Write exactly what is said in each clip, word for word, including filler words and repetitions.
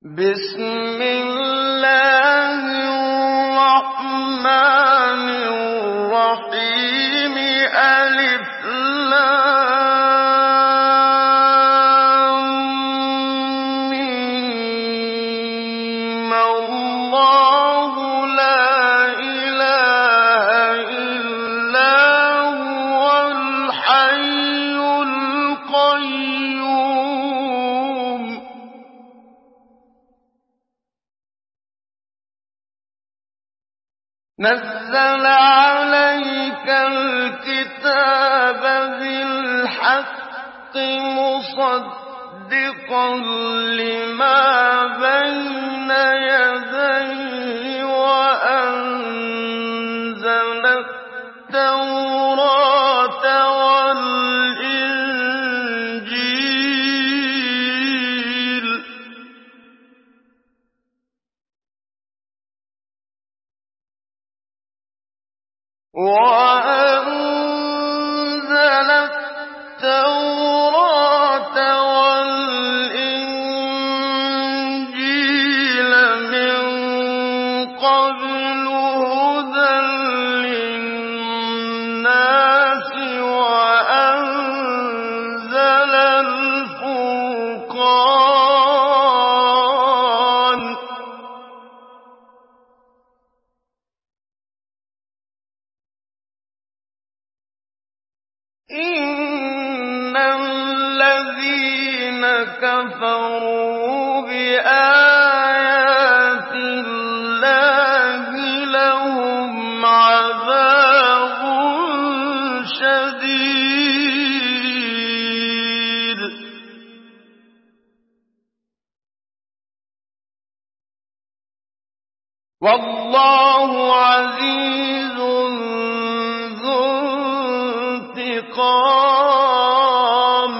بسم الله الرحمن الرحيم ألف لام ميم الله لا إله إلا هو الحي القيوم نزل عليك الكتاب بالحق مصدقا لما بين يديه وأنزل التوراة والإنجيل وأنزل التوراة والإنجيل من قبل هدى للناس وأنزل الفرقان إن الذين كفروا بآيات الله لهم عذاب شديد والله عزيز ذو انتقام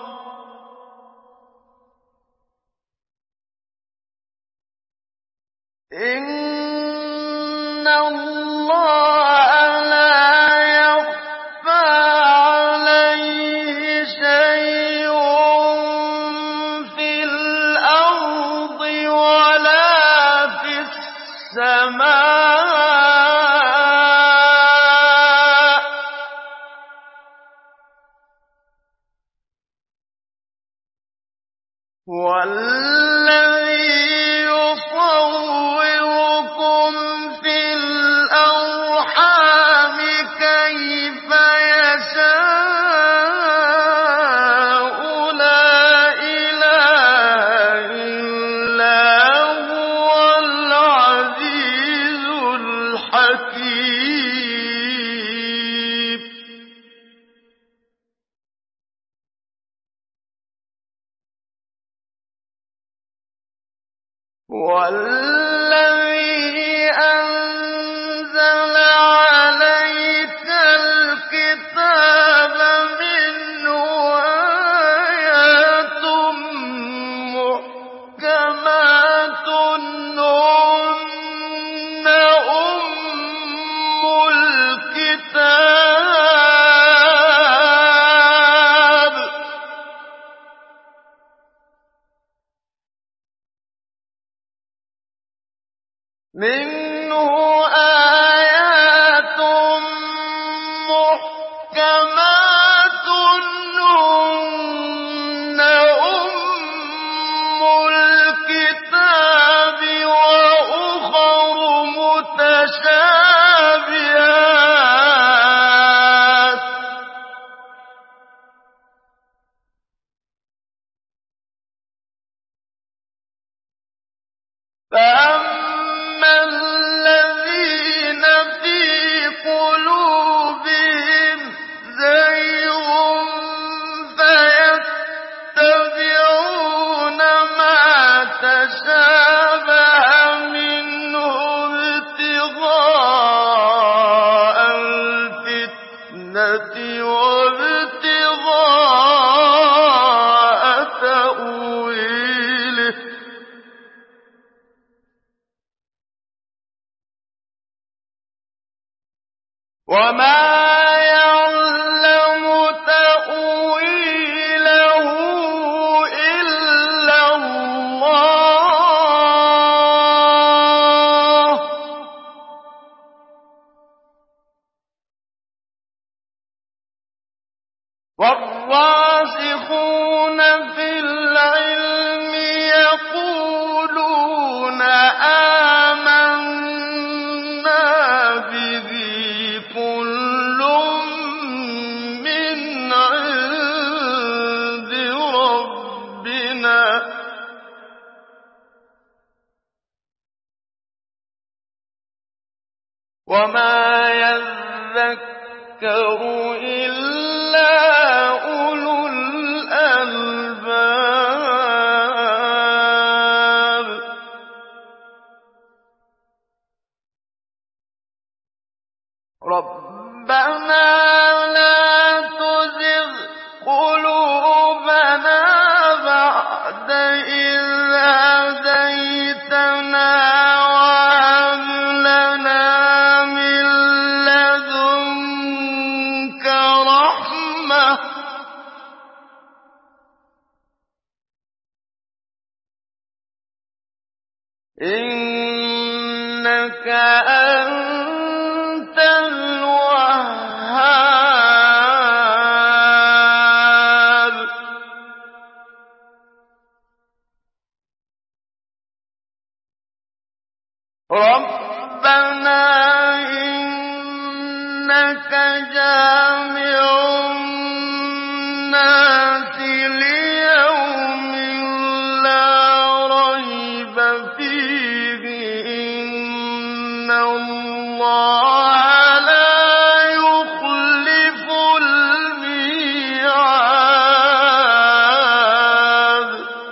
إن الله لا يخفى عليه شيء في الأرض ولا في السماء والذي يصوركم في الأرحام كيف يشاء لا إله إلا هو العزيز الحكيم والذي أنزل عليك الكتاب منه آيات محكمات هن أم الكتاب منه آيات محكمات هن أم الكتاب وأخر متشابهات فأما الذين في قلوبهم زيغ فيتبعون ما تشابه منه ابتغاء الفتنة وابتغاء تأويله وما يعلم تأويله إلا الله وما يذكر إلا أولو الألباب. ربنا لا تزغ قلوبنا بعد إذ هديتنا وهب لنا من لدنك رحمة إنك أنت الوهاب. ربنا إنك جامع الناس ليوم لا ريب فيه إن الله لا يخلف الميعاد.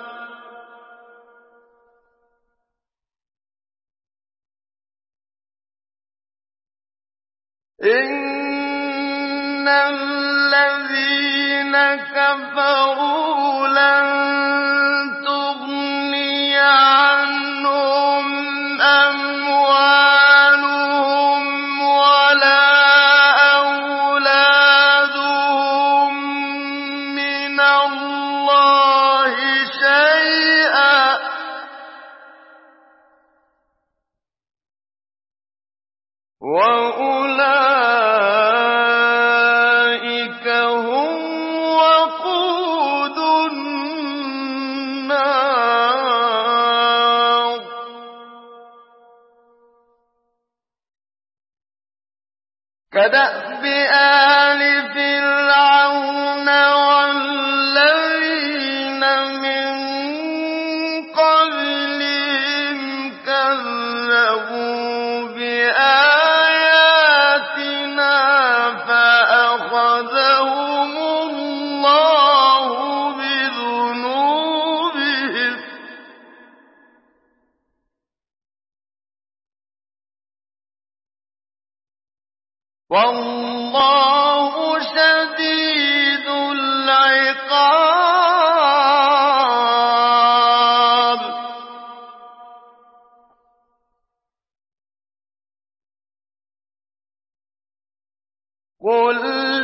إن الذين كفروا لن تغني عنهم أموالهم ولا أولادهم من الله شيئا وأولئك هم وقود النار. كدأب آل فرعون والذين من قبلهم كذبوا بآياتنا فأخذهم الله بذنوبهم والله شديد العقاب. قل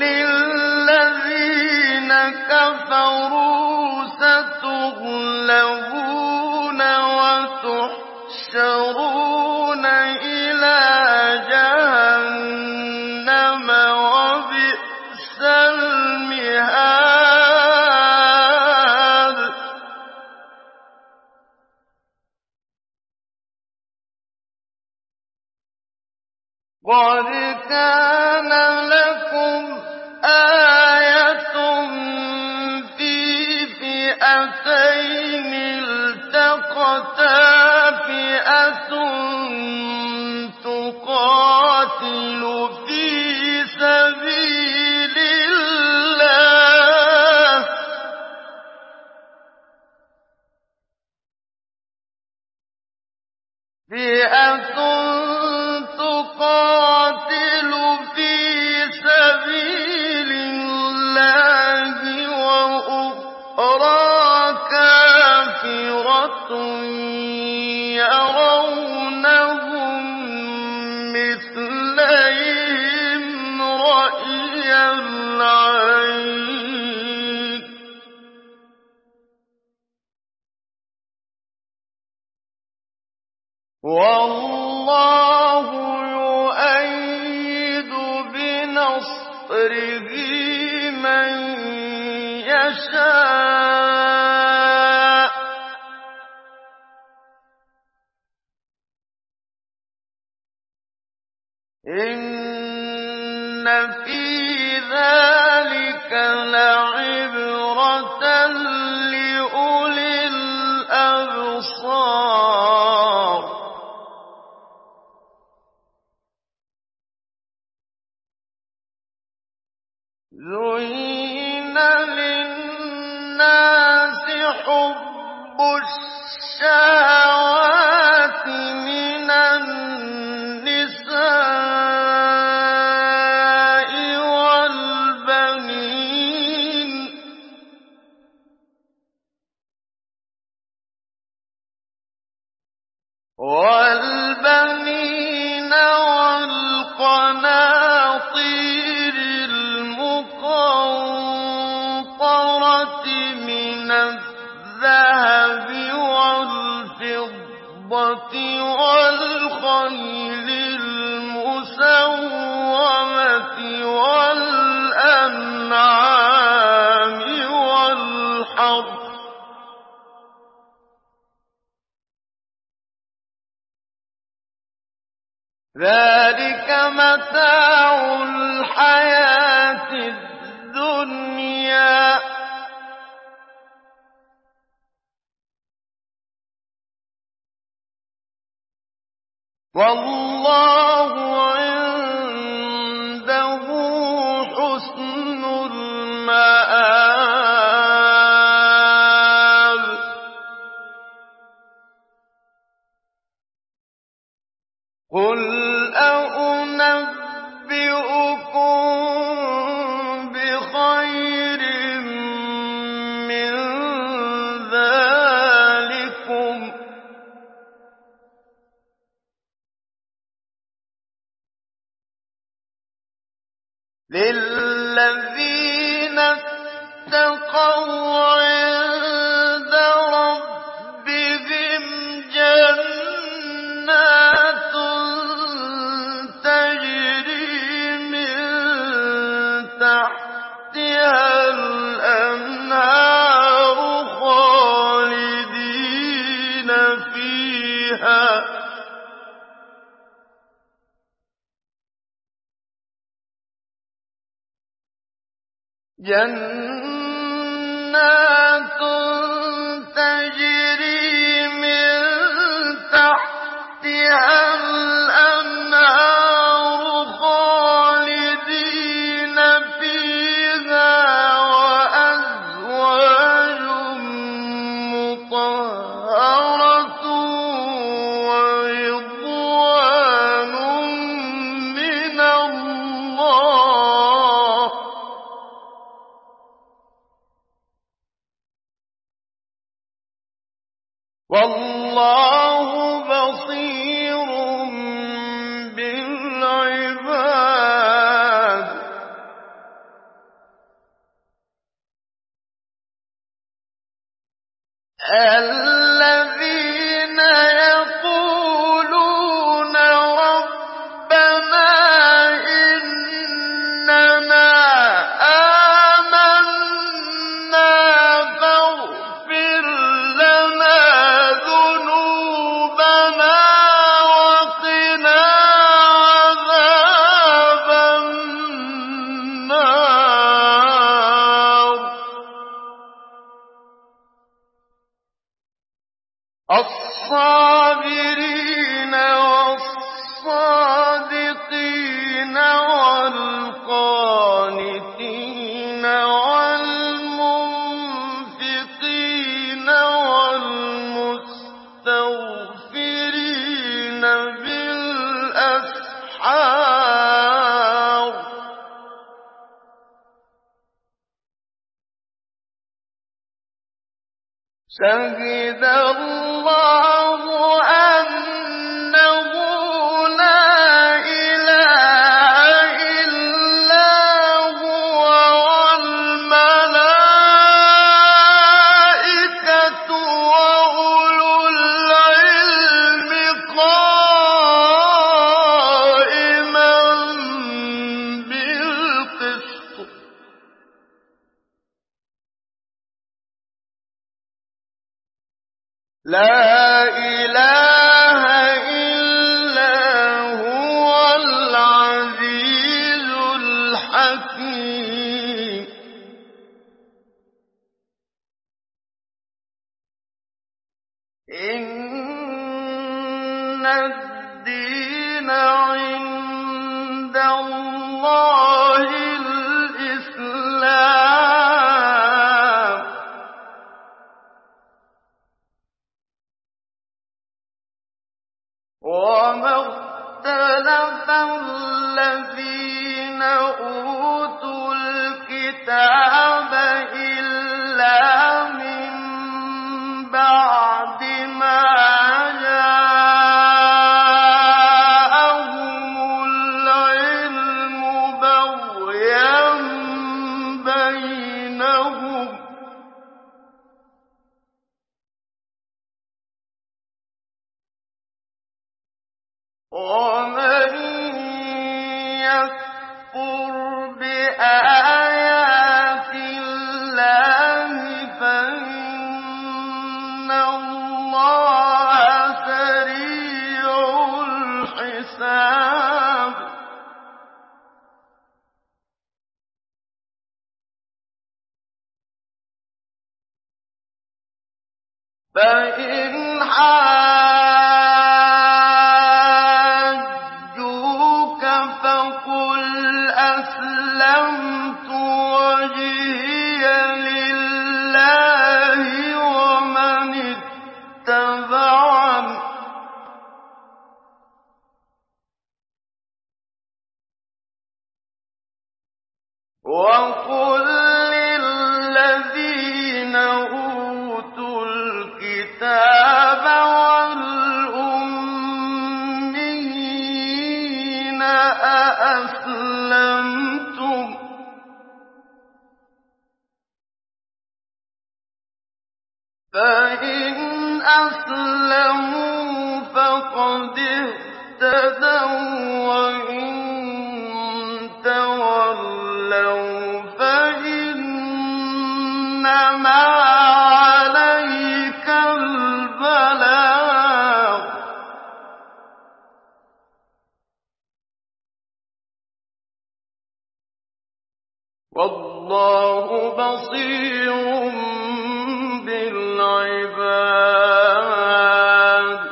للذين كفروا ستغلبون وتحشرون إلى جهنم وبئس المهاد. قد كان لكم آية في فئتين التقتا فئة تقاتل في سبيل الله فئة تقاتل في سبيل الله وأخرى كافرة يرونهم مثليهم رأي العين والله يؤيد بنصره من يشاء إن في ذلك لعبرة لأولي الأبصار. الشهوات من النساء والبنين والبنين والقناطير المقنطرة من الذهب والفضة والخيل المسومة والأنعام والحرث ذلك متاع الحياة الدنيا والله عنده حسن المآب. قل أنبئكم بخير من ذلكم للذين اتقوا عند ربهم جنات تجري من تحتها الأنهار خالدين فيها جنات تجري من تحتها الأنهار خالدين فيها وأزواج مطهرة ورضوان من الله والله بصير بالعباد. الذين يقولون ربنا إننا آمنا فاغفر لنا ذنوبنا وقنا عذاب النار الصابرين والصادقين والقانتين والمنفقين والمستغفرين بالأسحار شهد الله أنه لا إله إلا هو والملائكة وأولو العلم قائما بالقسط لا إله إلا هو العزيز الحكيم. إن الدين عند الله الإسلام وَمَا اخْتَلَفَ الَّذِينَ أُوتُوا الْكِتَابَ إِلَّا مِن بَعْدِ مَا جَاءَهُمُ الْعِلْمُ بَغْيًا بَيْنَهُمْ ۚ وَمَن يَكْفُرْ بِآيَاتِ اللَّهِ فَإِنَّ اللَّهَ سَرِيعُ الْحِسَابِ. فَإِنْ حَاجُّوكَ فَقُلْ أَسْلَمْتُ وَجْهِيَ لِلَّهِ وَمَنِ اتَّبَعَنِ ۗ وَقُل لِّلَّذِينَ أُوتُوا الْكِتَابَ وَالْأُمِّيِّينَ أَأَسْلَمْتُمْ ۚ فَإِنْ أَسْلَمُوا فَقَدِ اهْتَدَوا ۖ وَّإِن تَوَلَّوْا فَإِنَّمَا عَلَيْكَ الْبَلَاغُ ۗ وَاللَّهُ بَصِيرٌ بِالْعِبَادِ.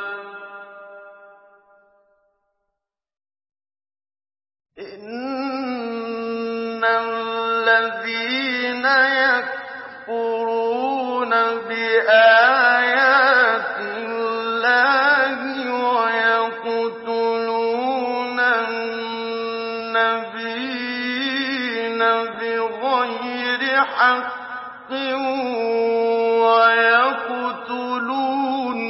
إِنَّ الَّذِينَ يَكْفُرُونَ بِآيَاتِ اللَّهِ وَيَقْتُلُونَ النَّبِيِّينَ بِغَيْرِ حَقٍّ وَيَقْتُلُونَ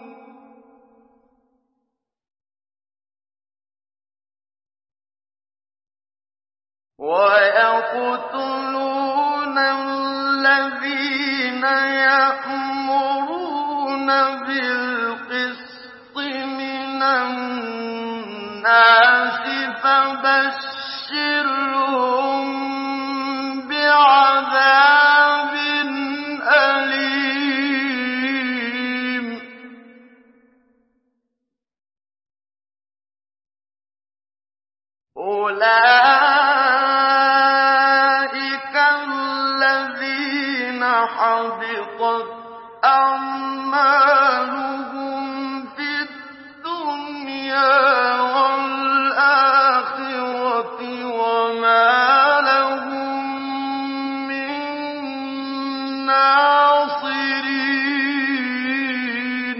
وَيَقْتُلُونَ الَّذِينَ يَأْمُرُونَ بِالْقِسْطِ مِنَ النَّاسِ فَبَشِّرْهُم بِعَذَابٍ أَلِيمٍ. أُولَٰئِكَ الَّذِينَ حَبِطَتْ أَعْمَالُهُمْ فِي الدُّنْيَا وَالْآخِرَةِ وَمَا لَهُم مِّن نَّاصِرِينَ.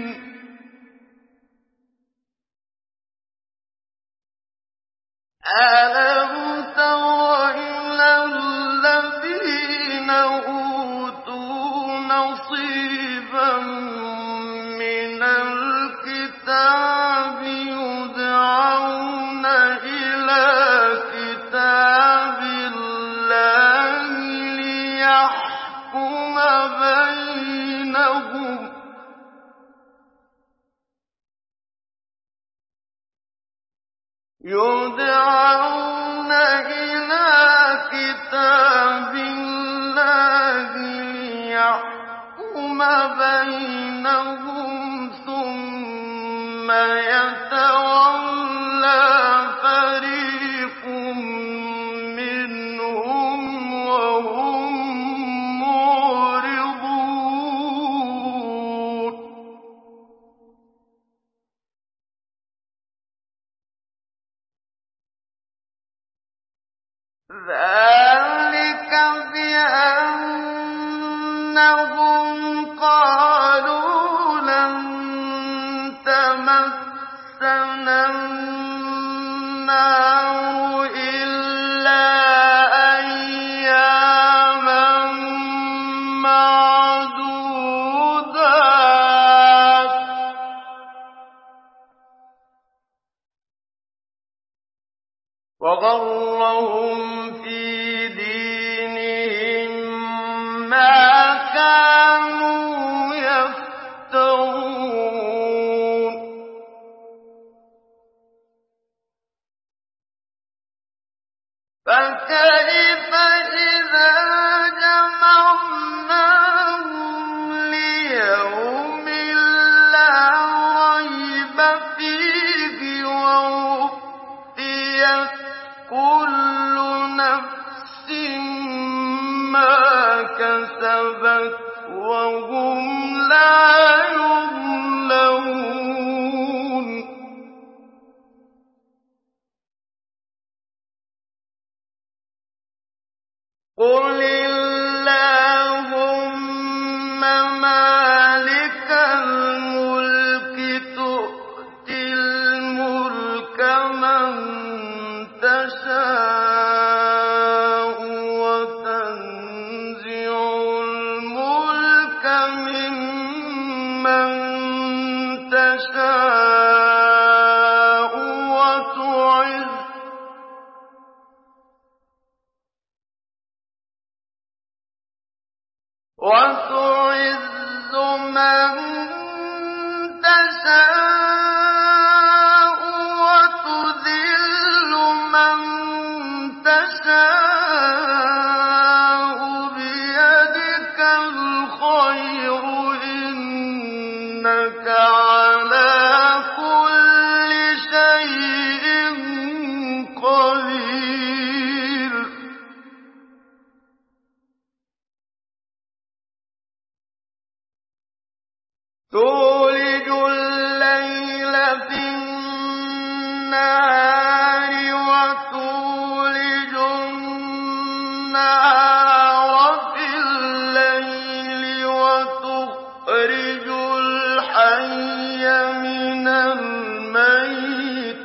أَلَمْ تَرَ إِلَى الَّذِينَ أُوتُوا نَصِيبًا مِّنَ الْكِتَابِ يُدْعَوْنَ إِلَىٰ كِتَابِ اللَّهِ لِيَحْكُمَ بَيْنَهُمْ ۖ يُدْعَوْنَ إِلَىٰ كِتَابِ اللَّهِ لِيَحْكُمَ بَيْنَهُمْ ثُمَّ يَتَوَلَّىٰ فَرِيقٌ مِّنْهُمْ وَهُم مُّعْرِضُونَ. ذَٰلِكَ بِأَنَّهُمْ قَالُوا لَن تَمَسَّنَا النَّارُ إِلَّا أَيَّامًا مَّعْدُودَاتٍ ۚ وَغَرَّهُمْ فِي دِينِهِم مَّا كَانُوا يَفْتَرُونَ فَكَيْفَ إِذَا جَمَعْنَاهُمْ لِيَوْمٍ لَّا رَيْبَ فِيهِ وَوُفِّيَتْ كُلُّ نَفْسٍ مَّا كَسَبَتْ وَهُمْ لَا يُظْلَمُونَ قُلِ اللَّهُمَّ مَالِكَ الْمُلْكِ تُؤْتِي الْمُلْكَ مَن تَشَاءُ وَتَنزِعُ الْمُلْكَ مِمَّن تَشَاءُ وَتُعِزُّ مَن تَشَاءُ وَتُذِلُّ مَن تَشَاءُ بِيَدِكَ الْخَيْرُ ۖ إِنَّكَ عَلَىٰ كُلِّ شَيْءٍ قَدِيرٌ تُولِجُ اللَّيْلَ فِي النَّهَارِ وَتُولِجُ النَّهَارَ فِي اللَّيْلِ وَتُخْرِجُ الْحَيَّ مِنَ الْمَيِّتِ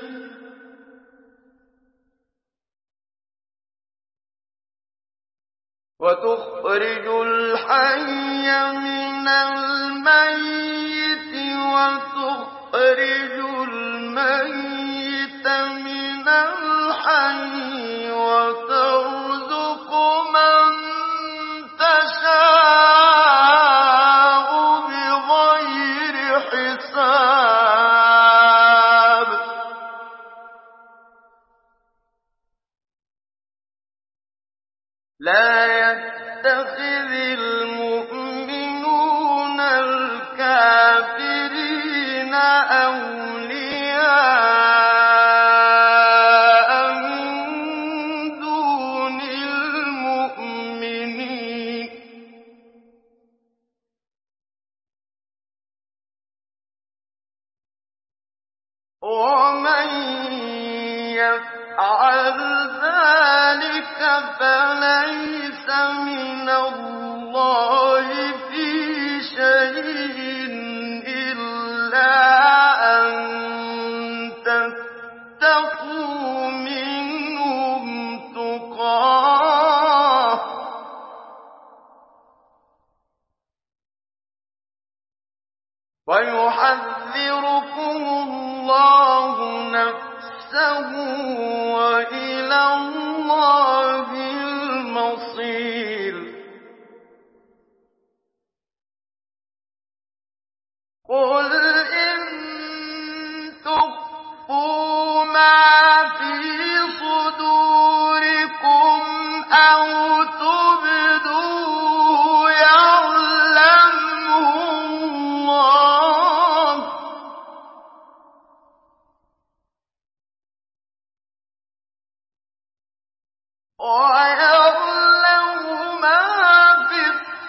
وَتُخْرِجُ الْحَيَّ مِنَ الْمَيِّتِ وَتُخْرِجُ الْمَيِّتَ مِنَ الْحَيِّ وَتَرْزُقُ مَن تَشَاءُ بِغَيْرِ حِسَابٍ لَا يَتَّخِذِ الْمُؤْمِنُونَ الْكَافِرِينَ أَوْلِيَاءَ مِن دُونِ الْمُؤْمِنِينَ ۖ وَمَن يَفْعَلْ ذَٰلِكَ فَلَيْسَ مِنَ اللَّهِ فِي شَيْءٍ إِلَّا أَن تَتَّقُوا مِنْهُمْ تُقَاةً وَيُحَذِّرُكُمُ اللَّهُ نَفْسَهُ ۗ وَإِلَى اللَّهِ الْمَصِيرُ قُلْ إِن تُخْفُوا مَا فِي صُدُورِكُمْ أَوْ تُبْدُوهُ يَعْلَمْهُ اللَّهُ ۗ وَيَعْلَمُ مَا فِي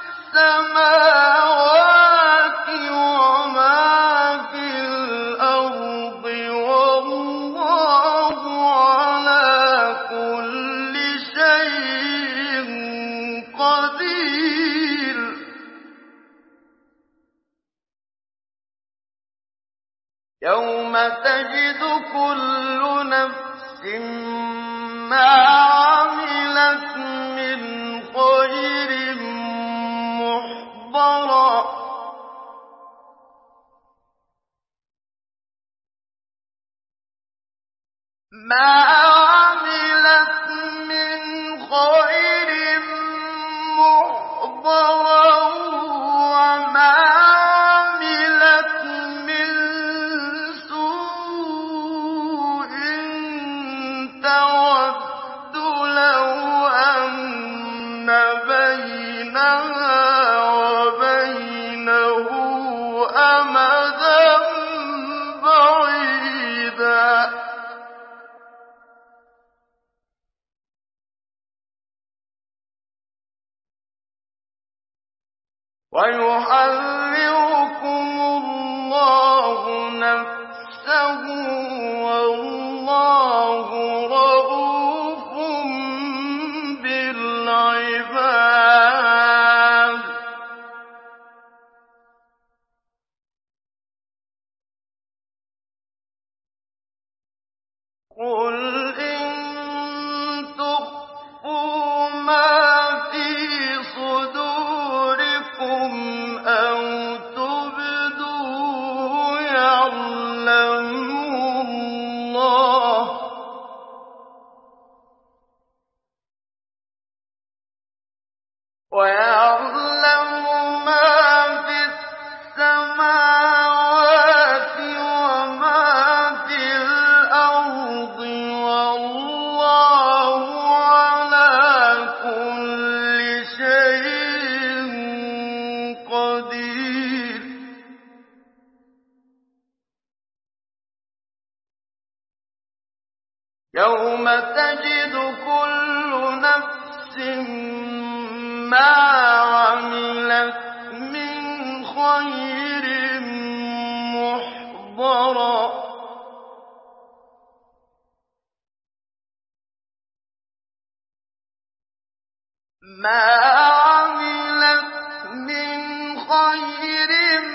السَّمَاوَاتِ وَمَا فِي الْأَرْضِ ۗ وَاللَّهُ عَلَىٰ كُلِّ شَيْءٍ قَدِيرٌ يوم تجد كل نفس ما عملت من خير محضرا ما عملت من خير محضرا وما عملت من سوء تود لو أن بينها وبينه أمدا بعيدا ويحذركم الله نفسه والله رءوف بالعباد قل إن تخفوا ما في صدوركم أو تبدوه يعلمه الله ويعلم ما في السماوات وما في الأرض والله على كل شيء قدير يوم تجد كل نفس ما عملت من خير محضرا ما عملت من خير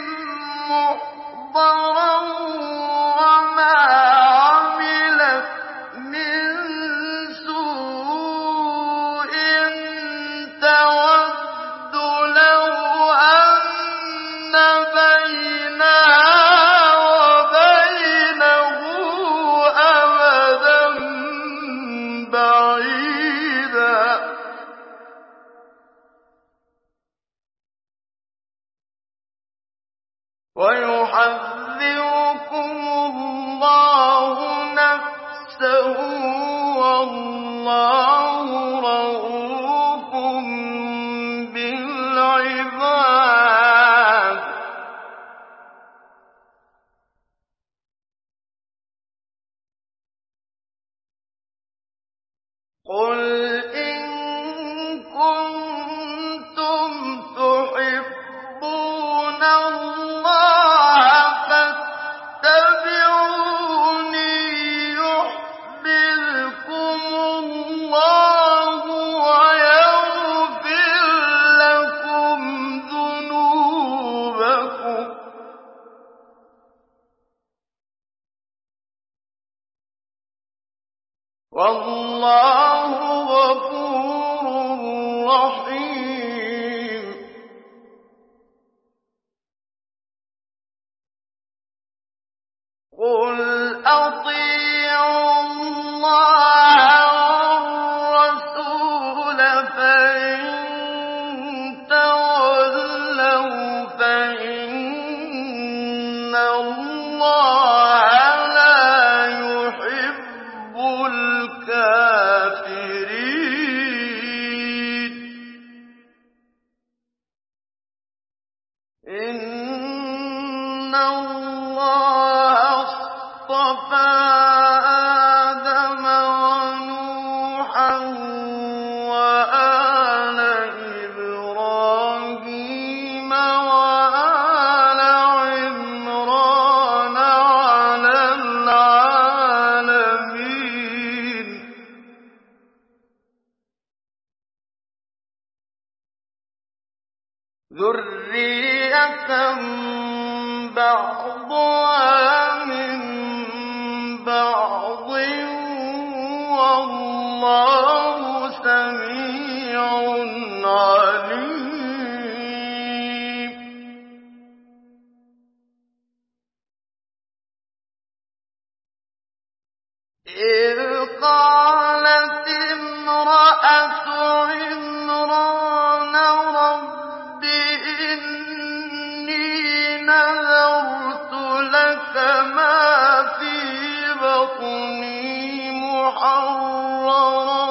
محضرا وما عملت من سوء تود لو أن بينها وبينه أمدا بعيدا ويحذركم الله نفسه والله رءوف بالعباد قل إن كنتم تحبون الله فاتبعوني يحببكم الله ويغفر لكم ذنوبكم والله غفور رحيم قل أطيعوا الله والرسول فإن تولوا فإن الله لا يحب الكافرين إن الله اصطفى آدم ونوحا وآل إبراهيم وآل عمران على العالمين ذرية بعضها من إذ قالت امرأة عمران رب إني نذرت لك ما في بطني محررا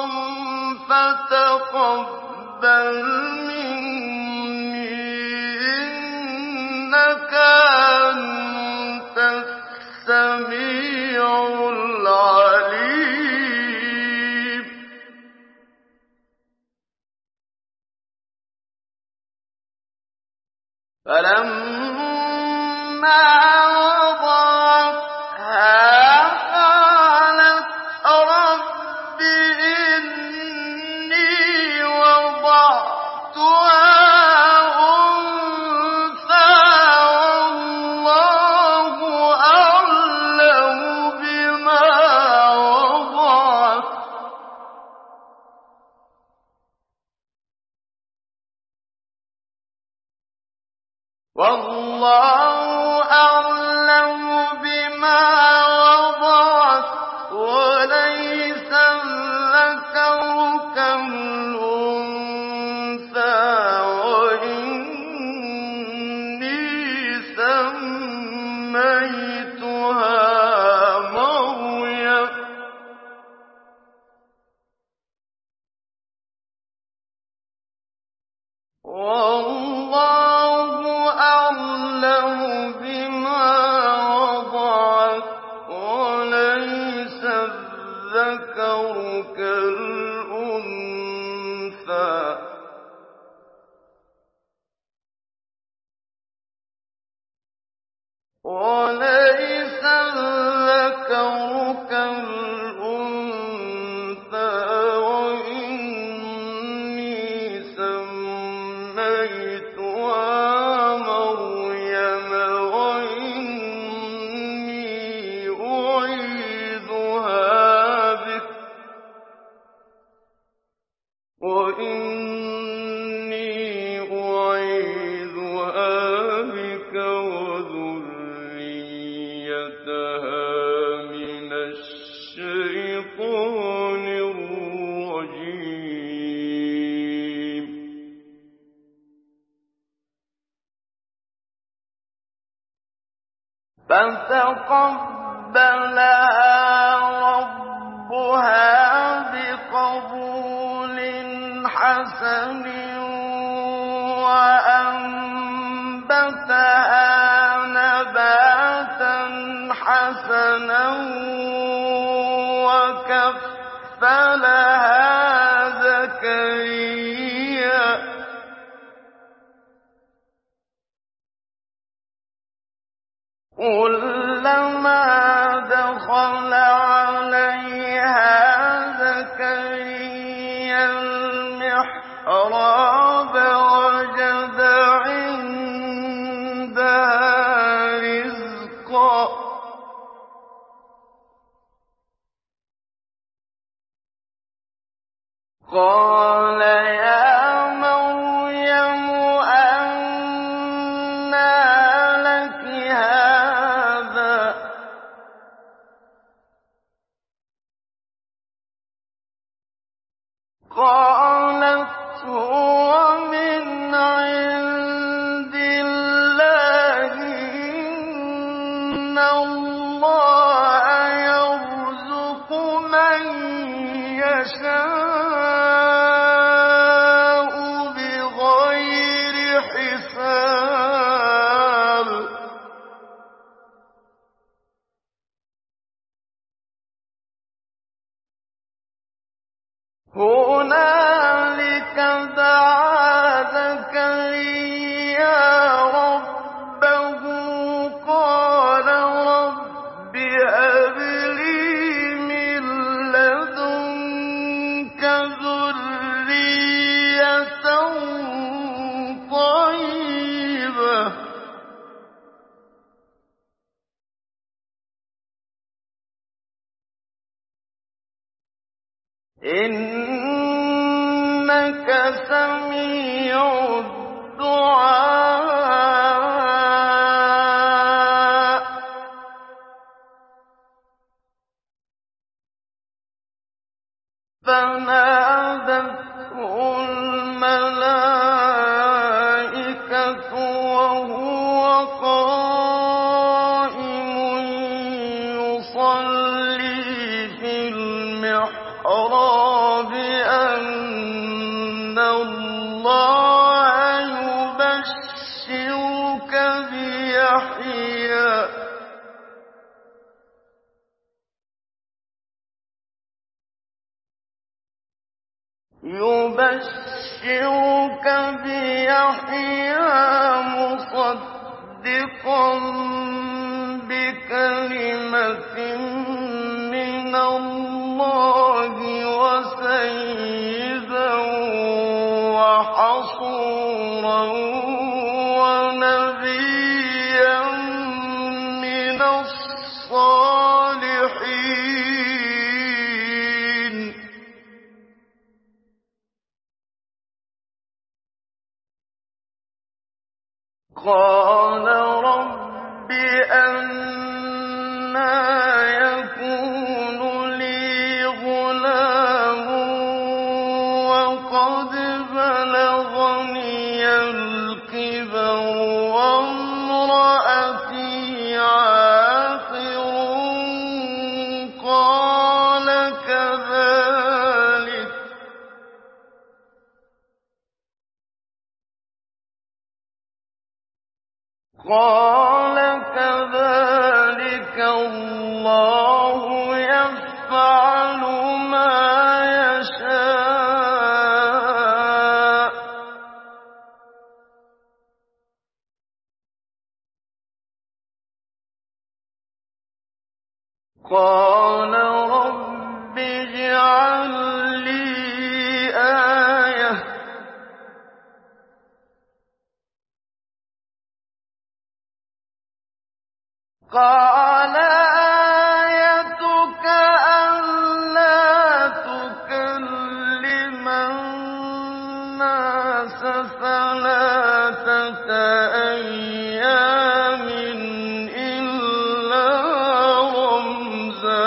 فتقبل مني إنك أنت السميع العليم فلما وضعتها قالت رب إني وضعتها أنثى والله أعلم بما وضعت والله أعلم بما وضعت وليس الذكر كالأنثى وإني سميتها مريم والله أعلم بما وضعت وليس الذكر كالأنثى وليس الذكر كالأنثى وإني سميتها مريم وإني أعيذها بك وإني أعيذها بك وذريتها من الشيطان الرجيم فَتَقَبَّلَهَا رَبُّهَا بِقَبُولٍ حَسَنٍ وَأَنبَتَهَا نَبَاتًا حَسَنًا وَكَفَّلَهَا زَكَرِيَّا كُلَّمَا دَخَلَ عَلَيْهَا زَكَرِيَّا الْمِحْرَابَ وَجَدَ عِندَهَا رِزْقًا قَالَ يَا مَرْيَمُ أَنَّىٰ لَكِ هَٰذَا ۖ قَالَتْ هُوَ مِنْ عِندِ اللَّهِ ۖ إِنَّ اللَّهَ يَرْزُقُ مَن يَشَاءُ بِغَيْرِ حِسَابٍ هُنَالِكَ دَعَا زَكَرِيَّا رَبَّهُ قَالَ رَبِّ هَبْ لِي مِن لَّدُنكَ ذُرِّيَّةً طَيِّبَةً إِنَّكَ سَمِيعُ الدُّعَاءِ فنادته الملائكة وهو قائم يصلي في المحراب أن الله يبشرك بيحيى يبشرك بيحيى مصدقا بكلمة من الله وسيدا وحصورا ونبيا من الصالحين. قال رب أنى يكون لي غلام وقد بلغني الكبر وامرأتي عاقر قال كذلك قال كذلك الله يفعل ما يشاء. قال رب اجعل لي آية قال آيتك ألا تكلم الناس ثلاثة أيام إلا رمزا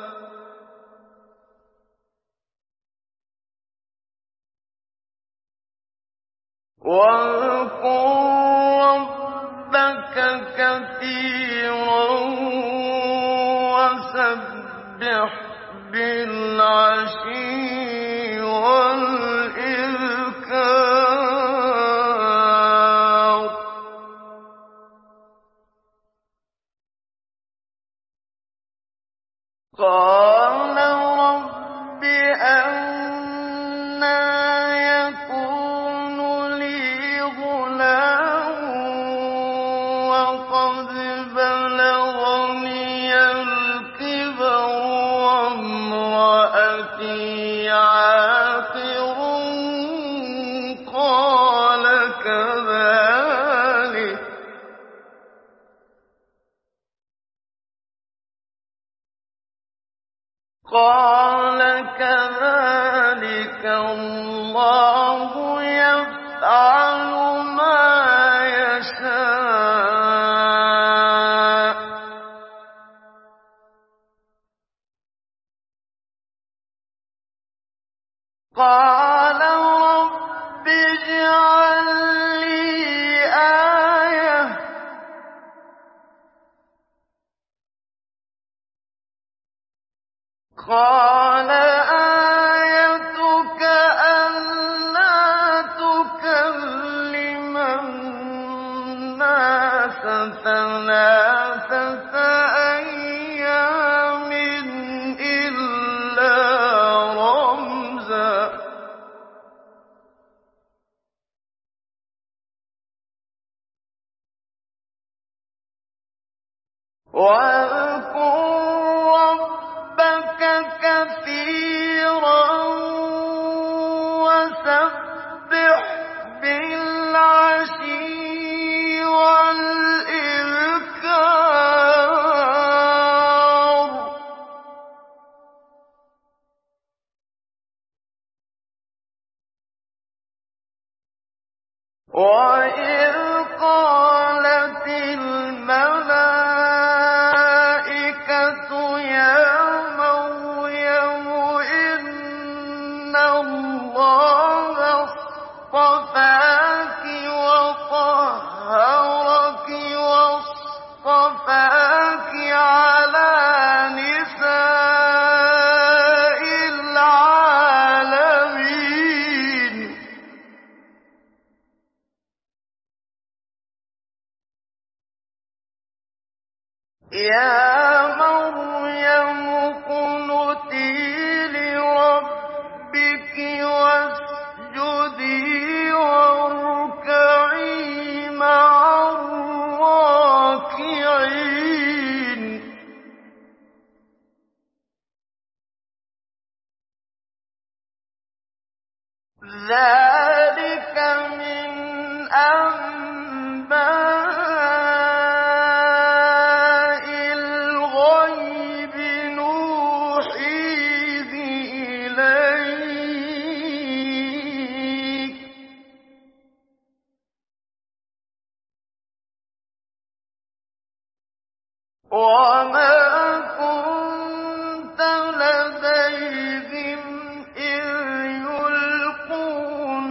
واذكر ربك كثيرا وسبح بالعشي والإذكار. قال رب أنى يكون لي غلام وقد بلغني الكبر وامرأتي عاقر قال كذلك قال كذلك الله يفعل ما يشاء. قال رب اجعل لي آية قال آيتك ألا تكلم الناس ثلاثة أيام إلا رمزا واذكر ربك كثيرا ذلك من أنباء الغيب نوحيه إليك وما كنت لديهم إذ يلقون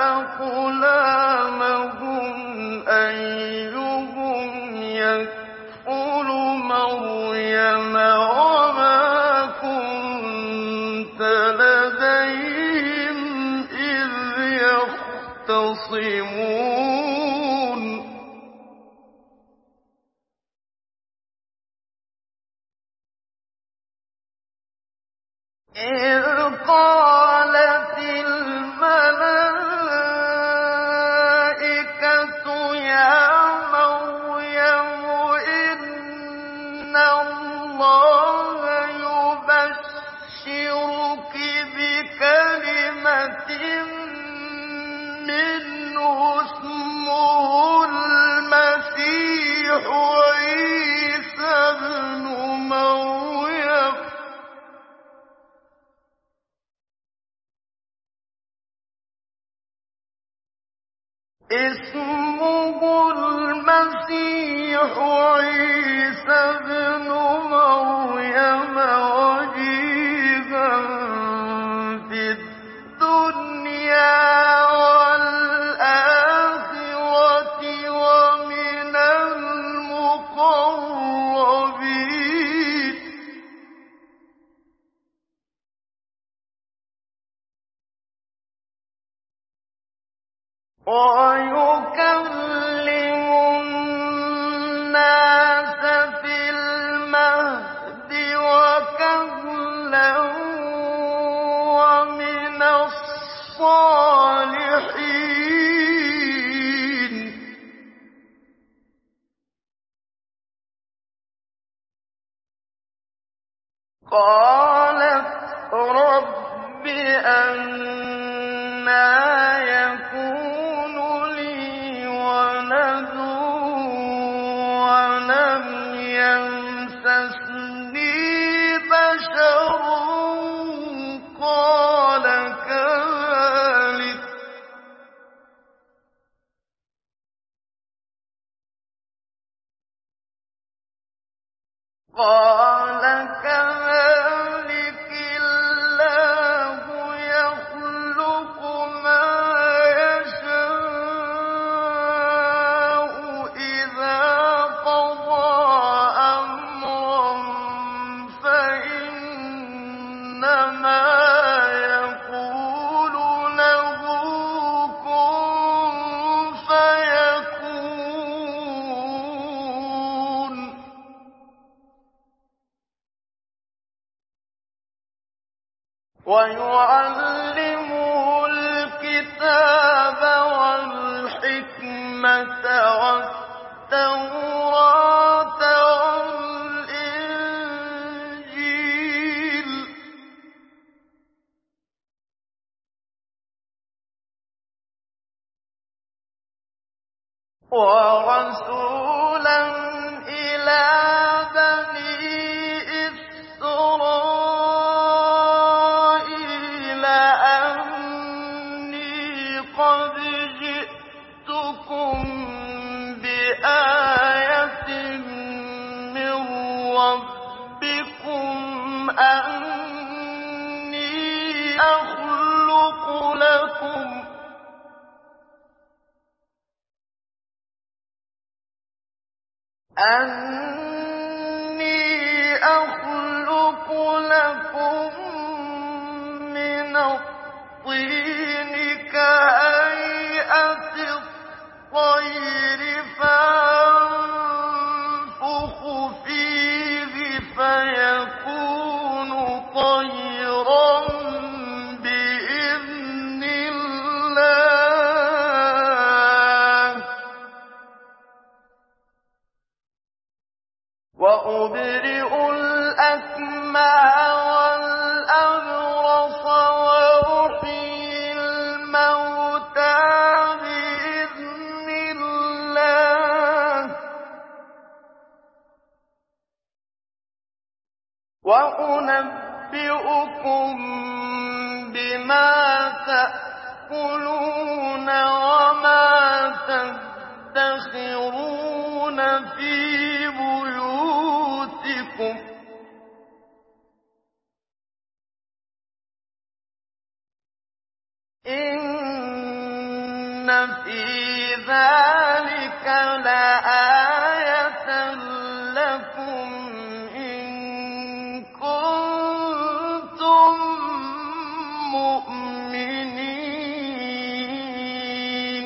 أقلامهم أيهم يكفل مريم وما كنت لديهم إذ يختصمون إذ قالت الملائكة يا مريم إن الله يبشرك بكلمة منه اسمه المسيح عيسى ابن مريم اسمه المسيح عيسى ابن مريم وجيها في الدنيا والآخرة ومن المقربين ويكلم الناس في المهد وكهلا ومن الصالحين قالت رب أنى يكون لي ولد ولم يمسسني بشر قال كذلك قال كذلك الله يخلق ما يشاء إذا قضى أمرا فإنما يقول له كن فيكون ويعلمه الكتاب والحكمة والتوراة والإنجيل ورسولا إلى بني إسرائيل أني قد جئتكم بآية من ربكم أني أخلق لكم أني أخلق لكم من الطين كهيئة الطير فأنفخ فيه فيكون طيرا بإذن الله وأبرئ الأكمه والأبرص وأحيي وَأُنَبِّئُكُم بِمَا تَأْكُلُونَ وَمَا تَدَّخِرُونَ فِي بُيُوتِكُمْ ۚ إِنَّ فِي ذَٰلِكَ لَآيَةً لَّكُمْ إِن كُنتُم مُّؤْمِنِينَ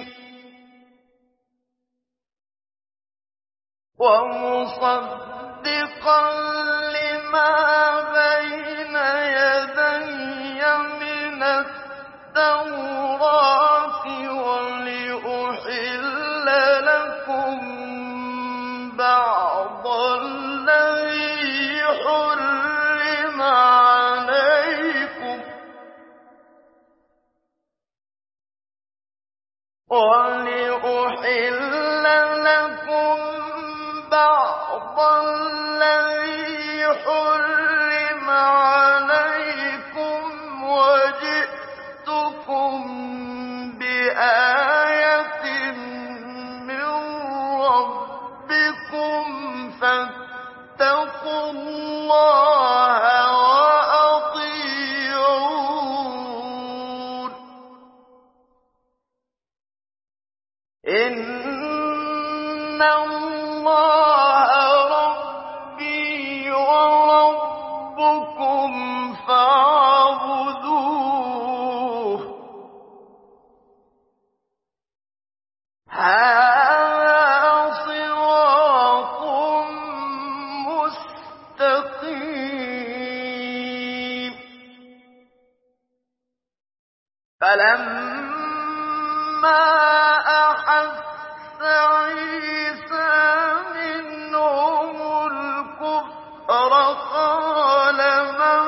وَمُصَدِّقًا لِّمَا بَيْنَ يَدَيَّ مِنَ التَّوْرَاةِ وَلِأُحِلَّ لَكُم بَعْضَ الَّذِي حُرِّمَ عَلَيْكُمْ وَلِأُحِلَّ لَكُم بَعْضَ الَّذِي حُرِّمَ عَلَيْكُمْ وَجِئْتُكُم بِآيَةٍ مِّن رَّبِّكُمْ فَاتَّقُوا اللَّهَ وَأَطِيعُونِ ۚ إِنَّ اللَّهَ رَبِّي وَرَبُّكُمْ فَاعْبُدُوهُ ۚ هَٰذَا صِرَاطٌ مُّسْتَقِيمٌ. فَلَمَّا أَحَسَّ عِيسَىٰ مِنْهُمُ الْكُفْرَ قَالَ مَنْ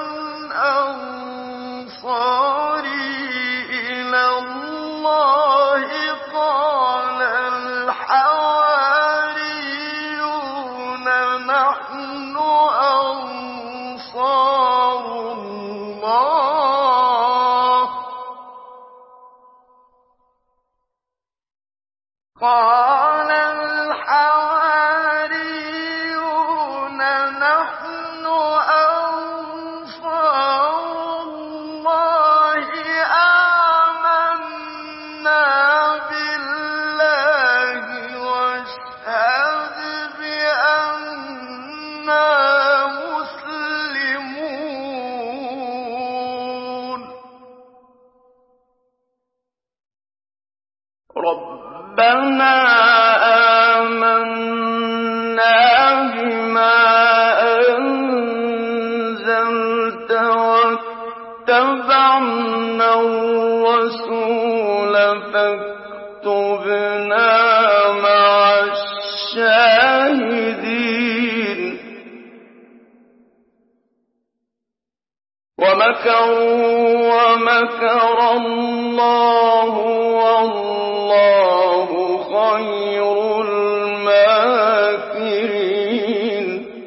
أَنصَارِي إِلَى اللَّهِ قَالَ الْحَوَارِيُّونَ نَحْنُ أَنصَارُ اللَّهِ ۖ قَالَ الْحَوَارِيُّونَ نَحْنُ أَنصَارُ اللَّهِ آمَنَّا بِاللَّهِ وَاشْهَدْ بِأَنَّا مُسْلِمُونَ. رَبَّنَا آمَنَّا بِمَا أَنزَلْتَ وَاتَّبَعْنَا الرَّسُولَ فَاكْتُبْنَا مَعَ الشَّاهِدِينَ. وَمَكَرُوا وَمَكَرَ اللَّهُ وَاللَّهُ خَيْرُ الْمَاكِرِينَ.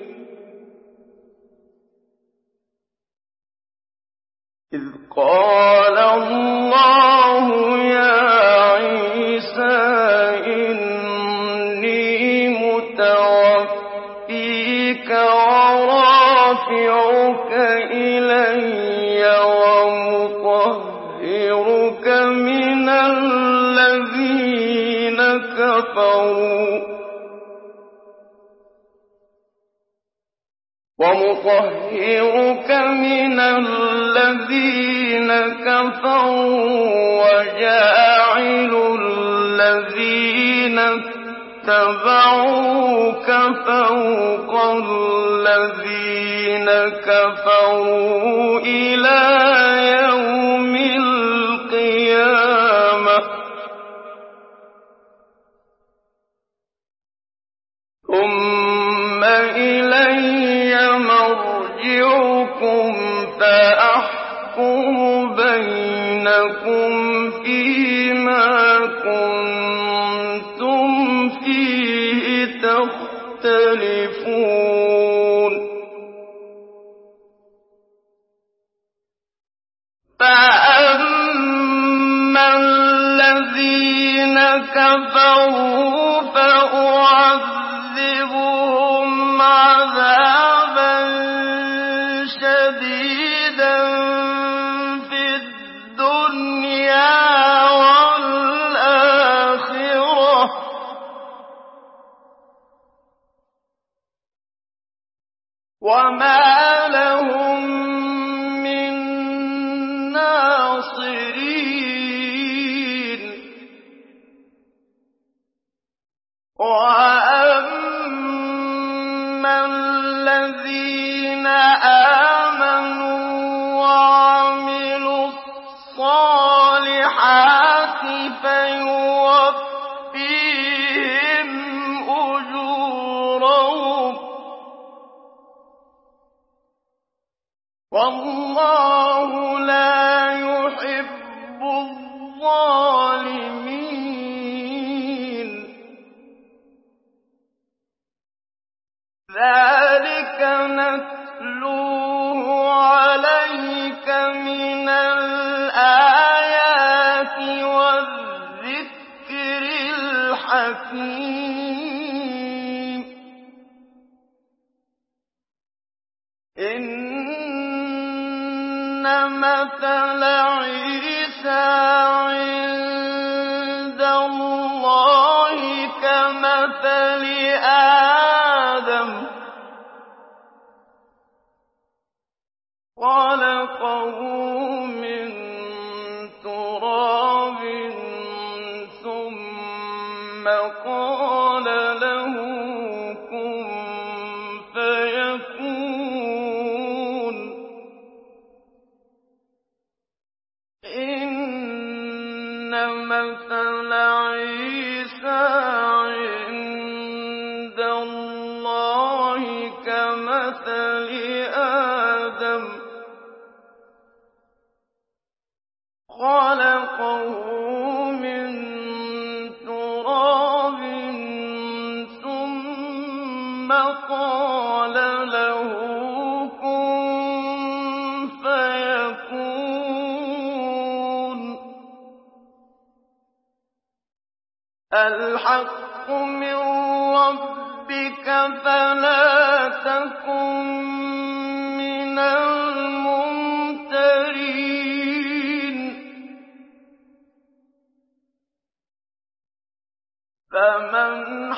إِذْ قَالَ اللَّهُ يَا عِيسَىٰ إِنِّي مُتَوَفِّيكَ وَرَافِعُكَ إِلَيَّ وَمُطَهِّرُكَ مِنَ الَّذِينَ كَفَرُوا وَمُطَهِّرُكَ مِنَ الَّذِينَ كَفَرُوا وَجَاعِلُ الَّذِينَ اتَّبَعُوكَ فَوْقَ الَّذِينَ كَفَرُوا إِلَىٰ يَوْمِ الْقِيَامَةِ ۖ ثُمَّ إِلَيَّ مَرْجِعُكُمْ فَأَحْكُمُ بَيْنَكُمْ فِيمَا كُنتُمْ فِيهِ تَخْتَلِفُونَ. كَفَرُوا فَأُعَذِّبُهُمْ عَذَابًا شَدِيدًا فِي الدُّنْيَا وَالْآخِرَةِ وَمَا لَهُم مِّن نَّاصِرِينَ وَأَمَّا الَّذِينَ آمَنُوا وَعَمِلُوا الصَّالِحَاتِ فَيُوَفِّيهِمْ أُجُورَهُمْ ۗ وَاللَّهُ لَا يُحِبُّ الظَّالِمِينَ. ذَٰلِكَ نَتْلُوهُ عَلَيْكَ مِنَ الْآيَاتِ وَالذِّكْرِ الْحَكِيمِ. إِنَّ مَثَلَ عِيسَىٰ عِندَ اللَّهِ كَمَثَلِ آدَمَ ۖ خَلَقَهُ مِن تُرَابٍ ثُمَّ قَالَ لَهُ كُن فَيَكُونُ. إِنَّ مَثَلَ عِيسَىٰ عِندَ اللَّهِ كَمَثَلِ آدَمَ ۖ خَلَقَهُ مِن تُرَابٍ ثُمَّ قَالَ لَهُ كُن فَيَكُونُ. الْحَقُّ مِن رَّبِّكَ فَلَا تَكُن مِّنَ الْمُمْتَرِينَ. فَمَنْ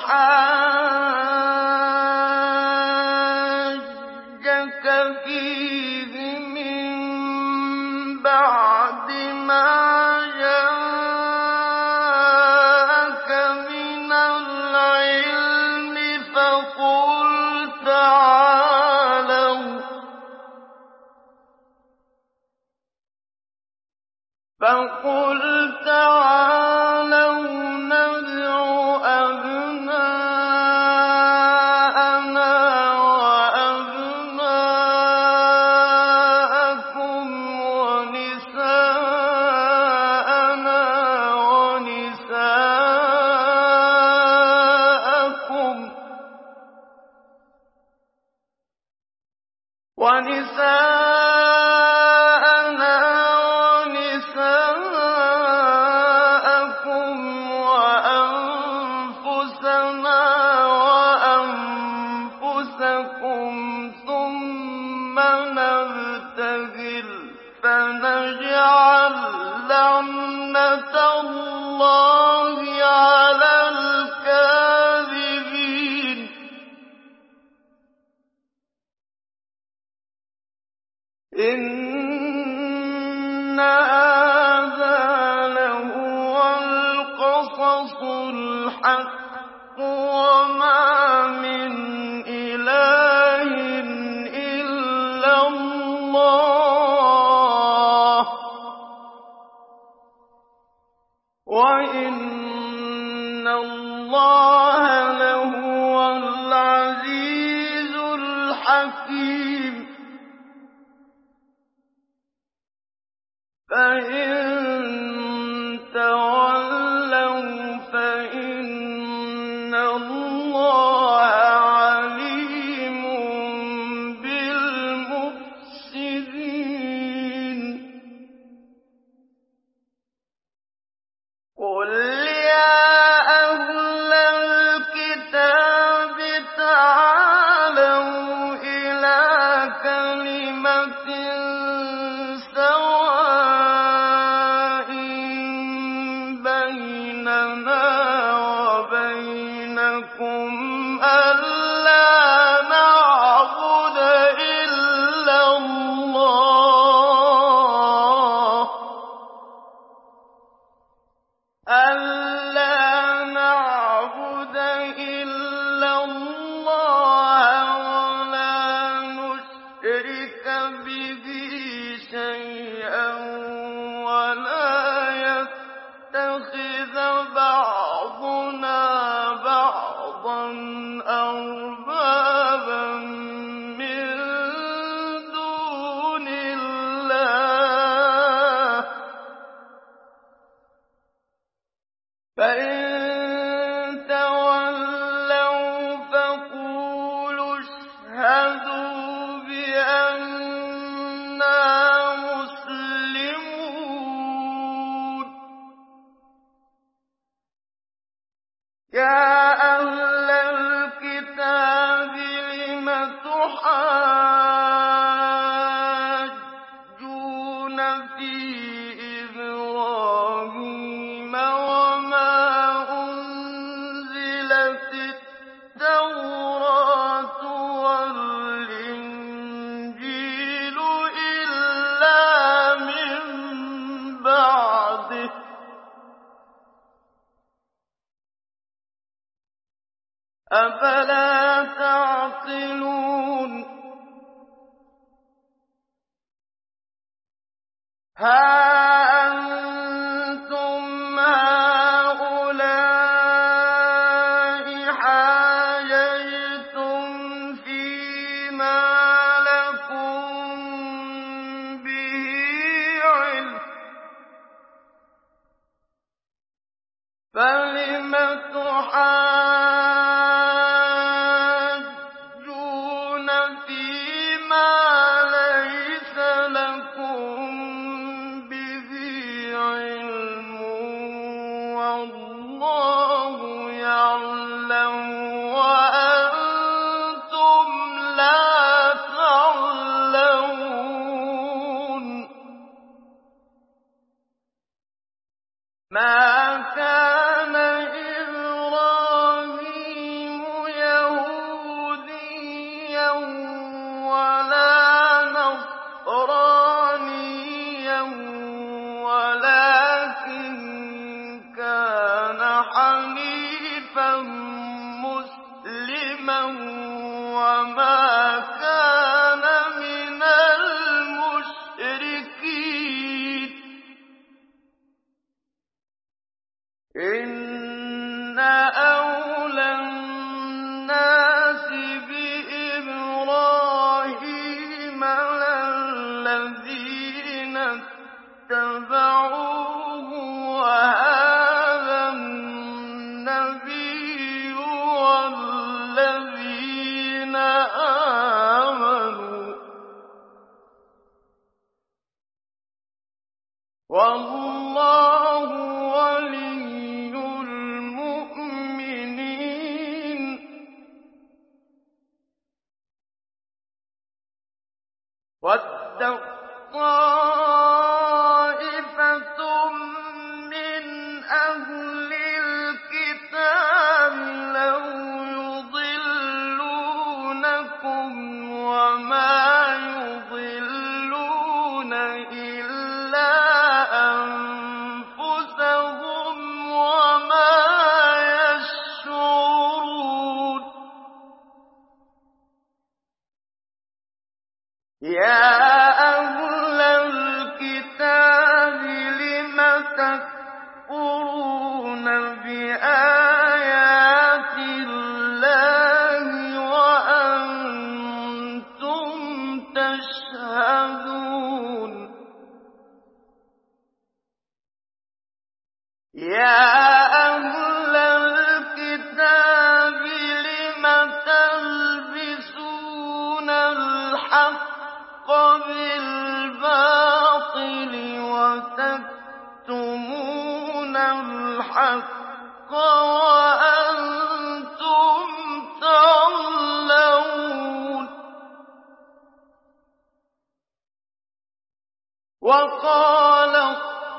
حَاجَّكَ فِيهِ مِن بَعْدِ مَا جَاءَكَ مِنَ الْعِلْمِ فَقُلْ تَعَالَوْا نَدْعُ أَبْنَاءَنَا وَأَبْنَاءَكُمْ وَنِسَاءَنَا وَنِسَاءَكُمْ وَأَنفُسَنَا وَأَنفُسَكُمْ ثُمَّ نَبْتَهِلْ فَنَجْعَل لَّعْنَتَ اللَّهِ عَلَى الْكَاذِبِينَ. إِنَّ هَٰذَا لَهُوَ الْقَصَصُ الْحَقُّ وَمَا مِنْ إِلَٰهٍ إِلَّا اللَّهُ وَإِنَّ اللَّهَ لَهُوَ الْعَزِيزُ الْحَكِيمُ. فَإِن تَوَلَّوْا فَإِنَّ اللَّهَ عَلِيمٌ بالمفسدين. قُل كَلِمَةٍ سَوَاءٍ بَيْنَنَا وَبَيْنَكُمْ أَلَّا نَعْبُدَ إِلَّا اللَّهَ أَلَّا نَعْبُدَ إِلَّا اللَّهَ وَلَا نُشْرِكَ بِهِ شَيْئًا وَلَا يَتَّخِذَ بَعْضُنَا بَعْضًا أَرْبَابًا مِّن دُونِ اللَّهِ ۚ فَإِن تَوَلَّوْا فَقُولُوا اشْهَدُوا بِأَنَّا مُسْلِمُونَ. يَا أَهْلَ الْكِتَابِ لِمَ تُحَاجُّونَ فِي إِبْرَاهِيمَ وَمَا أُنزِلَتِ التَّوْرَاةُ وَالْإِنجِيلُ إِلَّا مِن بَعْدِهِ ۚ أَفَلَا تَعْقِلُونَ. هَا أَنتُمْ هَٰؤُلَاءِ حَاجَجْتُمْ فِيمَا لَكُم بِهِ عِلْمٌ، فَلِمَ تُحَاجُّونَ فِيمَا لَيْسَ لَكُم بِهِ عِلْمٌ وَاللَّهُ يَعْلَمُ وَأَنتُمْ لَا تَعْلَمُونَ. مَا كَانَ إِبْرَاهِيمُ يَهُودِيًّا وَلَا نَصْرَانِيًّا وَلَٰكِن كَانَ حَنِيفًا مُّسْلِمًا وَمَا كَانَ مِنَ الْمُشْرِكِينَ. إِنَّ أَوْلَى النَّاسِ بِإِبْرَاهِيمَ لَلَّذِينَ اتَّبَعُوهُ وَهَٰذَا النَّبِيُّ وَالَّذِينَ آمَنُوا ۗ وَاللَّهُ وَلِيُّ الْمُؤْمِنِينَ. وَدَّت طَّائِفَةٌ مِّنْ أَهْلِ الْكِتَابِ لَوْ يُضِلُّونَكُمْ وَمَا يُضِلُّونَ إِلَّا أَنفُسَهُمْ وَمَا يَشْعُرُونَ. يَا أَهْلَ الْكِتَابِ لِمَ تَكْفُرُونَ بِآيَاتِ اللَّهِ وَأَنتُمْ تَشْهَدُونَ. يَا أَهْلَ الْكِتَابِ لِمَ تَلْبِسُونَ الْحَقَّ بِالْبَاطِلِ وَتَكْتُمُونَ الْحَقَّ وَأَنتُمْ تَعْلَمُونَ. وقالت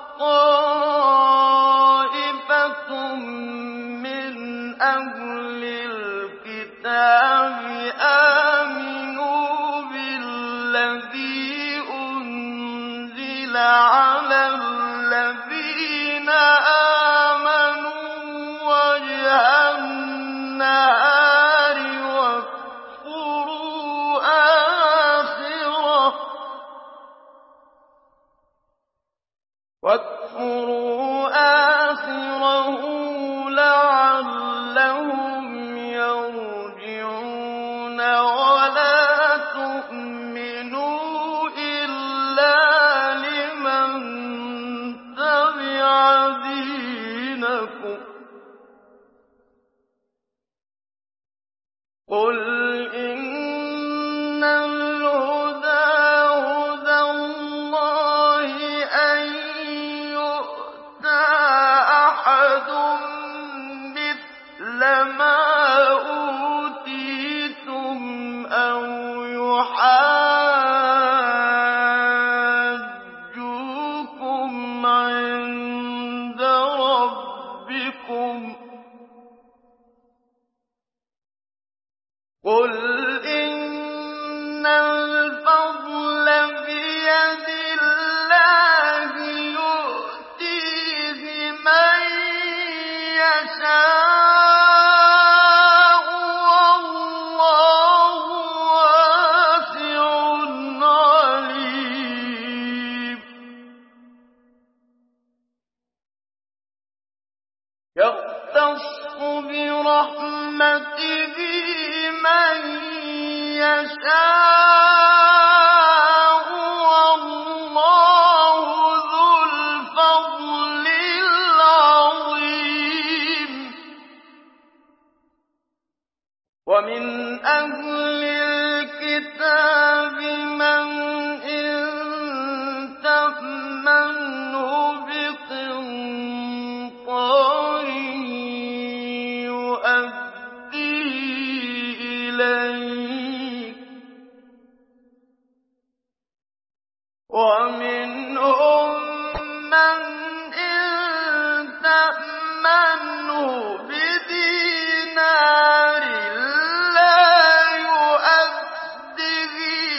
طائفة من أهل الكتاب آمنوا بالذي أنزل على الذين آمنوا وجه النهار واكفروا آخره واكفروا آخره لعلهم يرجعون ولا تؤمنوا إلا لمن تبع دينكم قل إن الهدى هدى الله أن يؤتى أحد مثل ما أوتيتم أو يحاجوكم عند ربكم قل إن الفضل بيد الله يؤتيه من يشاء والله واسع عليم يختص برحمته من يشاء والله ذو الفضل العظيم ومن أهل الكتاب من إن تأمنه بقنطار يؤديه إليك ومنهم من إن تأمنه بدينار لا يؤديه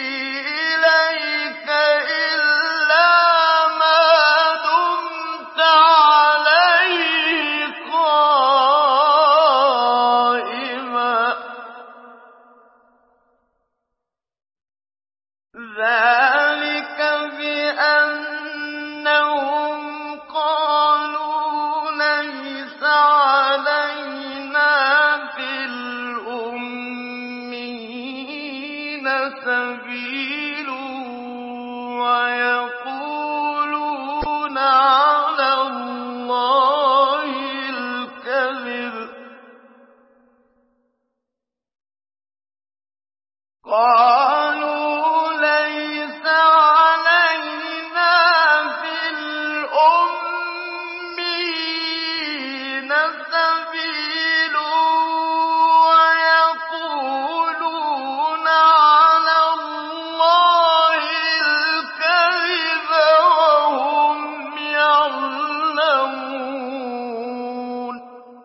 إليك إلا ما دمت عليه قائما ذلك بأنهم قالوا ليس علينا في الأميين سبيل ويقولون على الله الكذب قالوا ليس علينا في الأميين سبيل ويقولون على الله الكذب وهم يعلمون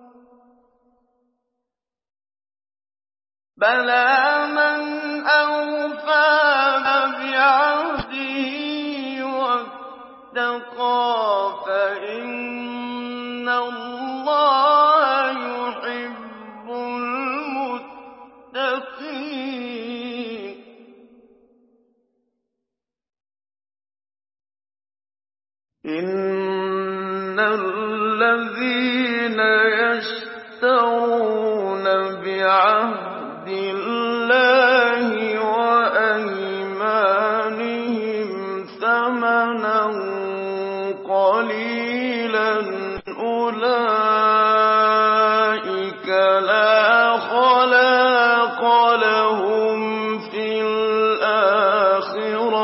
بلى من أوفى بعهده واتقى فإن الله يحب المتقين إن الذين يشترون بعهد الله وأيمانهم ثمنا قليلا أولئك لا خلاق لهم في الآخرة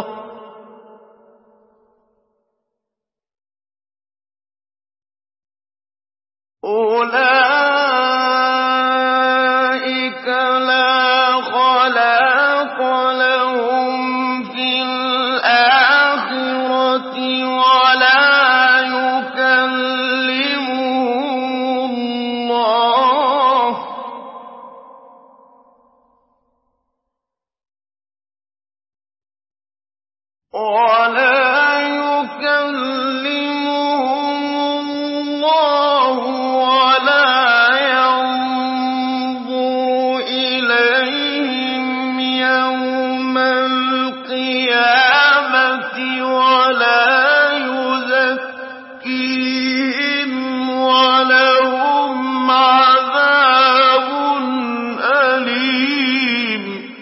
أولئك لا خلاق لهم في الآخرة ولا يكلمهم الله ولا ينظر إليهم يوم القيامة ولا يزكيهم ولهم عذاب أليم.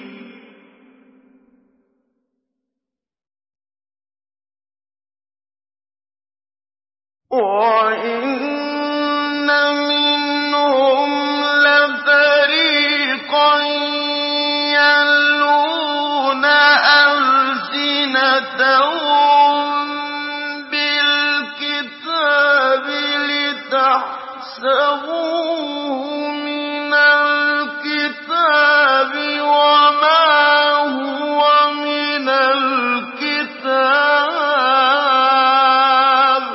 وَإِنَّ مِنْهُمْ لَفَرِيقًا يَلْوُونَ أَلْسِنَتَهُم بِالْكِتَابِ لِتَحْسَبُوهُ مِنَ الْكِتَابِ وَمَا هُوَ مِنَ الْكِتَابِ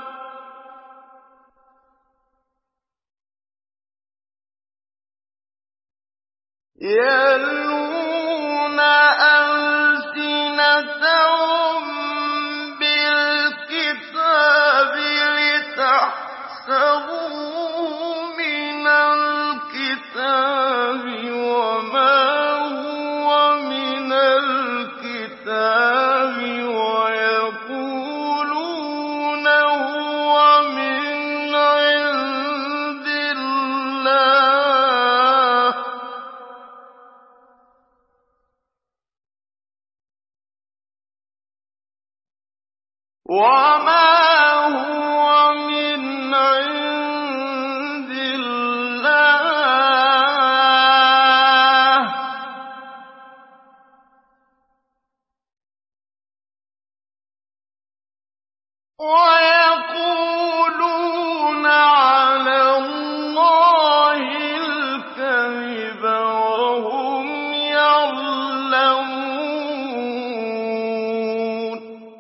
يَلْوُونَ أَلْسِنَتَهُم بِالْكِتَابِ لِتَحْسَبُوهُ مِنَ الْكِتَابِ وَمَا هُوَ مِنَ الْكِتَابِ وَيَقُولُونَ هُوَ مِنْ عِندِ اللَّهِ وَمَا هُوَ مِنْ عِندِ اللَّهِ وَيَقُولُونَ عَلَى اللَّهِ الْكَذِبَ وَهُمْ يَعْلَمُونَ.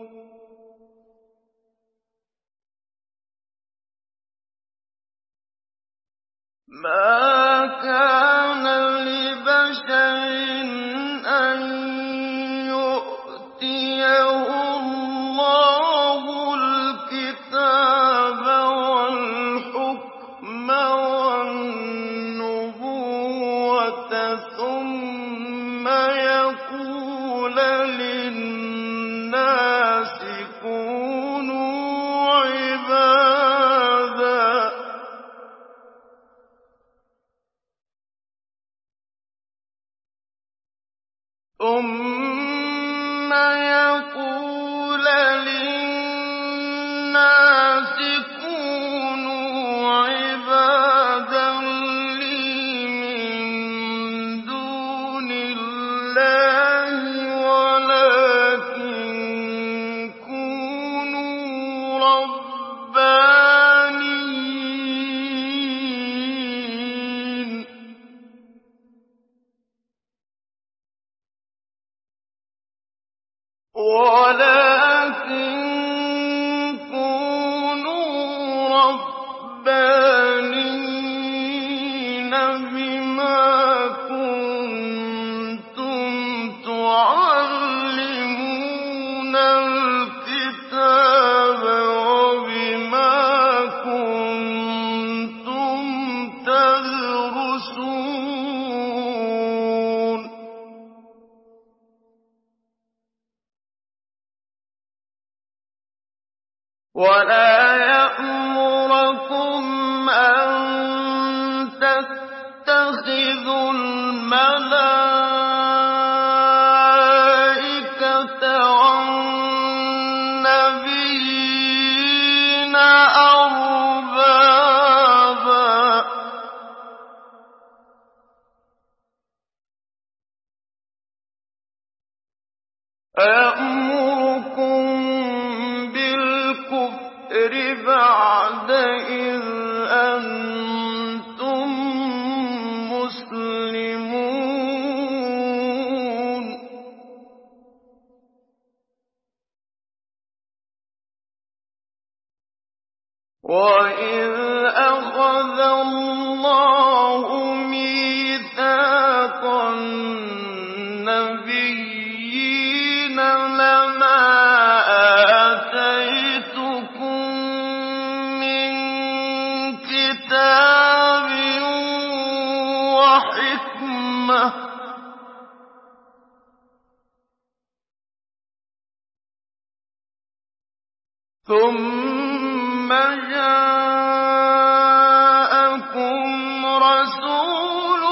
مَا كَانَ لِبَشَرٍ أَن يُؤْتِيَهُ اللَّهُ الْكِتَابَ وَالْحُكْمَ وَالنُّبُوَّةَ ثُمَّ يَقُولَ لِلنَّاسِ كُونُوا عِبَادًا ثُمَّ يَقُولَ لِلنَّاسِ كُونُوا عِبَادًا لِّي مِن دُونِ اللَّهِ وَلَٰكِن كُونُوا رَبَّانِيِّينَ وَلَٰكِن كُونُوا رَبَّانِيِّينَ بِمَا كُنتُمْ تُعَلِّمُونَ الْكِتَابَ وَبِمَا كُنتُمْ تَدْرُسُونَ. وَلَا يَأْمُرَكُمْ أَن تَتَّخِذُوا الْمَلَائِكَةَ وَالنَّبِيِّينَ أَرْبَابًا أَيَأْمُرُكُم بِالْكُفْرِ بَعْدَ إِذْ أَنتُم مُّسْلِمُونَ. وَإِذْ أَخَذَ اللَّهُ مِيثَاقَ النَّبِيِّينَ لَمَا ثُمَّ جَاءَكُمْ رَسُولٌ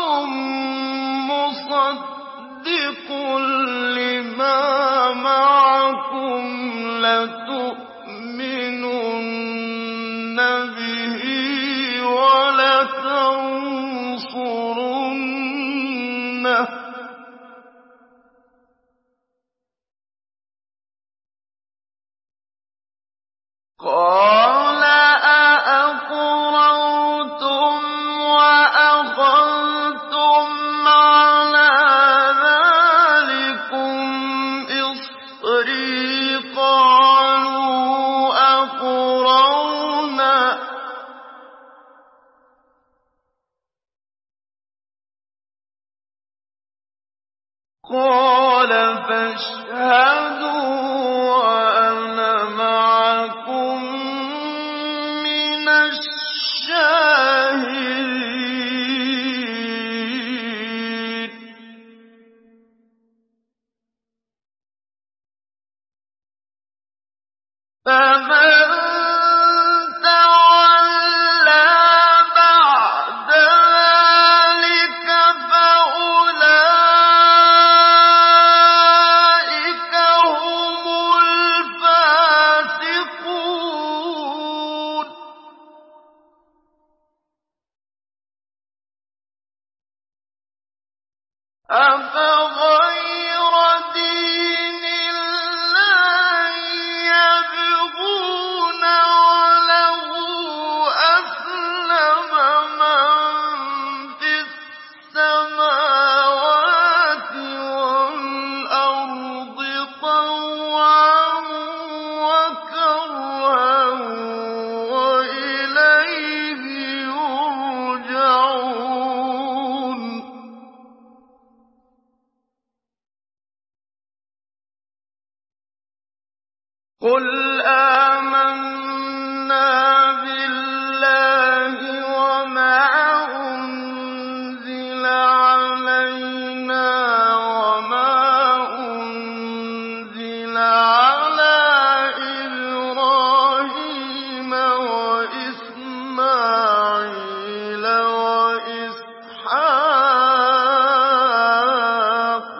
مُّصَدِّقٌ لِّمَا مَعَكُمْ لَتُؤْمِنُنَّ بِهِ وَلَتَنصُرُنَّهُ ۚ قَالَ أَأَقْرَرْتُمْ وَأَخَذْتُمْ عَلَىٰ ذَٰلِكُمْ إِصْرِي ۖ قَالُوا أَقْرَرْنَا ۚ قَالَ فَاشْهَدُوا وَأَنَا مَعَكُم مِّنَ الشَّاهِدِينَ. فَمَن تَوَلَّىٰ بَعْدَ ذَٰلِكَ فَأُولَٰئِكَ هُمُ الْفَاسِقُونَ. أَفَغَيْرَ دِينِ اللَّهِ يَبْغُونَ وَلَهُ أَسْلَمَ مَن فِي السَّمَاوَاتِ وَالْأَرْضِ طَوْعًا وَكَرْهًا وَإِلَيْهِ يُرْجَعُونَ. قُلْ آمَنَّا بِاللَّهِ وَمَا أُنزِلَ عَلَيْنَا وَمَا أُنزِلَ عَلَىٰ إِبْرَاهِيمَ وَإِسْمَاعِيلَ وَإِسْحَاقَ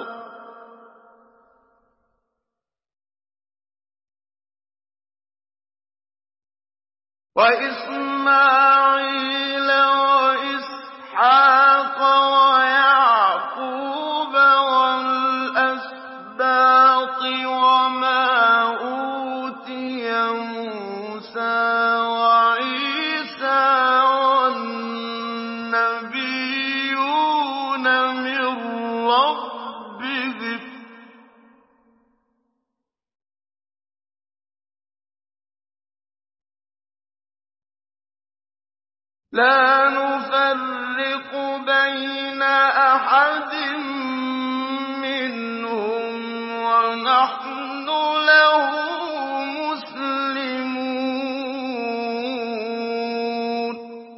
وَإِسْمَاعِيلَ وَإِسْحَاقَ وَيَعْقُوبَ وَالْأَسْبَاطِ وَمَا أُوتِيَ مُوسَىٰ وَعِيسَىٰ وَالنَّبِيُّونَ مِن رَّبِّهِمْ ۖ لَا نُفَرِّقُ بَيْنَ أَحَدٍ مِّنْهُمْ وَنَحْنُ لَهُ مُسْلِمُونَ.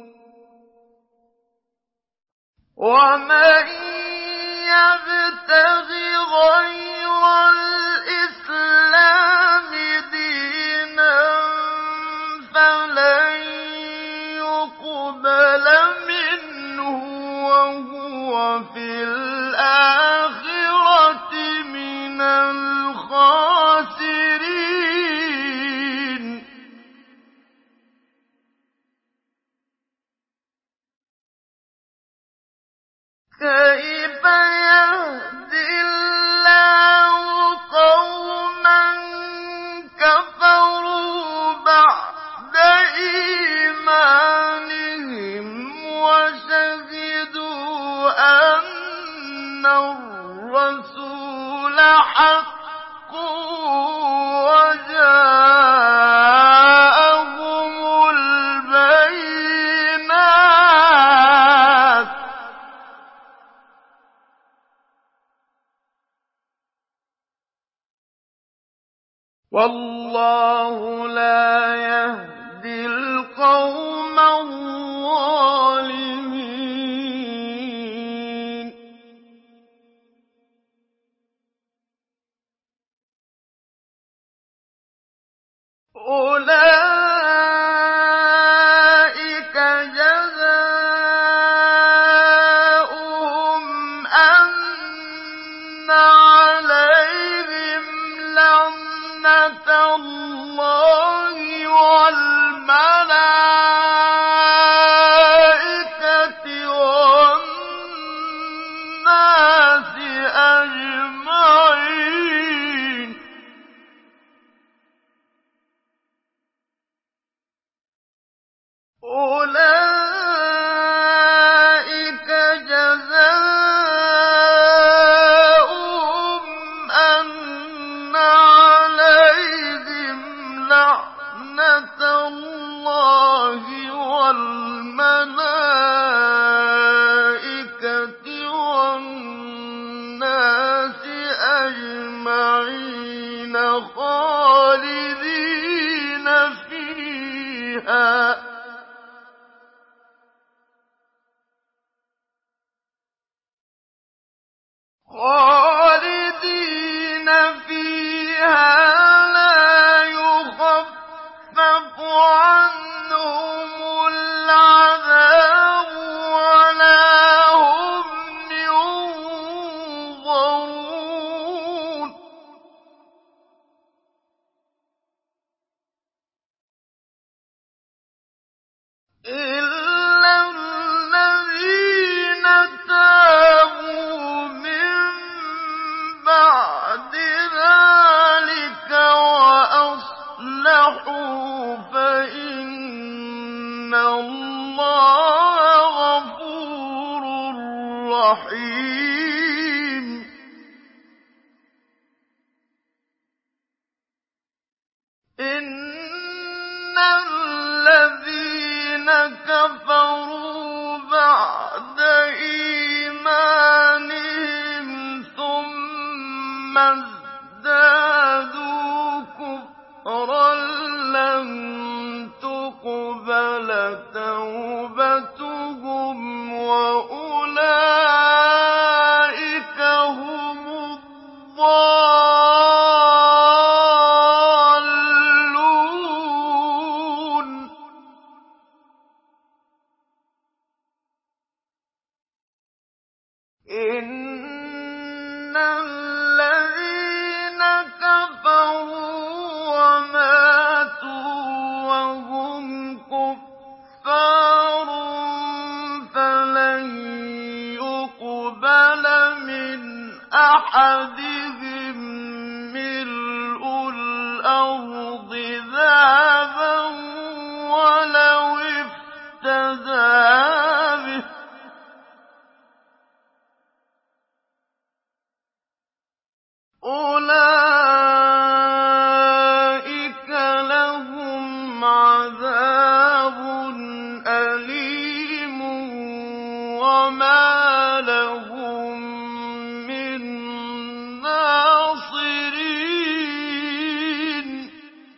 وَمَن يَبْتَغِ غَيْرَ الْإِسْلَامِ دِينًا فَلَن يُقْبَلَ مِنْهُ وَهُوَ فِي الْآخِرَةِ مِنَ الْخَاسِرِينَ. كَيْفَ يَهْدِي اللَّهُ قَوْمًا كَفَرُوا بَعْدَ إِيمَانِهِمْ وَشَهِدُوا أَنَّ الرَّسُولَ حَقٌّ وَجَاءَهُمُ الْبَيِّنَاتُ ۚ وَاللَّهُ لَا يَهْدِي الْقَوْمَ الظَّالِمِينَ. أولئك جزاؤهم أن عليهم لعنة الله والملائكة والناس أجمعين. أولئك جزاؤهم أن عليهم لعنة الله والملائكة والناس أجمعين خالدين فيها خالدين فيها لا يخفف عنهم العذاب ولا هم ينظرون. إلا الذين تابوا من بعد ذلك وأصلحوا فإن الله غفور رحيم. إن الذين كفروا بعد إيمانهم ثم ازدادوا كفرا لن تقبل توبتهم وأولئك هم الضالون. إن الذين كفروا وماتوا وهم كفار فلن يقبل من أحدهم ملء الأرض ذهبا ولو افتدى به أولئك لهم عذاب أليم وما لهم من ناصرين.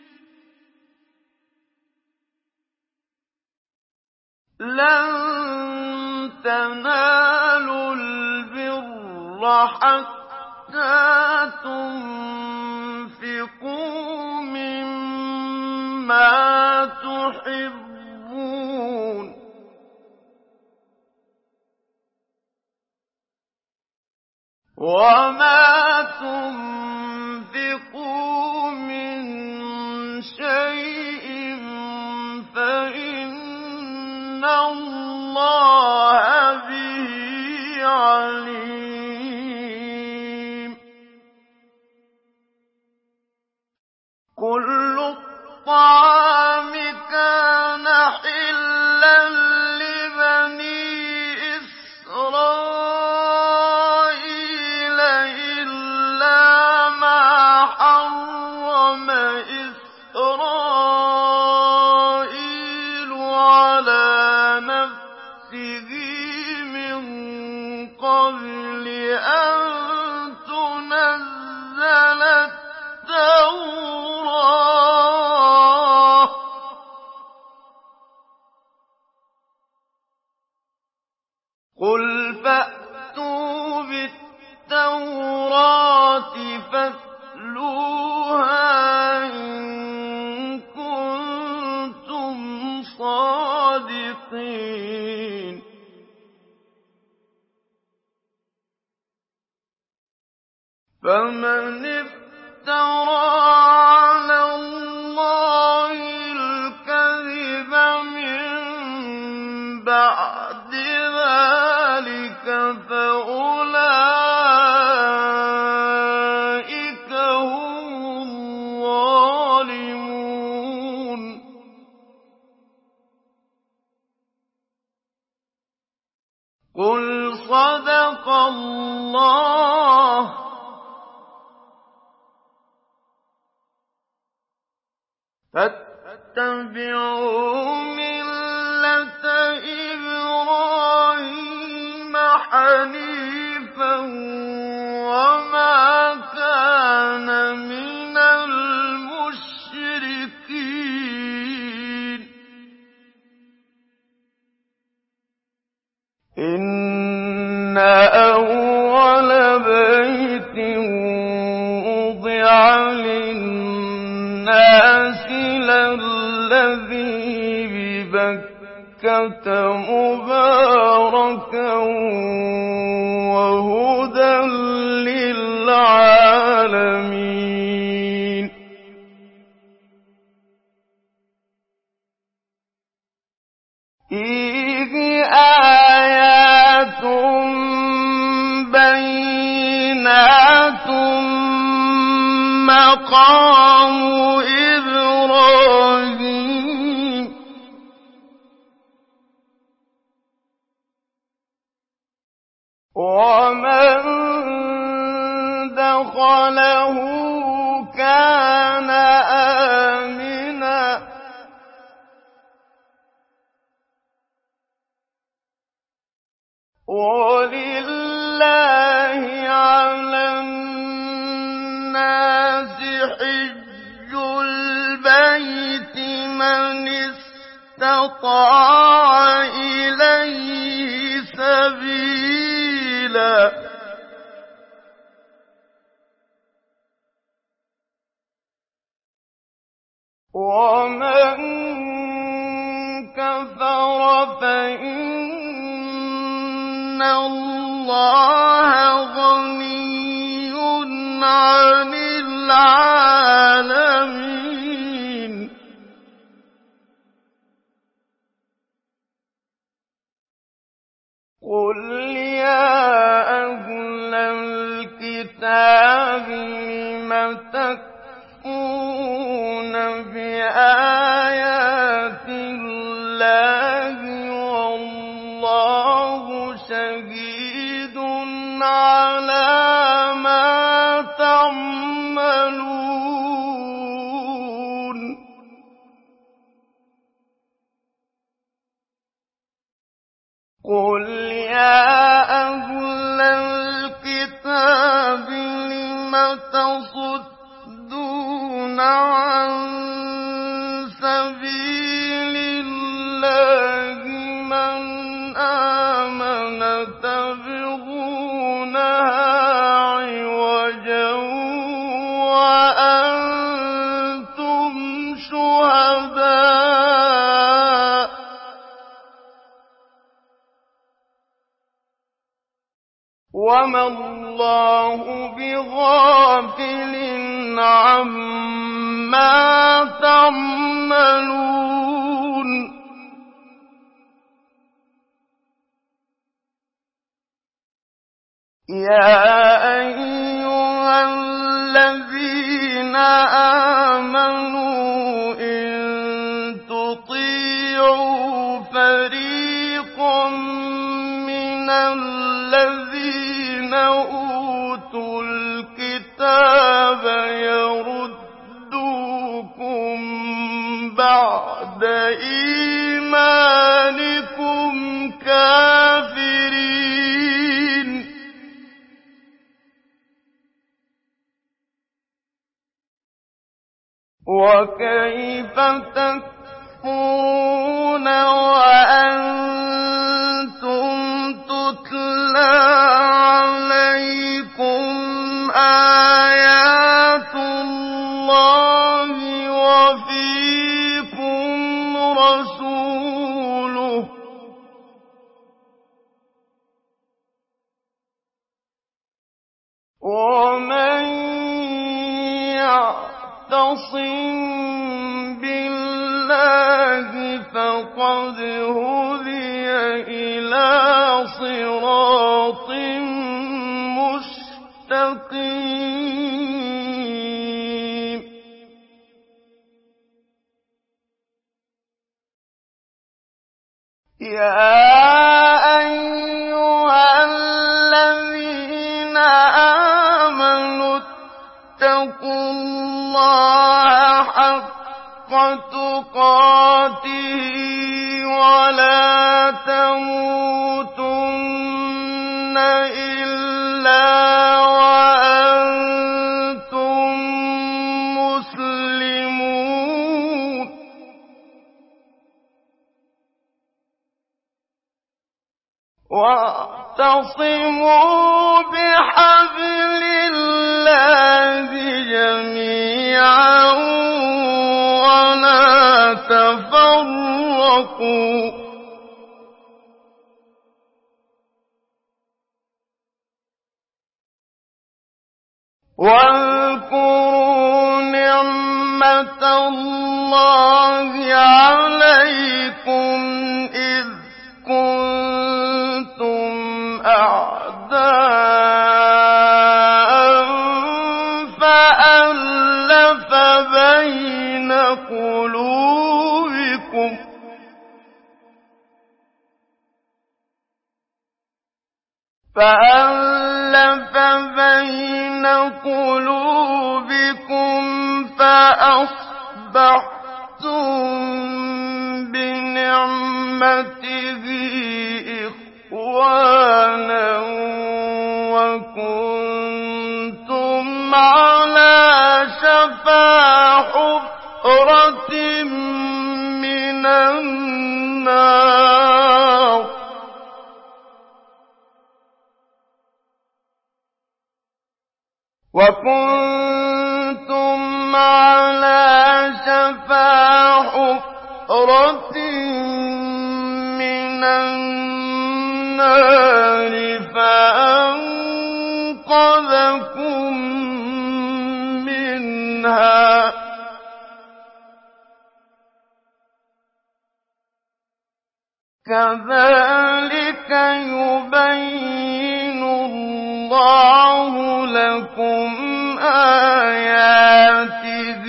لن تنالوا البر حتى تنفقوا مما تحبون وما تنفقوا من شيء فإن الله به عليم. كل الطعام كان حلا لبني إسرائيل إلا ما حرم إسرائيل على نفسه من قبل أن تنزل التوراة فاتبعوا مِلَّةَ إِبْرَاهِيمَ حَنِيفًا وَمَا كَانَ مِنَ الْمُشْرِكِينَ إِنَّ أَوَّلَ بَيْتٍ وُضِعَ لِلنَّاسِ لَلَّذِي بِبَكَّةَ مُبَارَكًا وَهُدًى لِّلْعَالَمِينَ فِيهِ آيَاتٌ بَيِّنَاتٌ مَّقَامُ إِبْرَاهِيمَ وَمَن دَخَلَهُ كَانَ آمِنًا وَلِلَّهِ عَلَى النَّاسِ حِجُّ الْبَيْتِ مَنِ اسْتَطَاعَ إِلَيْهِ سَبِيلًا ۚ وَمَن كَفَرَ فَإِنَّ اللَّهَ غَنِيٌّ عَنِ الْعَالَمِينَ قُلْ يَا أَهْلَ الْكِتَابِ لِمَ تَكْفُرُونَ بِآيَاتِ اللَّهِ وَاللَّهُ شَهِيدٌ عَلَىٰ مَا تَعْمَلُونَ قُلْ يَا أَهْلَ الْكِتَابِ لِمَ تَصُدُّونَ عَن سَبِيلِ اللَّهِ مَنْ آمَنَ تَبْغُونَهَا عِوَجًا وَأَنتُمْ شُهَدَاءُ ۗ وَمَا اللَّهُ بِغَافِلٍ عَمَّا تَعْمَلُونَ يَا أَيُّهَا الَّذِينَ آمَنُوا إِن تُطِيعُوا فَرِيقًا مِّنَ الَّذِينَ أُوتُوا الْكِتَابَ يَرُدُّوكُم بَعْدَ إِيمَانِكُمْ كَافِرِينَ وَكَيْفَ تَكْفُرُونَ وَأَنتُمْ تُتْلَىٰ عَلَيْكُمْ آيَاتُ اللَّهِ وَفِيكُمْ رَسُولُهُ ۗ وَمَن يَعْتَصِم بِاللَّهِ فَقَدْ هُدِيَ إِلَىٰ صِرَاطٍ مُّسْتَقِيمٍ يَا أَيُّهَا الَّذِينَ آمَنُوا اتَّقُوا اللَّهَ حَقَّ تقاته ولا تموتن إلا وأنتم مسلمون واعتصموا بحبل الله جميعا ولا تفرقوا واذكروا نعمة الله عليكم إذ كنتم أعداء فألف بين قلوبكم فألف بين قلوبكم فأصبحتم بنعمته إخوانا وكنتم على شفا حفرة من النار وكنتم على شفا حفرة من النار فأنقذكم منها كذلك يبين الله لكم آياته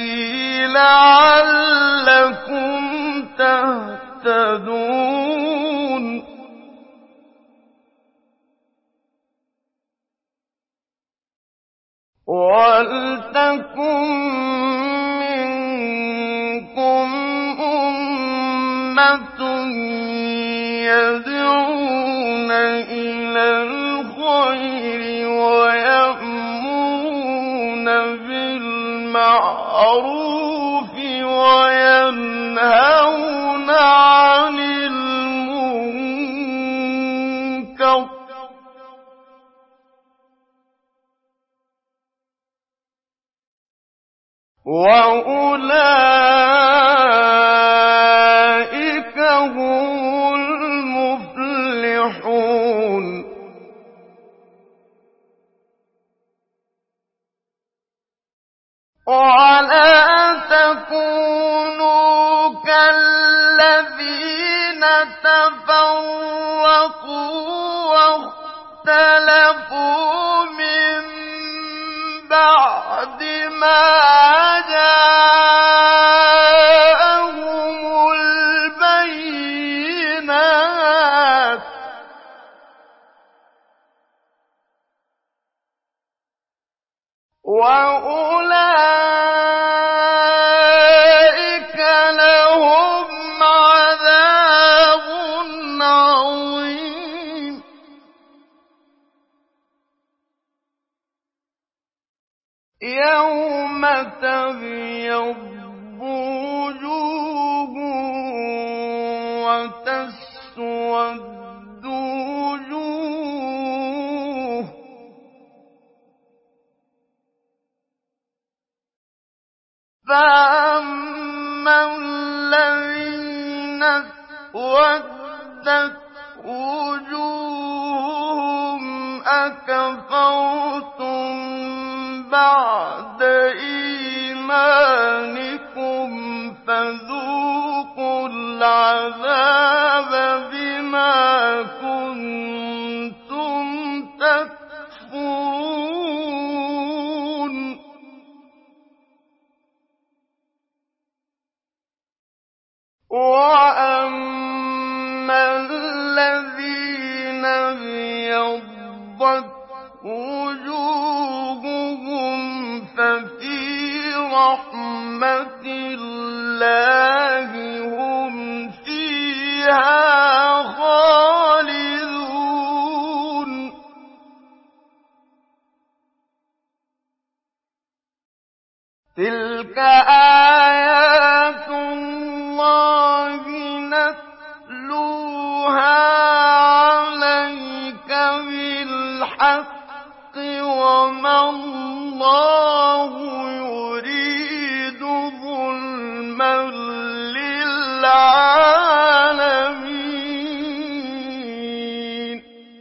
لعلكم تهتدون ولتكن منكم أمة يدعون إلى الخير ويأمرون بالمعروف وينهون عن المنكر وأولئك هم المفلحون ولا تكونوا كالذين تفرقوا واختلفوا من بعد ما جاءهم البينات وأولئك لهم عذاب عظيم يوم تبيض وجوه وتسود وجوه فأما الذين اسودت وجوههم أكفرتم بعد إيمانكم فذوقوا العذاب بما كنتم تكفرون وأما الذين ابيضت وجوههم ففي رحمة الله اللَّهِ هُمْ فِيهَا خَالِدُونَ تِلْكَ آيَاتُ اللَّهِ نَتْلُوهَا عَلَيْكَ بِالْحَقِّ وَمَا اللَّهُ يُرِيدُ ظُلْمًا لِّلْعَالَمِينَ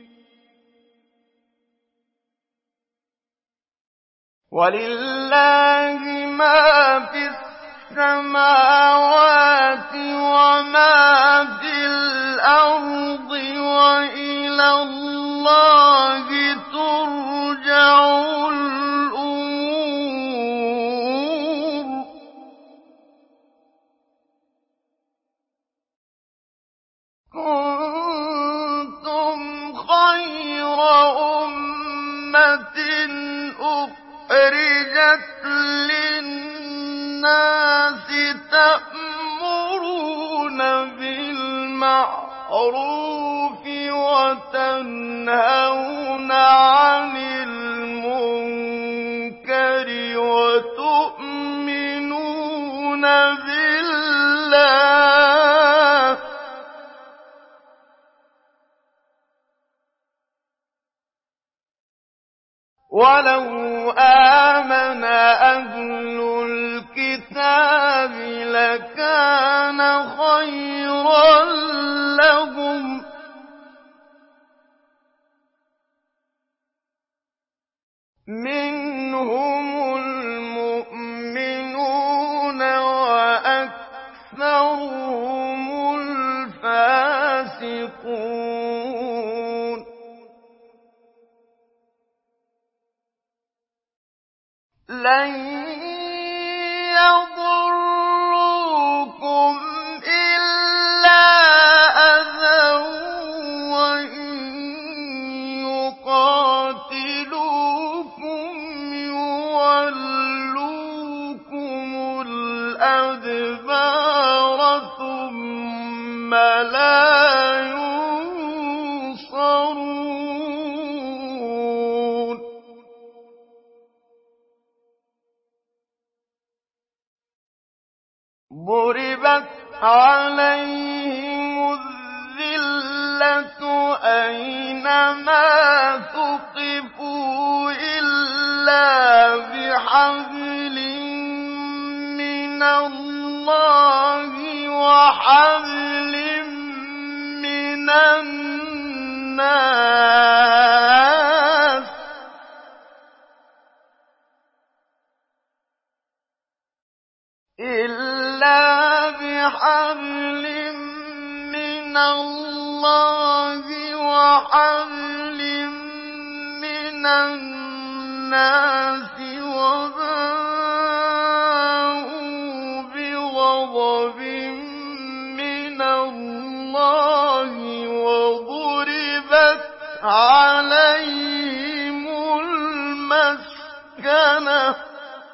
وَلِلَّهِ مَا فِي السَّمَاوَاتِ وَمَا فِي الْأَرْضِ وَإِلَى اللَّهِ تُرْجَعُ الْأُمُورُ كُنتُمْ خَيْرَ أُمَّةٍ أُخْرِجَتْ لِلنَّاسِ تَأْمُرُونَ بِالْمَعْرُوفِ وَتَنْهَوْنَ عَنِ الْمُنكَرِ وَتُؤْمِنُونَ بِاللَّهِ ۗ وَلَوْ آمَنَ أَهْلُ الْكِتَابِ لَكَانَ خَيْرًا لَّهُمْ ۚ مِنْهُمُ الْمُؤْمِنُونَ وَأَكْثَرُهُمُ الْفَاسِقُونَ لَن يَضُرُّوكُمْ إِلَّا أَذًى وَإِن يُقَاتِلُوكُمْ يُوَلُّوكُمُ الْأَدْبَارَ ثُمَّ لَا يُنصَرُونَ ضُرِبَتْ عَلَيْهِمُ الذِّلَّةُ أَيْنَمَا ثُقِفُوا إِلَّا بِحَبْلٍ مِّنَ اللَّهِ وَحَبْلٍ مِّنَ النَّاسِ إِلَّا بِحَبْلٍ مِّنَ اللَّهِ وَحَبْلٍ مِّنَ النَّاسِ وَبَاءُوا بِغَضَبٍ مِّنَ اللَّهِ وَضُرِبَتْ عَلَيْهِمُ الْمَسْكَنَةُ ۚ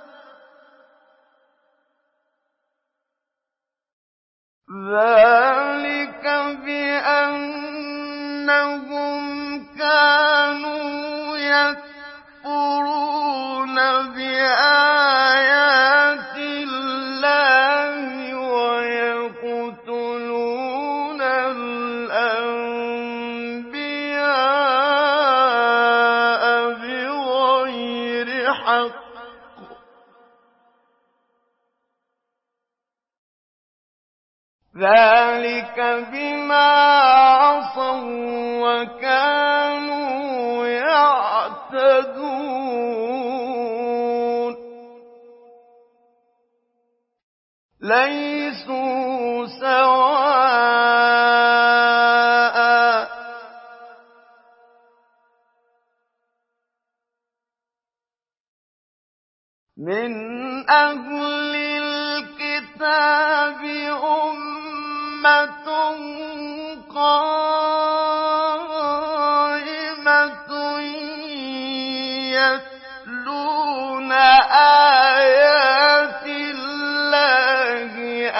ذَٰلِكَ بِأَنَّهُمْ كَانُوا يَكْفُرُونَ بِآيَاتِ اللَّهِ وَيَقْتُلُونَ الْأَنبِيَاءَ بِغَيْرِ حَقٍّ ذَٰلِكَ بِمَا عَصَوا وَّكَانُوا يَعْتَدُونَ لَيْسُوا سَوَاءً ۗ مِّنْ أَهْلِ الْكِتَابِ أُمَّةٌ قَائِمَةٌ يَتْلُونَ آيَاتِ اللَّهِ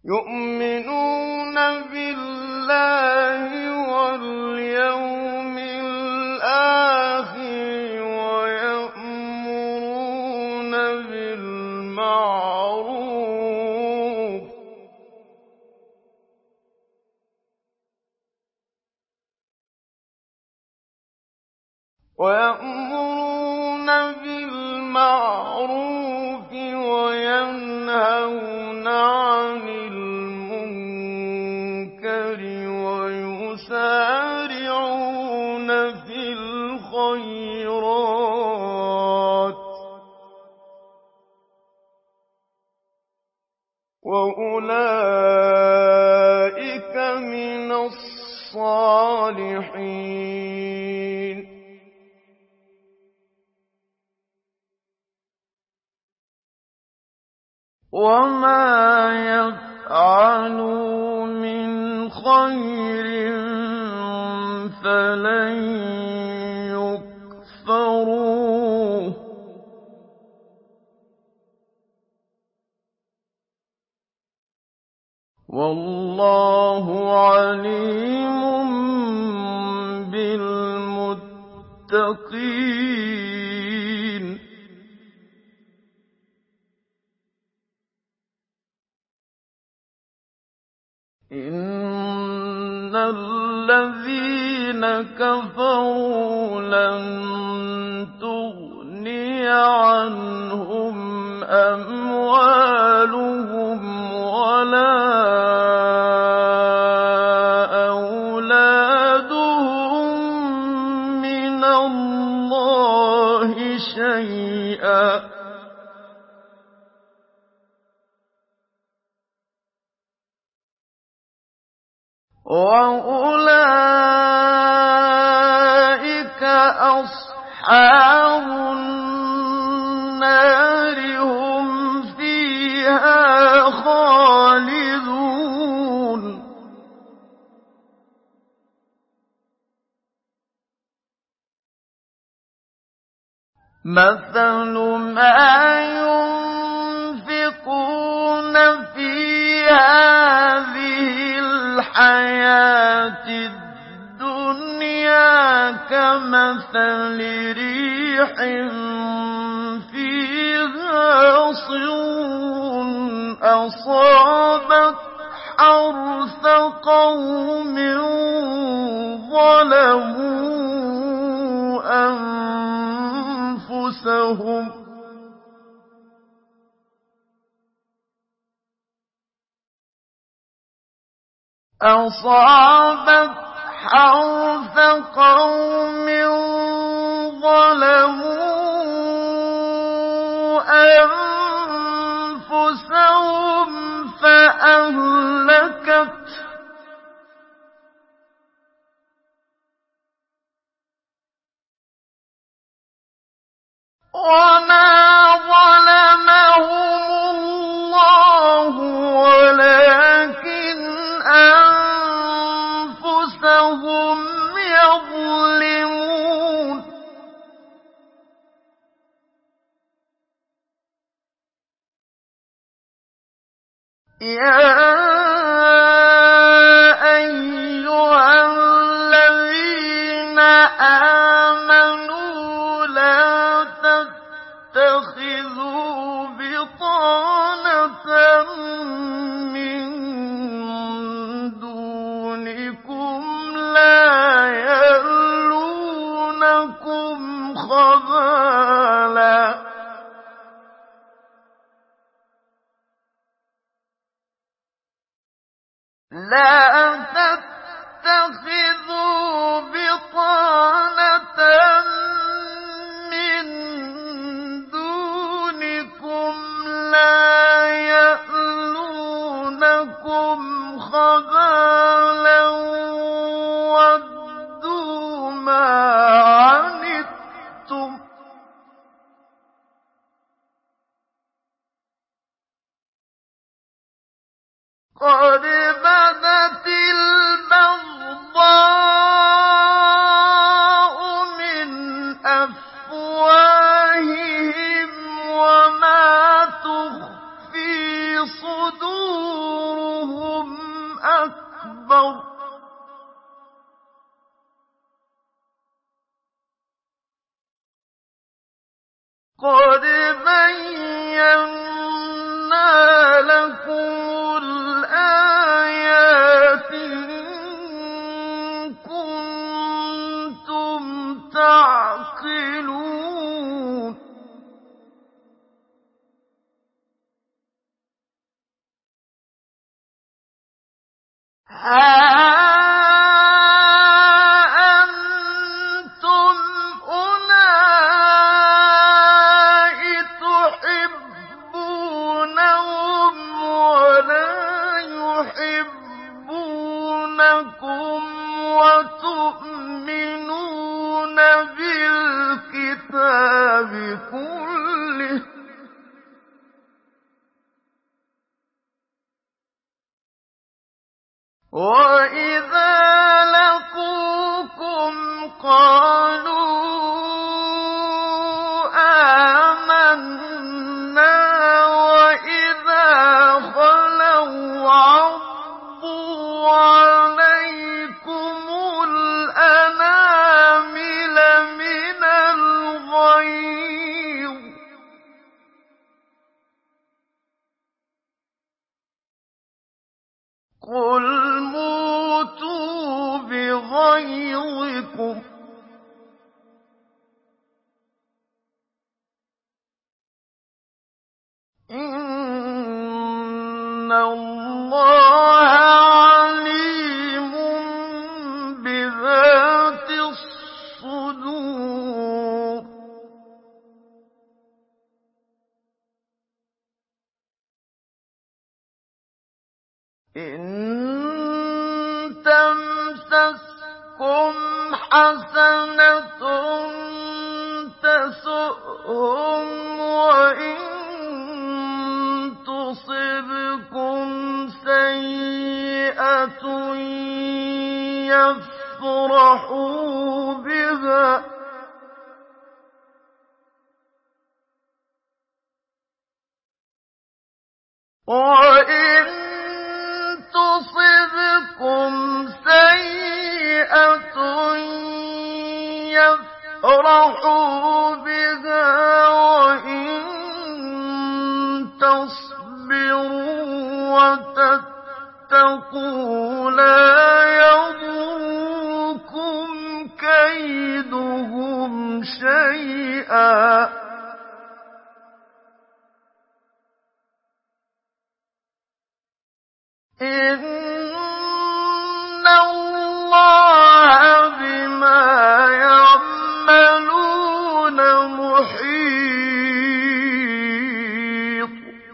يؤمنون بالله واليوم الآخر ويأمرون بالمعروف ويأمرون بالمعروف وينهون عن المنكر ويسارعون في الخيرات وأولئك من الصالحين وما يفعلوا من خير فلن يكفروه والله عليم بالمتقين إن الذين كفروا لن تغني عنهم أموالهم ولا أولادهم من الله شيئا وأولئك أصحاب النار هم فيها خالدون مثل ما ينفقون في هذه الحياة الدنيا كمثل ريح فيها صر أصابت حرث قوم ظلموا أنفسهم أصابت حرث قوم ظلموا أنفسهم فأهلكت وما ظلمهم الله ولكن أنفسهم يظلمون يا أيها الذين آمنوا لا تتخذوا بطانة من دونكم لا يألونكم خبالا لا تتخذوا بطانة من دونكم لا يألونكم خبالا ودوا ما عنتم قد بدت البغضاء من أفواههم وما تخفي صدورهم ها أنتم أولئك تحبونهم ولا يحبونكم وتؤمنون بالكتاب كله وَإِذَا لَقُوكُمْ قَالُوا آمَنَّا وَإِذَا خَلَوْا عَضُّوا عَلَيْكُمُ الْأَنَامِلَ مِنَ الْغَيْظِ ۚ قُلْ مُوتُوا بِغَيْظِكُمْ إِنَّ اللَّهَ عَلِيمٌ بِذَاتِ الصُّدُورِ إِن تَمْسَسْكُمْ حَسَنَةٌ تَسُؤْهُمْ وَإِن تُصِبْكُمْ سَيِّئَةٌ يَفْرَحُوا بِهَا ۖ وَإِن تُصِبْكُمْ سَيِّئَةٌ يَفْرَحُوا بِهَا وَإِن تَصْبِرُوا وَتَتَّقُوا لَا يَضُرُّكُمْ كَيْدُهُمْ شَيْئًا ۗ إِنَّ اللَّهَ بِمَا يَعْمَلُونَ مُحِيطٌ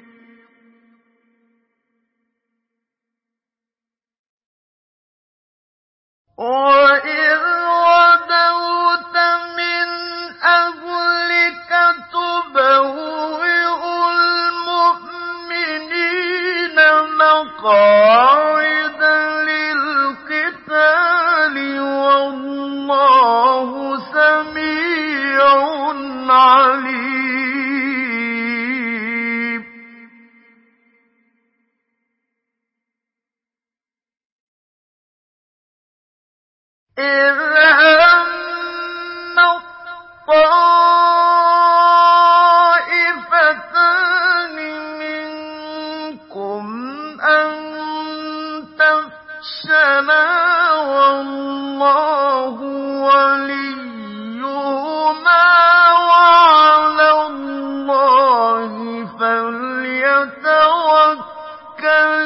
وَإِذْ غَدَوْتَ مِنْ أَهْلِكَ تُبَوِّئُ الْمُؤْمِنِينَ مَقَاعِدَ لِلْقِتَالِ وَاللَّهُ سَمِيعٌ عَلِيمٌ إِذْ هَمَّت طَّائِفَتَانِ مِنكُمْ أَن تَفْشَلَا وَاللَّهُ وَلِيُّهُمَا وَعَلَى اللَّهِ فَلْيَتَوَكَّلِ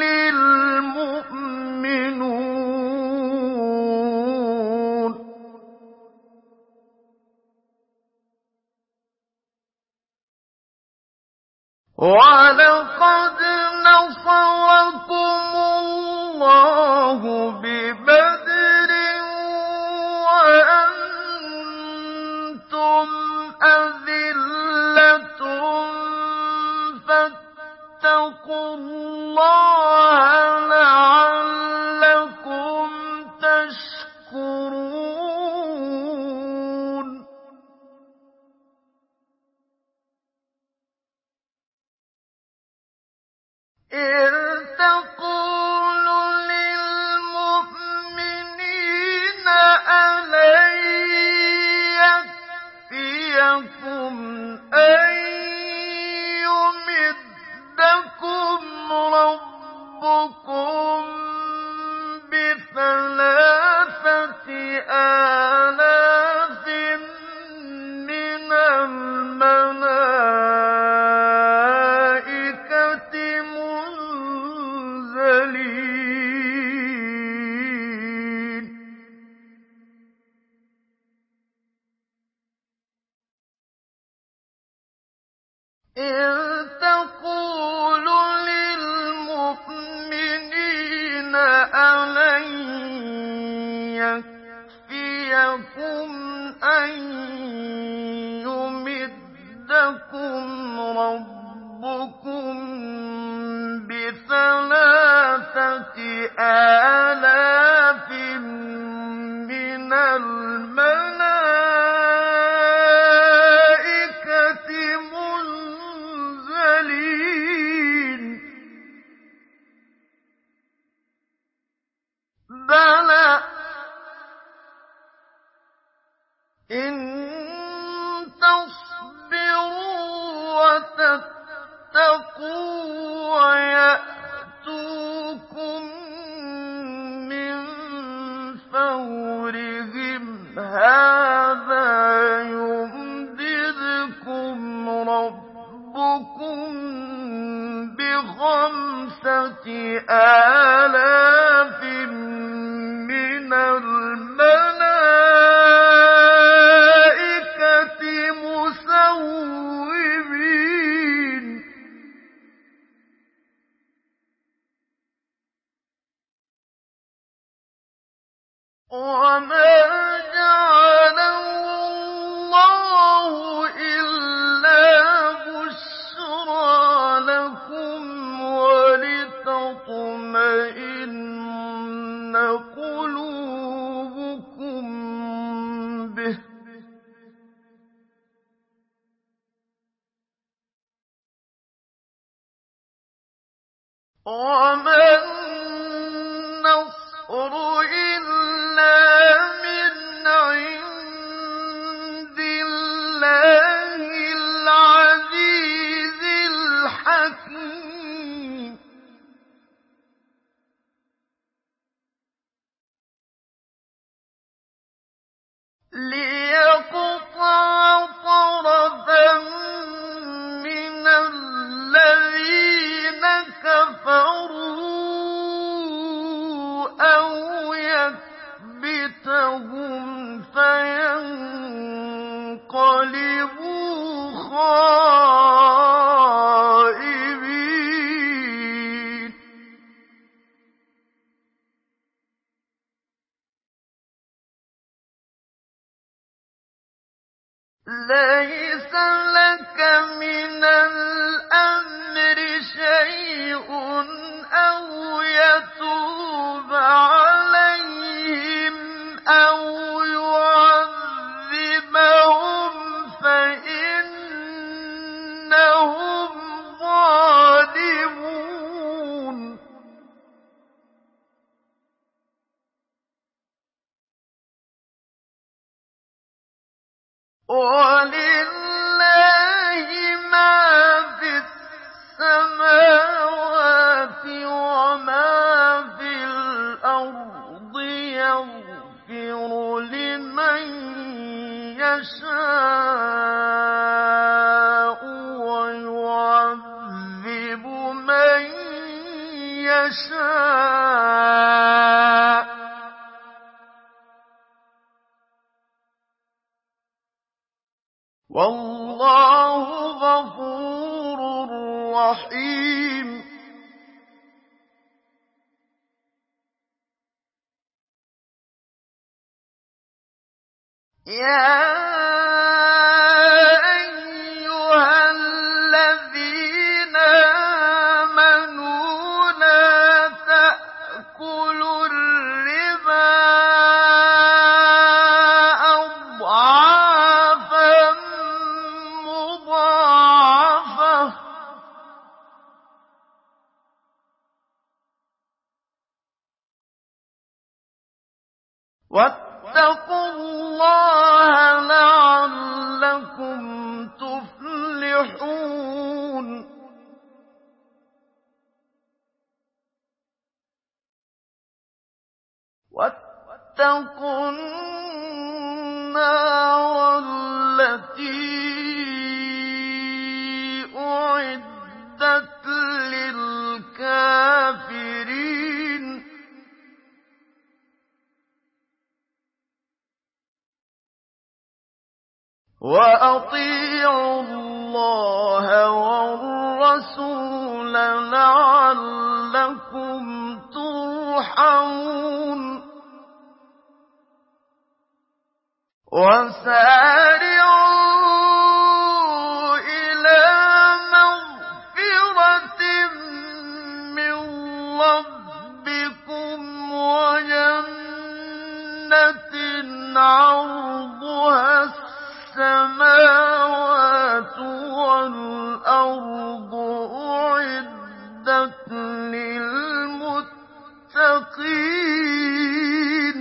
الْمُؤْمِنُونَ وَلَقَدْ نَصَرَكُمُ اللَّهُ بِبَدْرٍ وَأَنتُمْ أَذِلَّةٌ فَاتَّقُوا اللَّهَ لَعَلَّكُمْ تَشْكُرُونَ إِذْ تَقُولُ لِلْمُؤْمِنِينَ أَلَن يَكْفِيَكُمْ أَن يُمِدَّكُمْ رَبُّكُم بِثَلَاثَةِ آلَافٍ مِّنَ الْمَلَائِكَةِ مُنزِلِينَ إِذْ تَقُولُ لِلْمُؤْمِنِينَ أَلَن يَكْفِيَكُمْ أَن يُمِدَّكُمْ رَبُّكُم بِثَلَاثَةِ آلَافٍ مِّنَ الْمَلَائِكَةِ مُنزَلِينَ بَلَىٰ إِن تَصْبِرُوا وَتَتَّقُوا وَيَأْتُوكُم مِّن فَوْرِهِمْ هَٰذَا يُمْدِدْكُمْ رَبُّكُم بِخَمْسَةِ آلَافٍ مِّنَ الْمَلَائِكَةِ مُسَوِّمِينَ وَمَا جَعَلَهُ اللَّهُ إِلَّا بُشْرَىٰ لَكُمْ وَلِتَطْمَئِنَّ قُلُوبُكُم بِهِ ۗ وَمَا النَّصْرُ إِلَّا مِنْ عِندِ اللَّهِ الْعَزِيزِ الْحَكِيمِ لِيَقْطَعَ طَرَفًا مِّنَ الَّذِينَ كَفَرُوا أَوْ يَكْبِتَهُمْ فَيَنقَلِبُوا خَائِبِينَ لَيْسَ لَكَ مِنَ الْأَمْرِ شَيْءٌ أَوْ يَتُوبَ عَلَيْهِمْ أَوْ يُعَذِّبَهُمْ فَإِنَّهُمْ ظَالِمُونَ وَلِلَّهِ مَا فِي السَّمَاوَاتِ وَمَا فِي الْأَرْضِ ۚ يَغْفِرُ لِمَن يَشَاءُ وَيُعَذِّبُ مَن يَشَاءُ ۚ وَاللَّهُ غَفُورٌ رَّحِيمٌ يَا أَيُّهَا الَّذِينَ آمَنُوا لَا تَأْكُلُوا الرِّبَا أَضْعَافًا مُّضَاعَفَةً ۖ وَاتَّقُوا اللَّهَ لَعَلَّكُمْ تُفْلِحُونَ وَاتَّقُوا النَّارَ الَّتِي أُعِدَّتْ لِلْكَافِرِينَ وَأَطِيعُوا اللَّهَ الرَّسُولَ لَعَلَّكُمْ تُرْحَمُونَ وَسَارِعُوا إِلَىٰ مَغْفِرَةٍ مِّن رَّبِّكُمْ وَجَنَّةٍ عَرْضُهَا السَّمَاوَاتُ وَالْأَرْضُ أُعِدَّتْ لِلْمُتَّقِينَ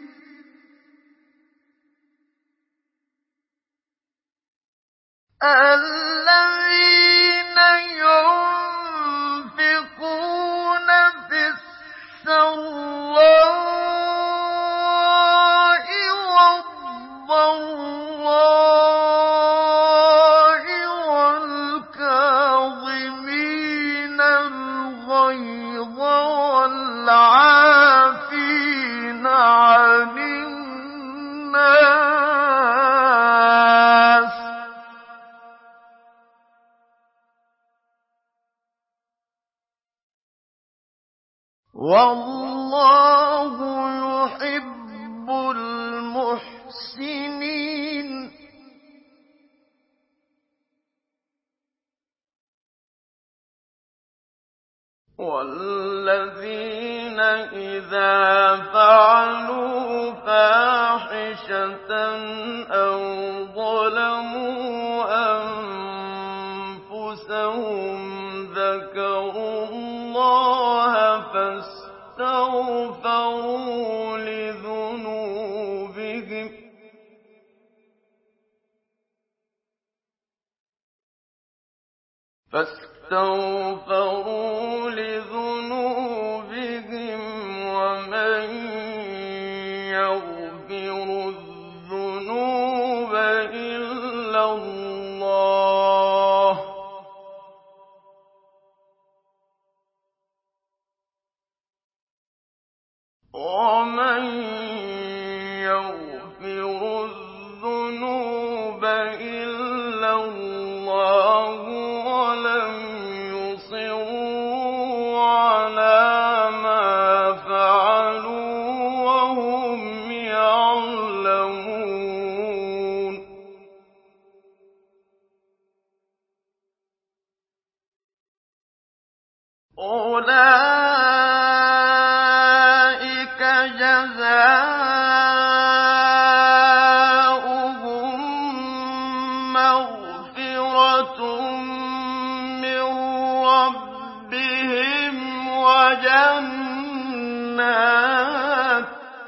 الَّذِينَ يُنفِقُونَ فِي السَّرَّاءِ وَالضَّرَّاءِ وَالْكَاظِمِينَ الْغَيْظَ وَالْعَافِينَ عَنِ النَّاسِ ۗ وَاللَّهُ يُحِبُّ الْمُحْسِنِينَ وَالَّذِينَ إِذَا فَعَلُوا فَاحِشَةً أَوْ ظَلَمُوا أَنفُسَهُمْ ذَكَرُوا اللَّهَ فَاسْتَغْفَرُوا لِذُنُوبِهِمْ فاستغفروا لذنوبهم ومن يغفر الذنوب إلا الله ومن يغفر الذنوب إلا الله وَلَمْ يُصِرُّوا عَلَىٰ مَا فَعَلُوا وَهُمْ يَعْلَمُونَ أُولَٰئِكَ جَزَاؤُهُم مَّغْفِرَةٌ مِّن رَّبِّهِمْ وَجَنَّاتٌ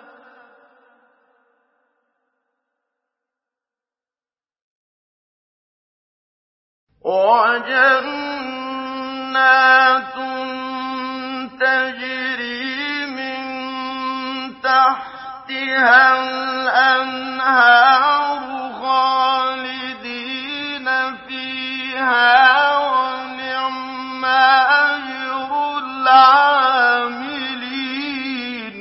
وَجَنَّاتٌ تَجْرِي مِن تَحْتِهَا الْأَنْهَارُ خَالِدِينَ فِيهَا ۚ وَنِعْمَ أَجْرُ الْعَامِلِينَ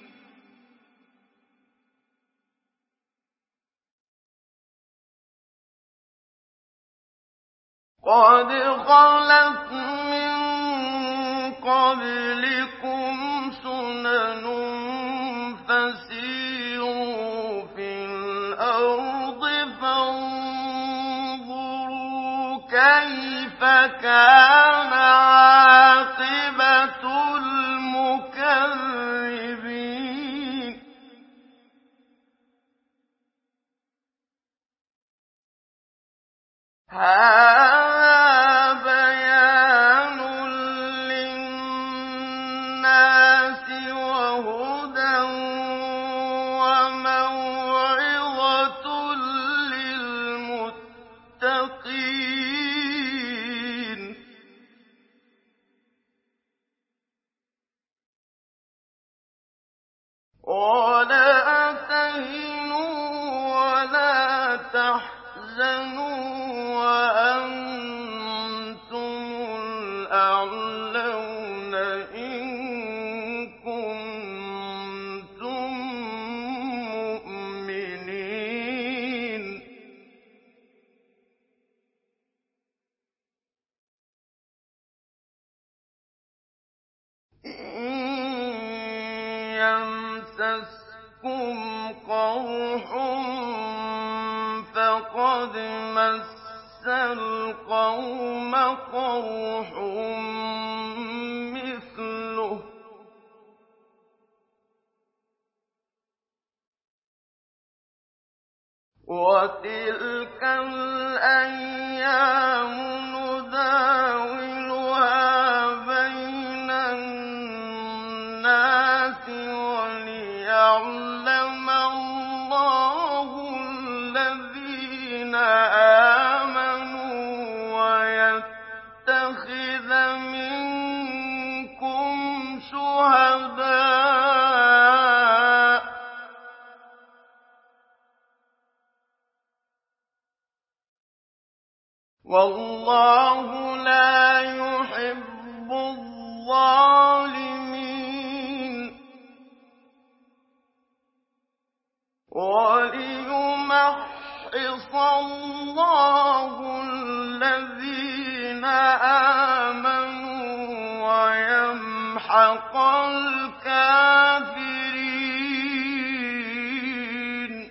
قَدْ خَلَتْ مِن قَبْلِكُمْ سُنَنٌ فَسِيرُوا فِي الْأَرْضِ فَانظُرُوا كَيْفَ كَانَ عَاقِبَةُ الْمُكَذِّبِينَ هَٰذَا بَيَانٌ لِّلنَّاسِ وَهُدًى وَمَوْعِظَةٌ لِّلْمُتَّقِينَ وَلَا تَهِنُوا وَلَا تَحْزَنُوا وَأَنتُمُ الْأَعْلَوْنَ إِن كُنتُم مُّؤْمِنِينَ يَمْسَسْكُمْ قَرْحٌ فَقَدْ مَسَّ الْقَوْمَ قَرْحٌ مِّثْلُهُ ۚ وَتِلْكَ الْأَيَّامُ نُدَاوِلُهَا بَيْنَ النَّاسِ وَلِيَعْلَمَ اللَّهُ الَّذِينَ آمَنُوا وَيَتَّخِذَ مِنكُمْ شُهَدَاءَ ۗ وَاللَّهُ لَا يُحِبُّ الظَّالِمِينَ وَلِيُمَحِّصَ اللَّهُ الَّذِينَ آمَنُوا وَيَمْحَقَ الْكَافِرِينَ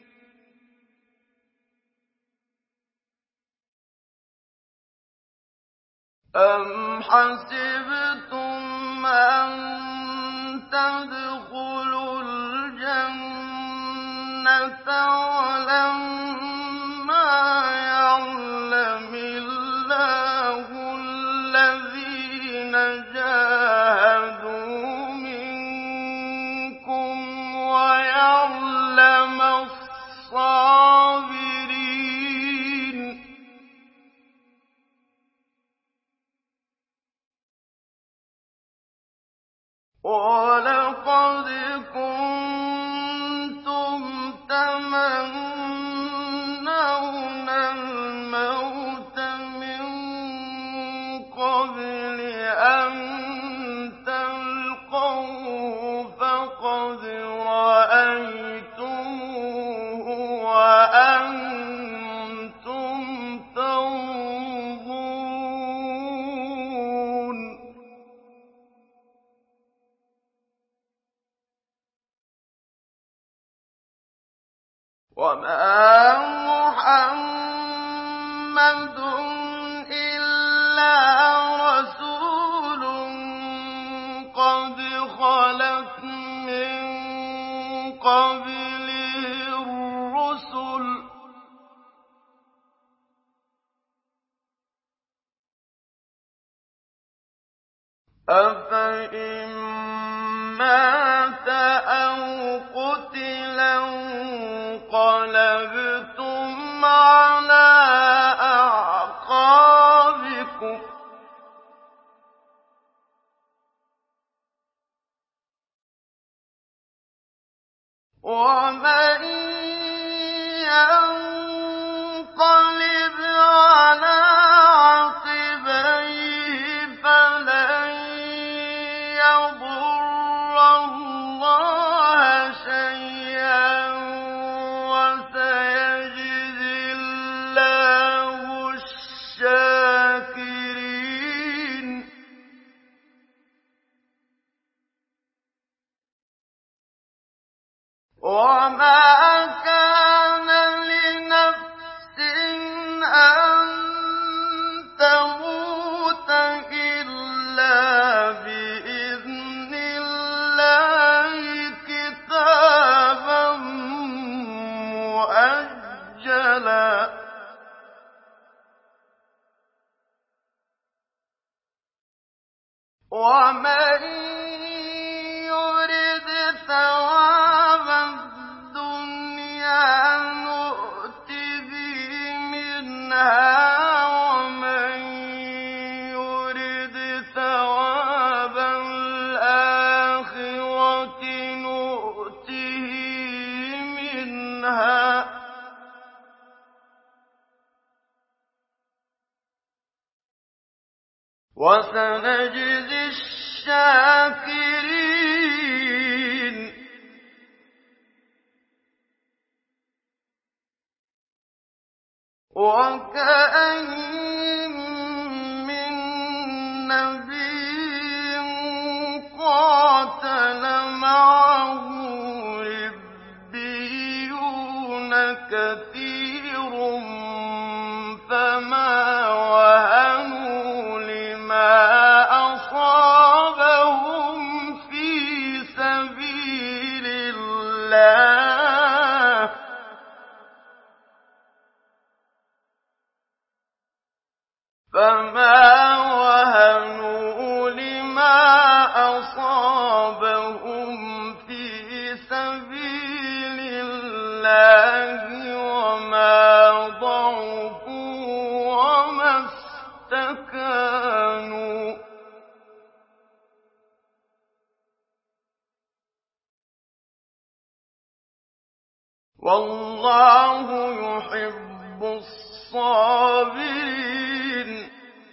أَمْ حَسِبْتُمْ أَن تَدْخُلُوا الْجَنَّةَ وَلَمَّا يَعْلَمِ اللَّهُ الَّذِينَ جَاهَدُوا مِنكُمْ وَيَعْلَمَ الصَّابِرِينَ وَلَقَدْ كُنتُمْ تَمَنَّوْنَ الْمَوْتَ مِن قَبْلِ أَن تَلْقَوْهُ فَقَدْ رَأَيْتُمُوهُ وَأَنتُمْ تَنظُرُونَ وَمَا مُحَمَّدٌ إِلَّا رَسُولٌ قَدْ خَلَتْ مِن قَبْلِهِ الرُّسُلُ ۚ أَفَإِن مَّاتَ أَوْ قُتِلَ انقَلَبْتُمْ عَلَىٰ أَعْقَابِكُمْ ۚ وَمَن يَنقَلِبْ عَلَىٰ عَقِبَيْهِ فَلَن يَضُرَّ اللَّهَ شَيْئًا ۗ وَسَيَجْزِي اللَّهُ الشَّاكِرِينَ وَمَا كَانَ لِنَفْسٍ أَن تَمُوتَ إِلَّا بِإِذْنِ اللَّهِ كِتَابًا مُّؤَجَّلًا ۗ وَمَن يُرِدْ ثَوَابَ الدُّنْيَا نُؤْتِ بِهِ مِنْهَا ۖ وَمَن يُرِدْ ثَوَابَ الْآخِرَةِ نُؤْتِهِ مِنْهَا ۖ وَسَنَجْزِي الشَّاكِرِينَ وَكَأَيِّن مِّن نَّبِيٍّ قَاتَلَ مَعَهُ اسْتَكَانُوا وَاللَّهُ يُحِبُّ الصَّابِرِينَ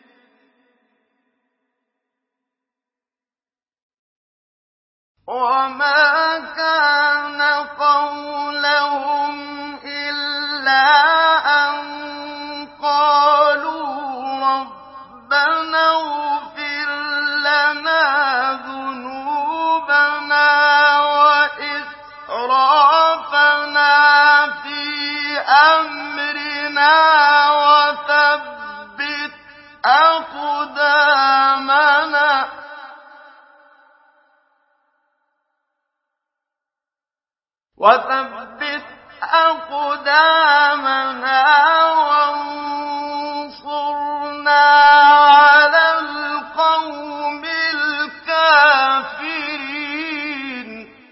وَمَا كَانَ قَوْلَهُمْ إِلَّا أَن قَالُوا رَبَّنَا اغْفِرْ لَنَا ذُنُوبَنَا وَإِسْرَافَنَا فِي أَمْرِنَا وَثَبِّتْ أَقْدَامَنَا وَثَبِّتْ أَقْدَامَنَا وَانصُرْنَا عَلَى الْقَوْمِ الْكَافِرِينَ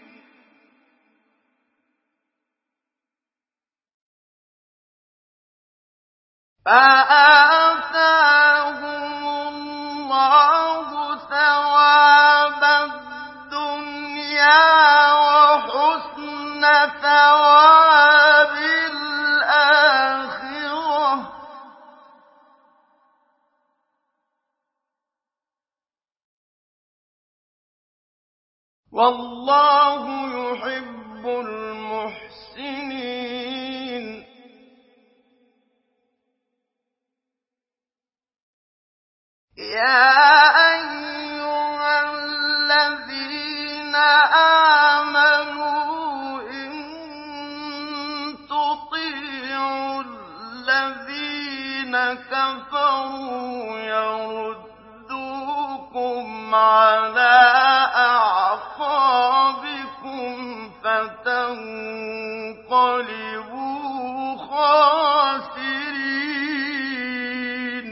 فَآتَاهُمُ اللَّهُ ثَوَابَ الدُّنْيَا وَحُسْنَ ثَوَابِ الْآخِرَةِ ۗ وَاللَّهُ يُحِبُّ الْمُحْسِنِينَ يَا أَيُّهَا الَّذِينَ آمَنُوا إِن تُطِيعُوا الَّذِينَ كَفَرُوا يَرُدُّوكُمْ عَلَىٰ أَعْقَابِكُمْ فَتَنقَلِبُوا خَاسِرِينَ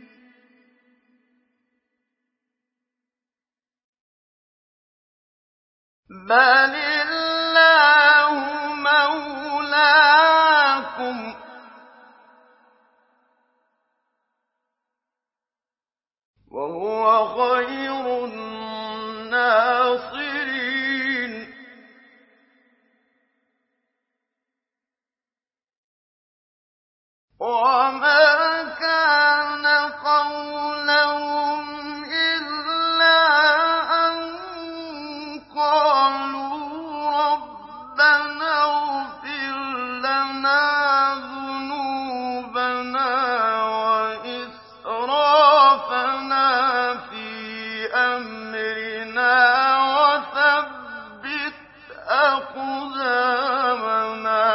بَلِ اللَّهُ مَوْلَاكُمْ ۖ وَهُوَ خَيْرُ النَّاصِرِينَ وَمَا كَانَ قَوْلَهُمْ إِلَّا أَن قَالُوا رَبَّنَا اغْفِرْ لَنَا ذُنُوبَنَا وَإِسْرَافَنَا فِي أَمْرِنَا وَثَبِّتْ أَقْدَامَنَا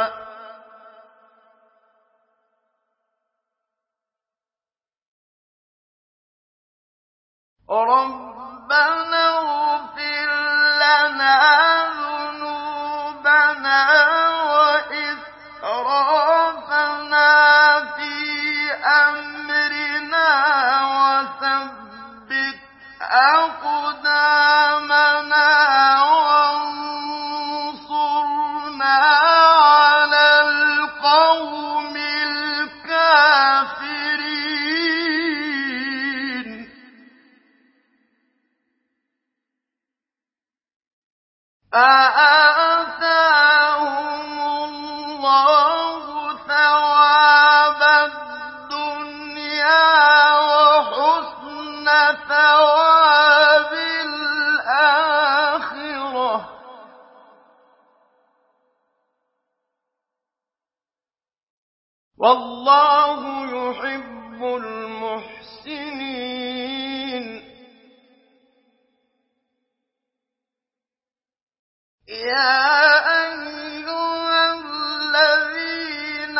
رَبَّنَا اغْفِرْ لَنَا ذُنُوبَنَا وَإِسْرَافَنَا فِي أَمْرِنَا وَثَبِّتْ أَقْدَامَنَا وَانصُرْنَا عَلَى الْقَوْمِ الْكَافِرِينَ فَآتَاهُمُ اللَّهُ ثَوَابَ الدُّنْيَا وَحُسْنَ ثَوَابِ الْآخِرَةِ ۗ وَاللَّهُ يُحِبُّ الْمُحْسِنِينَ يَا أَيُّهَا الَّذِينَ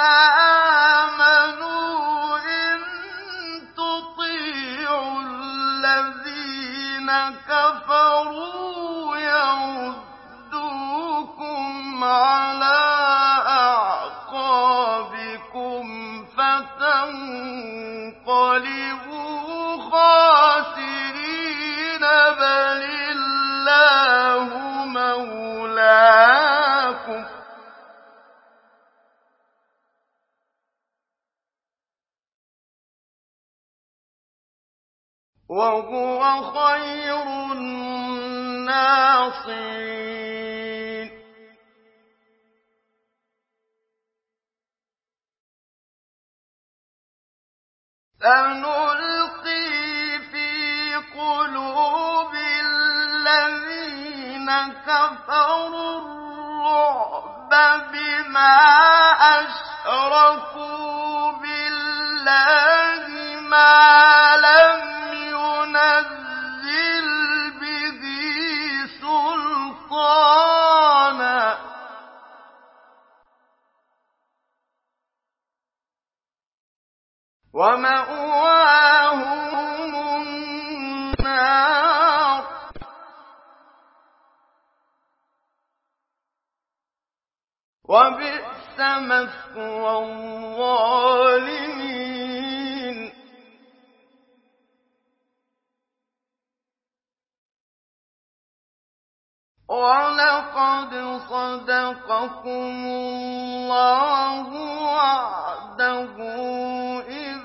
آمَنُوا إِن تُطِيعُوا الَّذِينَ كَفَرُوا يَرُدُّوكُمْ عَلَىٰ أَعْقَابِكُمْ فَتَنقَلِبُوا خَاسِرِينَ بَلِ اللَّهُ مَوْلَاكُمْ ۖ وهو خير الناصرين سنلقي في قلوب الذين كفروا الرعب بما أشركوا بالله ما لم ينزل به سلطانا ومأواهم النار وبئس مثوى الظالمين وَلَقَدْ صَدَقَكُمُ اللَّهُ وَعْدَهُ إِذْ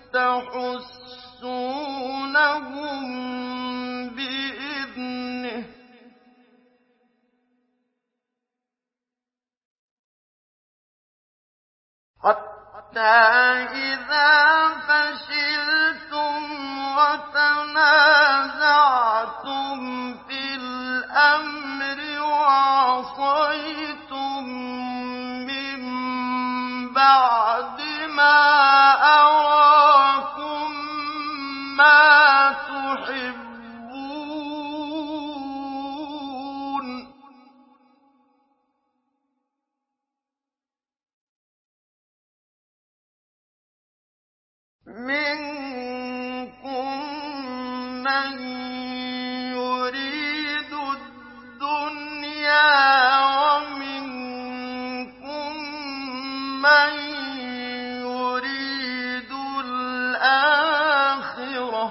تَحُسُّونَهُم بِإِذْنِهِ ۖ حَتَّىٰ إِذَا فَشِلْتُمْ وَتَنَازَعْتُمْ فِي الْأَمْرِ وَعَصَيْتُم مِّن بَعْدِ مَا أَرَاكُم مَّا تُحِبُّونَ ۚ مِنكُم مَّن يُرِيدُ الدُّنْيَا وَمِنكُم مَّن يُرِيدُ الْآخِرَةَ ۚ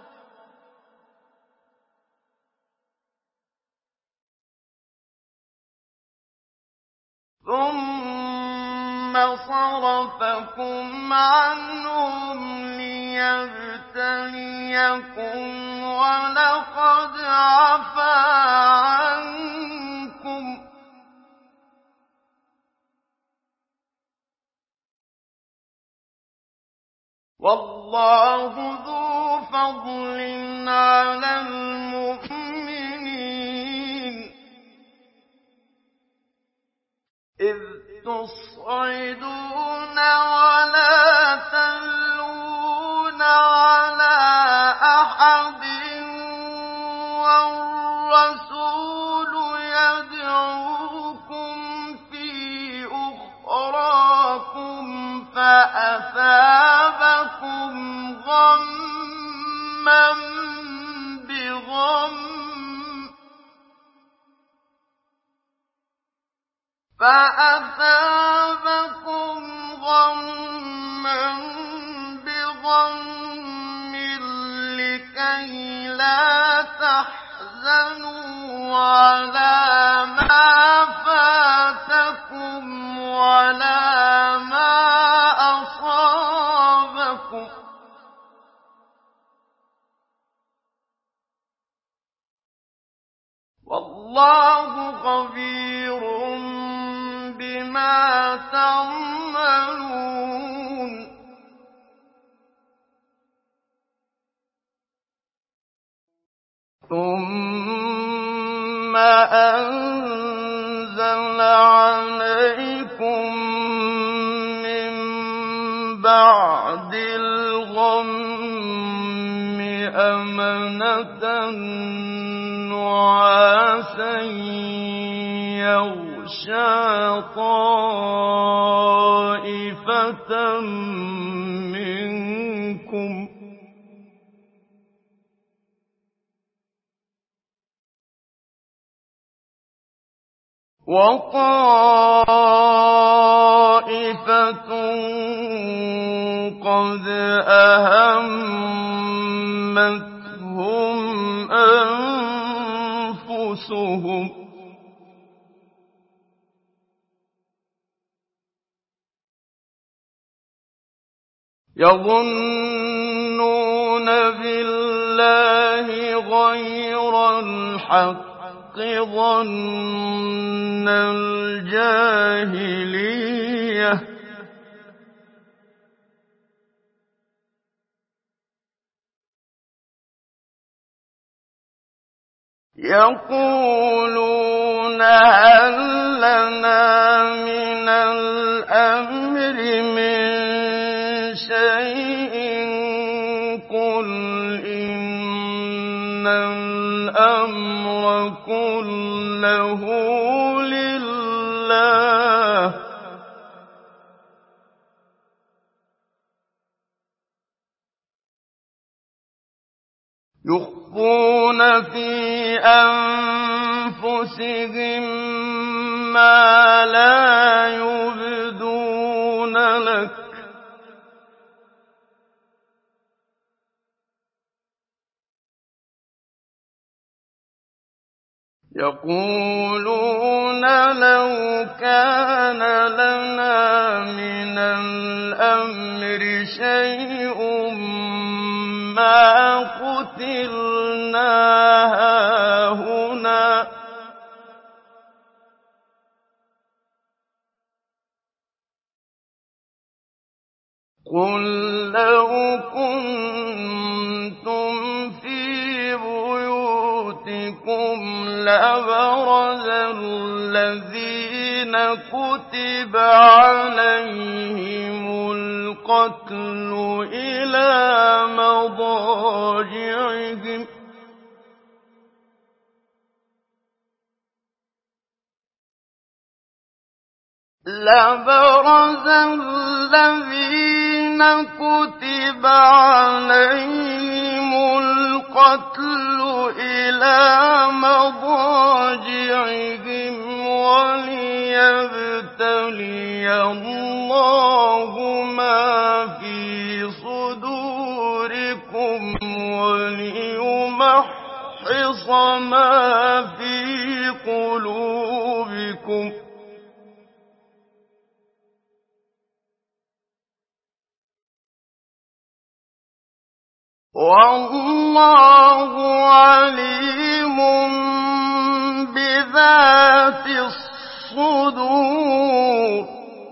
ثُمَّ صَرَفَكُمْ عَنْهُمْ لِيَبْتَلِيَكُمْ وَلَقَدْ عَفَا عَنكُمْ ۗ وَاللَّهُ ذُو فَضْلٍ عَلَى الْمُؤْمِنِينَ إِذْ تُصْعِدُونَ وَلَا تَلْوُونَ عَلَىٰ أَحَدٍ وَالرَّسُولُ يَدْعُوكُمْ فِي أُخْرَاكُمْ فَأَثَابَكُمْ غَمًّا بِغَمٍّ فَأَثَابَكُمْ غَمًّا بِغَمٍّ لِّكَيْلَا تَحْزَنُوا عَلَىٰ مَا فَاتَكُمْ وَلَا مَا أَصَابَكُمْ ۗ وَاللَّهُ خَبِيرٌ بِمَا تَعْمَلُونَ ثُمَّ أَنزَلَ عَلَيْكُم مِّن بَعْدِ الْغَمِّ أَمَنَةً نُّعَاسًا يَغْشَىٰ طَائِفَةً مِّنكُمْ ۖ وَطَائِفَةٌ قَدْ أَهَمَّتْهُمْ أَنفُسُهُمْ ۖ يَظُنُّونَ بِاللَّهِ اللَّهِ غَيْرَ الْحَقِّ ظَنَّ الْجَاهِلِيَّةِ ۖ يَقُولُونَ هَل لَّنَا مِنَ الْأَمْرِ مِن شَيْءٍ ۗ قُلْ إِنَّ الْأَمْرَ كُلَّهُ لِلَّهِ ۗ يُخْفُونَ فِي أَنفُسِهِم مَّا لَا يُبْدُونَ لَكَ ۖ يَقُولُونَ لَوْ كَانَ لَنَا مِنَ الْأَمْرِ شَيْءٌ مَّا قُتِلْنَا هَاهُنَا ۗ قُل لَّوْ كُنتُمْ فِي بُيُوتِكُمْ لَبَرَزَ الَّذِينَ كُتِبَ عَلَيْهِمُ الْقَتْلُ إِلَىٰ مَضَاجِعِهِمْ ۖ لَبَرَزَ الَّذِينَ كُتِبَ عَلَيْهِمُ الْقَتْلُ إِلَىٰ مَضَاجِعِهِمْ وَلِيَبْتَلِيَ اللَّهُ مَا فِي صُدُورِكُمْ وَلِيُمَحِّصَ مَا فِي قُلُوبِكُمْ ۗ وَاللَّهُ عَلِيمٌ بِذَاتِ الصُّدُورِ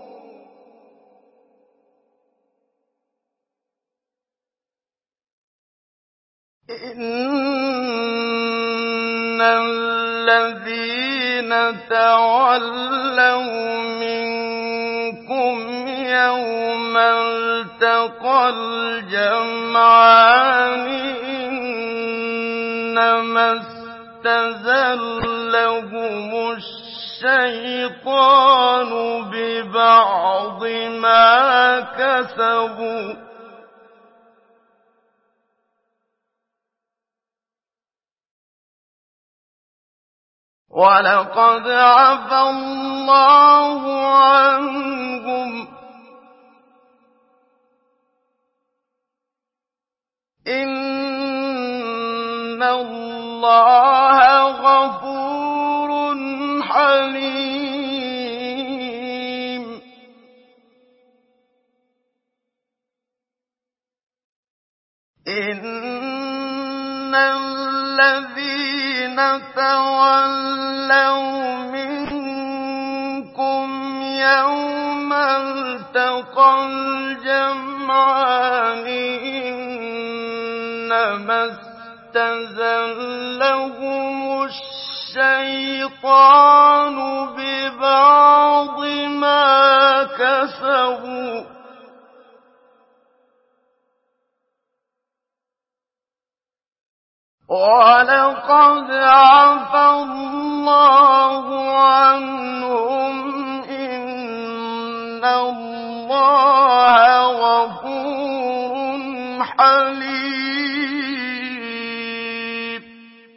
إِنَّ الَّذِينَ تَوَلَّوْا مِنكُمْ يَوْمَ الْتَقَى الْجَمْعَانِ إِنَّمَا اسْتَزَلَّهُمُ الشَّيْطَانُ بِبَعْضِ مَا كَسَبُوا ۖ وَلَقَدْ عَفَا اللَّهُ عَنْهُمْ ۗ إِنَّ اللَّهَ غَفُورٌ حَلِيمٌ إِنَّ الَّذِينَ تَوَلَّوْا مِنكُمْ يَوْمَ الْتَقَى الْجَمْعَانِ إِنَّمَا اسْتَزَلَّهُمُ الشَّيْطَانُ بِبَعْضِ مَا كَسَبُوا ۖ وَلَقَدْ عَفَا اللَّهُ عَنْهُمْ ۗ إِنَّ اللَّهَ غَفُورٌ حَلِيمٌ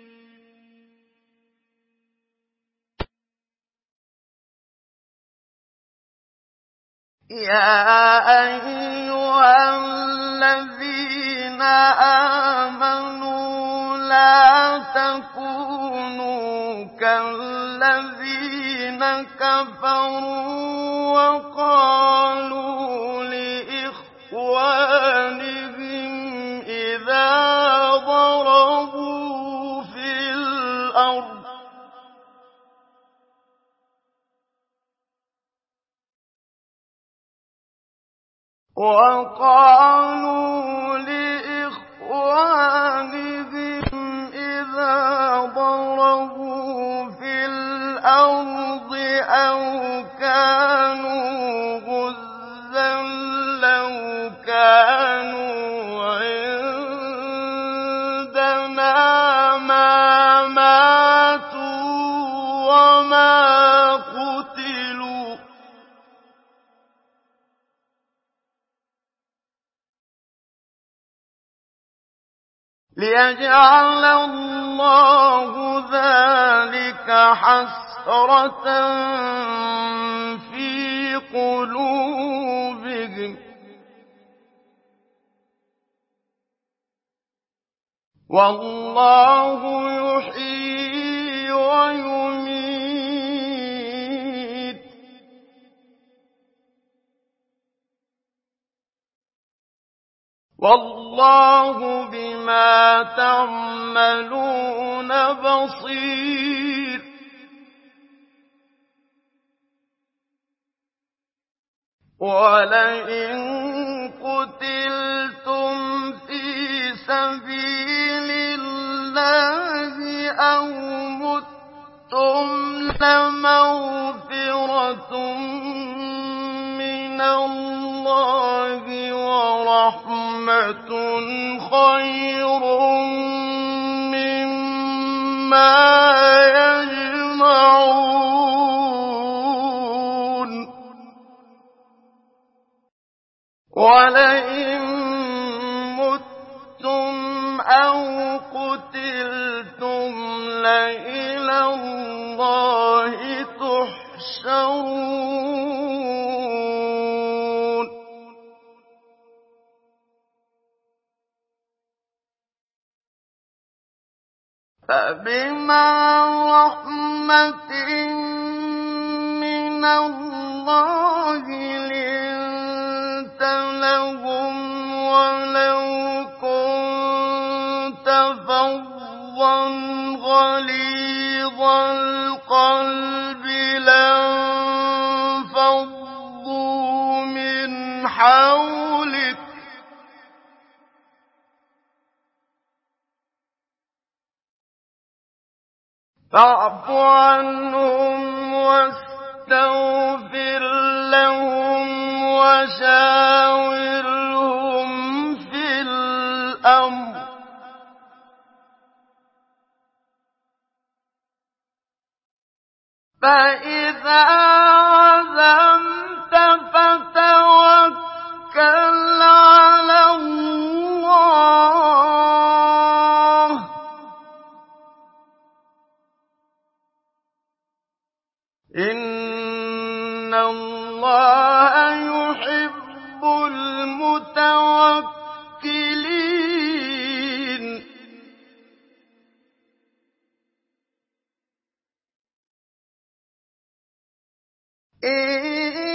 يَا أَيُّهَا الَّذِينَ آمَنُوا لَا تَكُونُوا كَالَّذِينَ كَفَرُوا وَقَالُوا لِإِخْوَانِهِمْ إِذَا ضَرَبُوا وقالوا لإخوانهم إذا ضربوا في الأرض أو كانوا غزا لو كانوا عندنا ما ماتوا وما قتلوا ليجعل الله ذلك حسرة في قلوبهم والله يحيي ويميت والله بما تعملون بصير ولئن قتلتم في سبيل الله أو متم لمغفرة من الله ورحمة خير مما يجمعون ولئن متم أو قتلتم لإلى الله تحشرون فبما رحمة من الله لنت لهم ولو كنت فظا غليظ القلب لانفضوا من حولك فاعف عنهم واستغفر لهم وشاورهم في الأمر فإذا عزمت فتوكل على الله إن الله يحب المتوكلين إن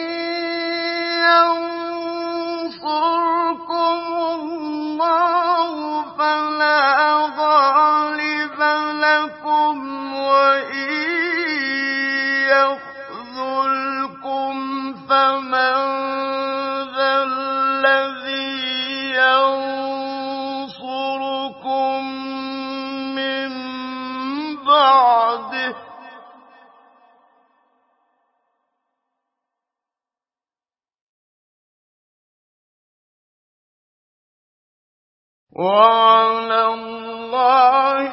ينصركم الله فلا غالب لكم وإن يخذلكم فمن ذا الذي ينصركم من بعده وعلى الله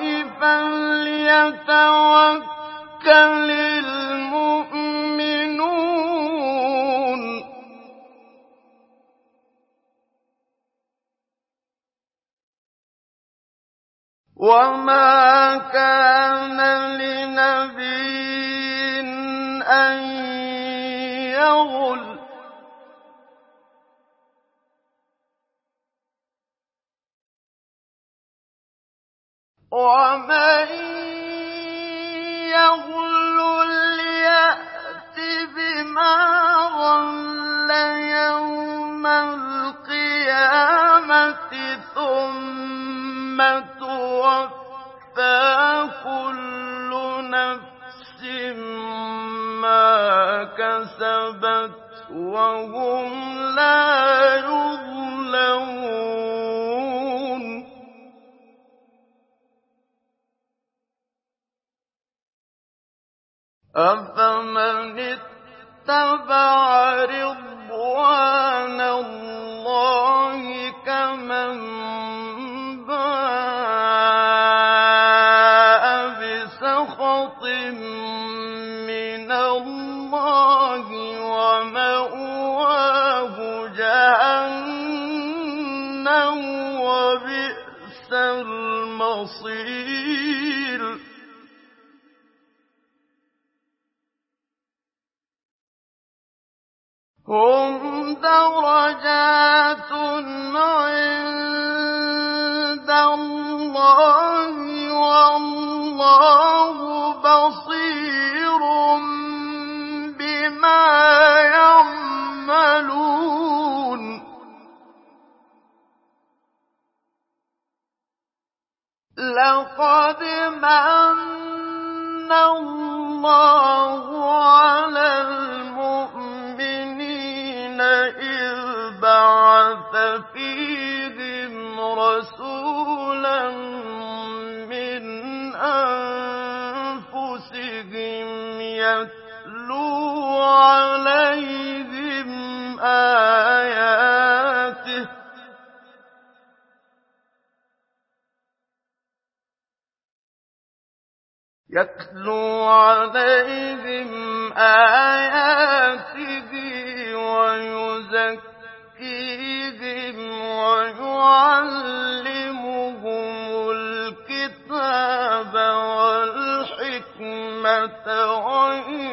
فليتوكل المؤمنون وما كان لنبي أن يغل ومن يغل يأت بما غل يوم القيامة ثم توفى كل نفس ما كسبت وَهُمْ لَا يُظْلَمُونَ أَفَمَنِ اتَّبَعَ رِضْوَانَ اللَّهِ كَمَن بَاءَ بِسَخَطٍ مِّنَ اللَّهِ وَمَأْوَاهُ جَهَنَّمُ وَبِئْسَ الْمَصِيرُ هُمْ دَرَجَاتٌ عِندَ اللَّهِ وَاللَّهُ بَصِيرٌ بِمَا يَعْمَلُونَ لَقَدْ مَنَّ اللَّهُ عَلَى الْمُؤْمِنِينَ إِذْ بَعَثَ فِيهِمْ رَسُولًا مِّنْ أَنفُسِهِمْ يَتْلُو عَلَيْهِمْ آيَاتِهِ يَتْلُو عَلَيْهِمْ آيَاتِهِ وَيُزَكِّيهِمْ وَيُعَلِّمُهُمُ الْكِتَابَ وَالْحِكْمَةَ وَإِن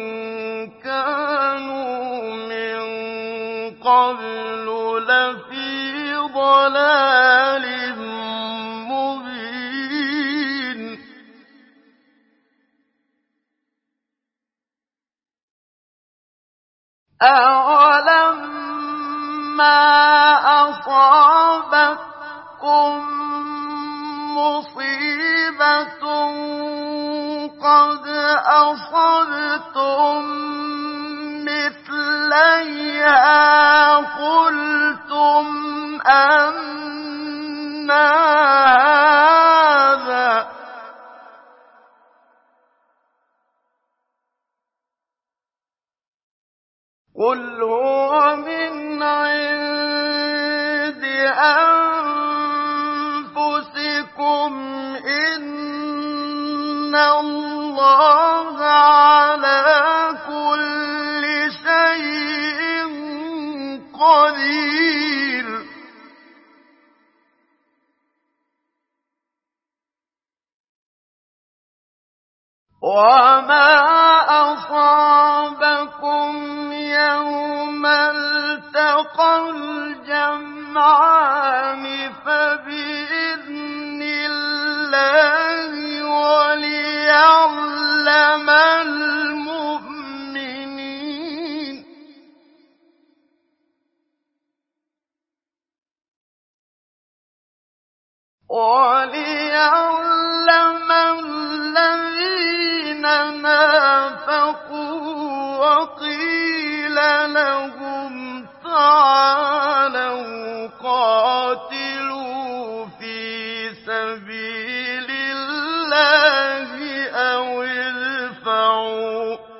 كَانُوا مِن قَبْلُ لَفِي ضَلَالٍ مُّبِينٍ أَوَلَمَّا أَصَابَتْكُم مُّصِيبَةٌ قَدْ أَصَبْتُم مِّثْلَيْهَا قُلْتُمْ أَنَّىٰ هَٰذَا ۖ قُلْ هُوَ مِنْ عِندِ أَنفُسِكُمْ ۗ إِنَّ اللَّهَ عَلَىٰ كُلِّ شَيْءٍ قَدِيرٌ وَمَا أَصَابَكُمْ يَوْمَ الْتَقَى الْجَمْعَانِ فَبِإِذْنِ اللَّهِ وَلِيَعْلَمَ الْمُؤْمِنِينَ وَلِيَعْلَمَ الَّذِينَ نَافَقُوا وَقِيلَ لَهُمْ تَعَالَوْا قَاتِلُوا فِي سَبِيلِ اللَّهِ أَوِ ادْفَعُوا ۖ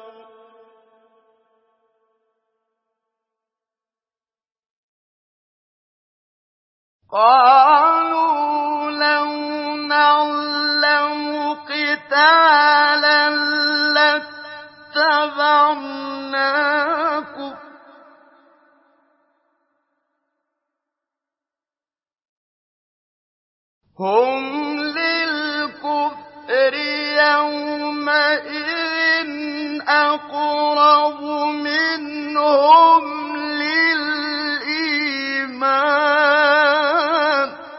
قَالُوا لَوْ نَعْلَمُ قِتَالًا لَّاتَّبَعْنَاكُمْ ۗ هُمْ لِلْكُفْرِ يَوْمَئِذٍ أَقْرَبُ مِنْهُمْ لِلْإِيمَانِ ۚ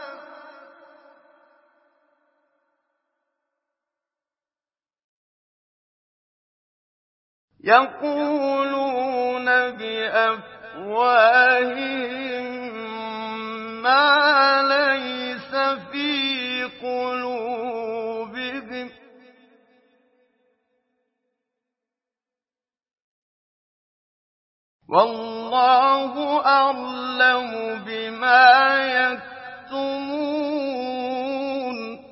يَقُولُونَ بِأَفْوَاهِهِم مَّا لَيْسَ فِي قُلُوبِهِمْ ۗ والله أعلم بما يكتمون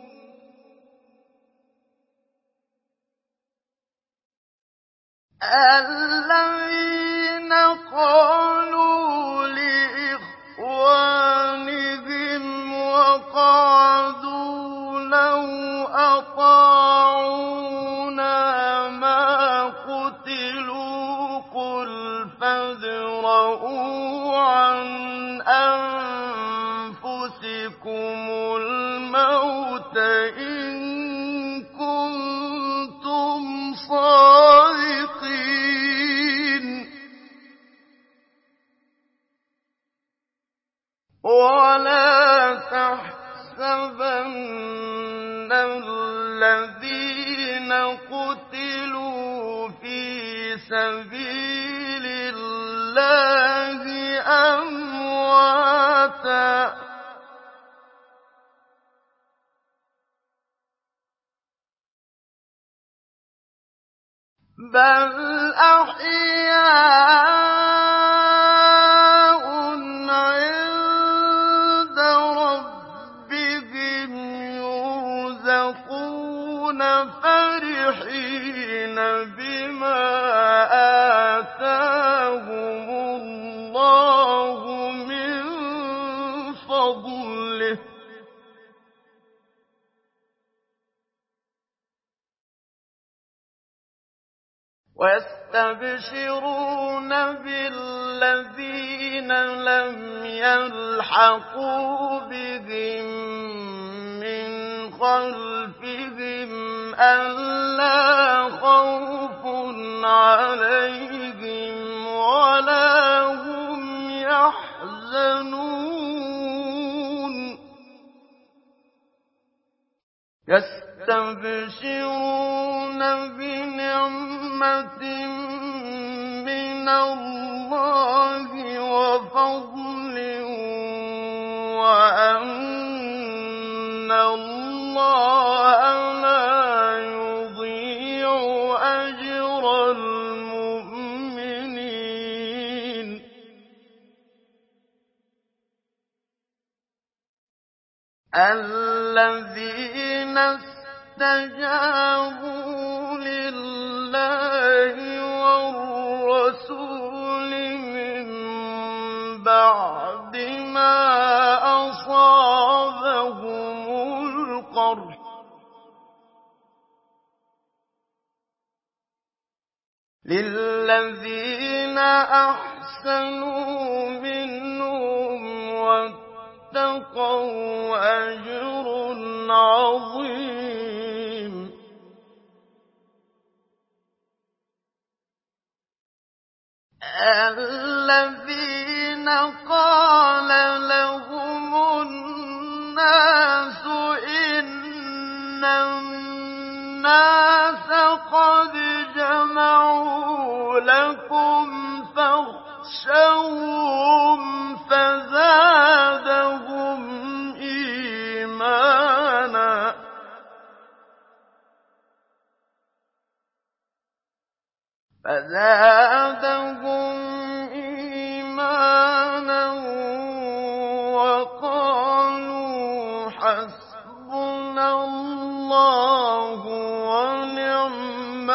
الذين قالوا لإخوانهم وقعدوا لو أطاعونا ما قتلوا قل فادرءوا عن أنفسكم الموت إن كنتم صادقين ولا تحسبن الذين قتلوا في سبيل الله أمواتا بل أحياء عند ربهم يرزقون فرحين بما آتاهم الله من فضله ويستبشرون بالذين لم يلحقوا بهم من خلفهم ألا خوف عليهم ولا هم يحزنون يستبشرون بنعمة من الله وفضل وأن الله لا يضيع أجر المؤمنين الذين استجابوا لله والرسول من بعد ما أصابهم القرح للذين أحسنوا منهم واتقوا أجر عظيم الذين قال لهم الناس إن الناس قد جمعوا لكم فاخشوهم فزادهم إيمانا فزادهم إيمانا وقالوا حسبنا الله ونعم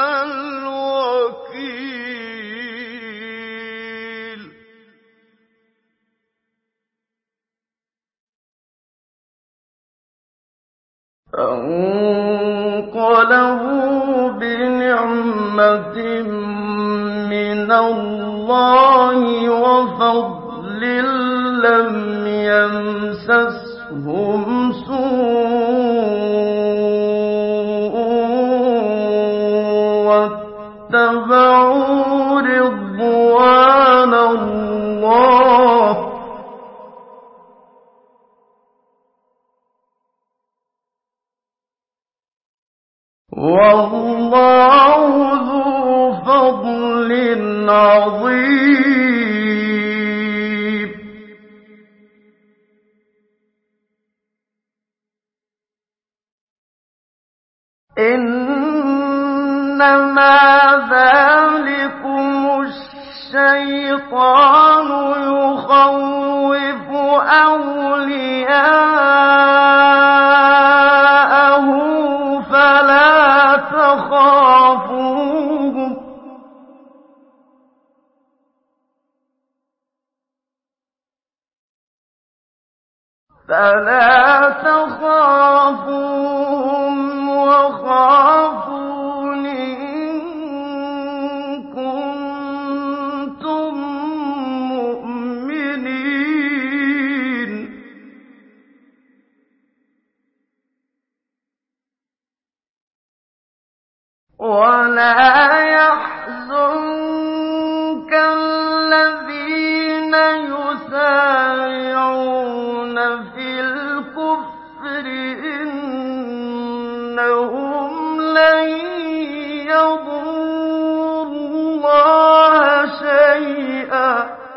الوكيل فانقلبوا بنعمة من الله وفضل لم يمسسهم سوء واتبعوا رضوان الله والله ذو فضل عظيم إنما ذلكم الشيطان يخوف أولياءه فلا تخافوهم فلا تخافوهم وخافون إن كنتم مؤمنين ولا يحزنك الذين يسارعون في الكفر إنهم لن يضروا الله شيئا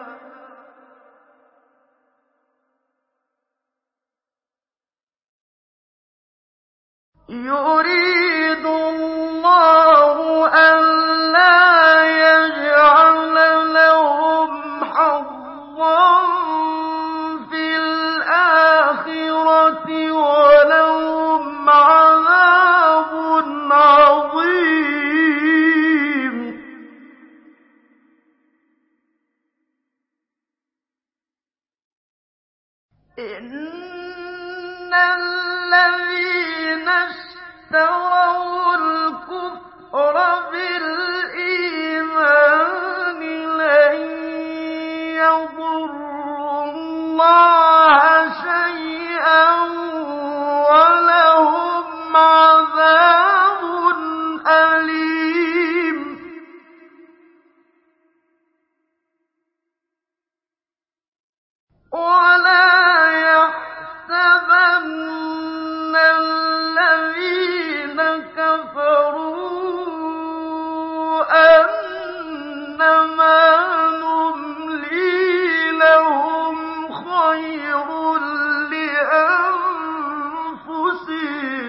يريد الله ألا يجعل لهم حظا في الآخرة ولهم عذاب عظيم إن الذين اشتروا الكفر بالإيمان لن يضروا الله شيئا ولهم عذاب أليم ولا يحسبن الذين كفروا أنما نملي لهم خير لأنفسهم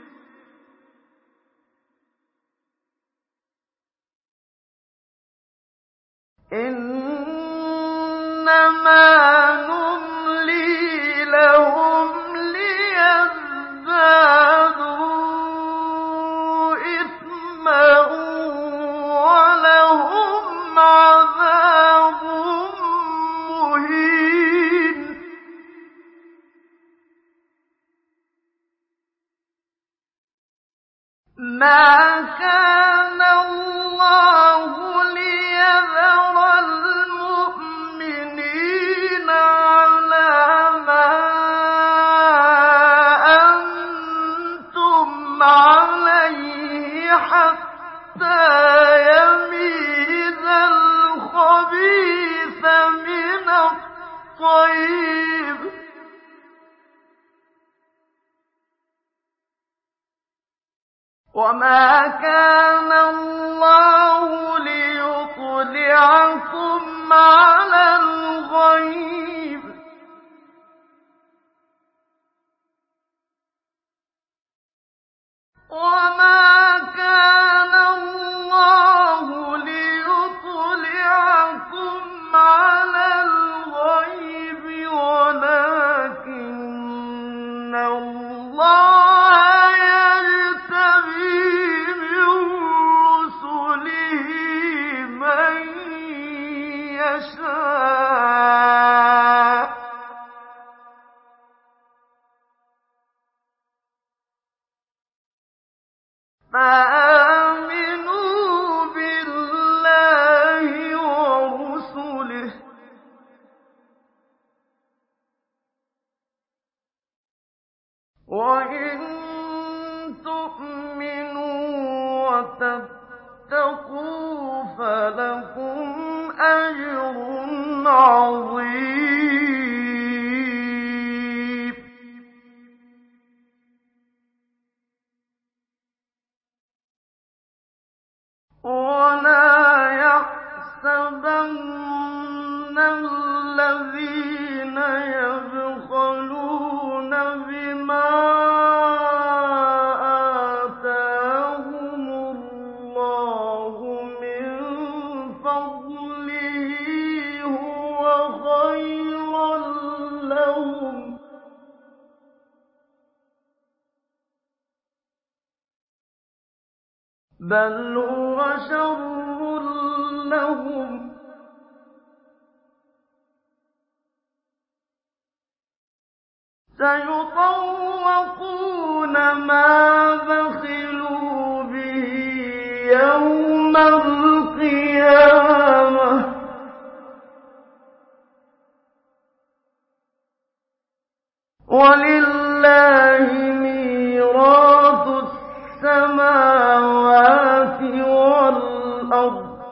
إنما نملي لهم ليزدادوا إثما ولهم عذاب مهين ما كان الله ليذر المؤمنين على ما أنتم عليه حتى يميز الخبيث من الطيب وما كان الله ليطلعكم على الغيب وما كان الله ليطلعكم على الغيب ولكن الله فآمنوا بالله ورسله وإن تؤمنوا وتتقوا فلكم أجر عظيم ولا يحسبن الذين يبخلون بما آتاهم الله بَلْ هُوَ شَرٌّ لَّهُمْ ۖ سَيُطَوَّقُونَ مَا بَخِلُوا بِهِ يَوْمَ الْقِيَامَةِ ۗ وَلِلَّهِ مِيرَاثُ السَّمَاوَاتِ وَالْأَرْضِ ۗ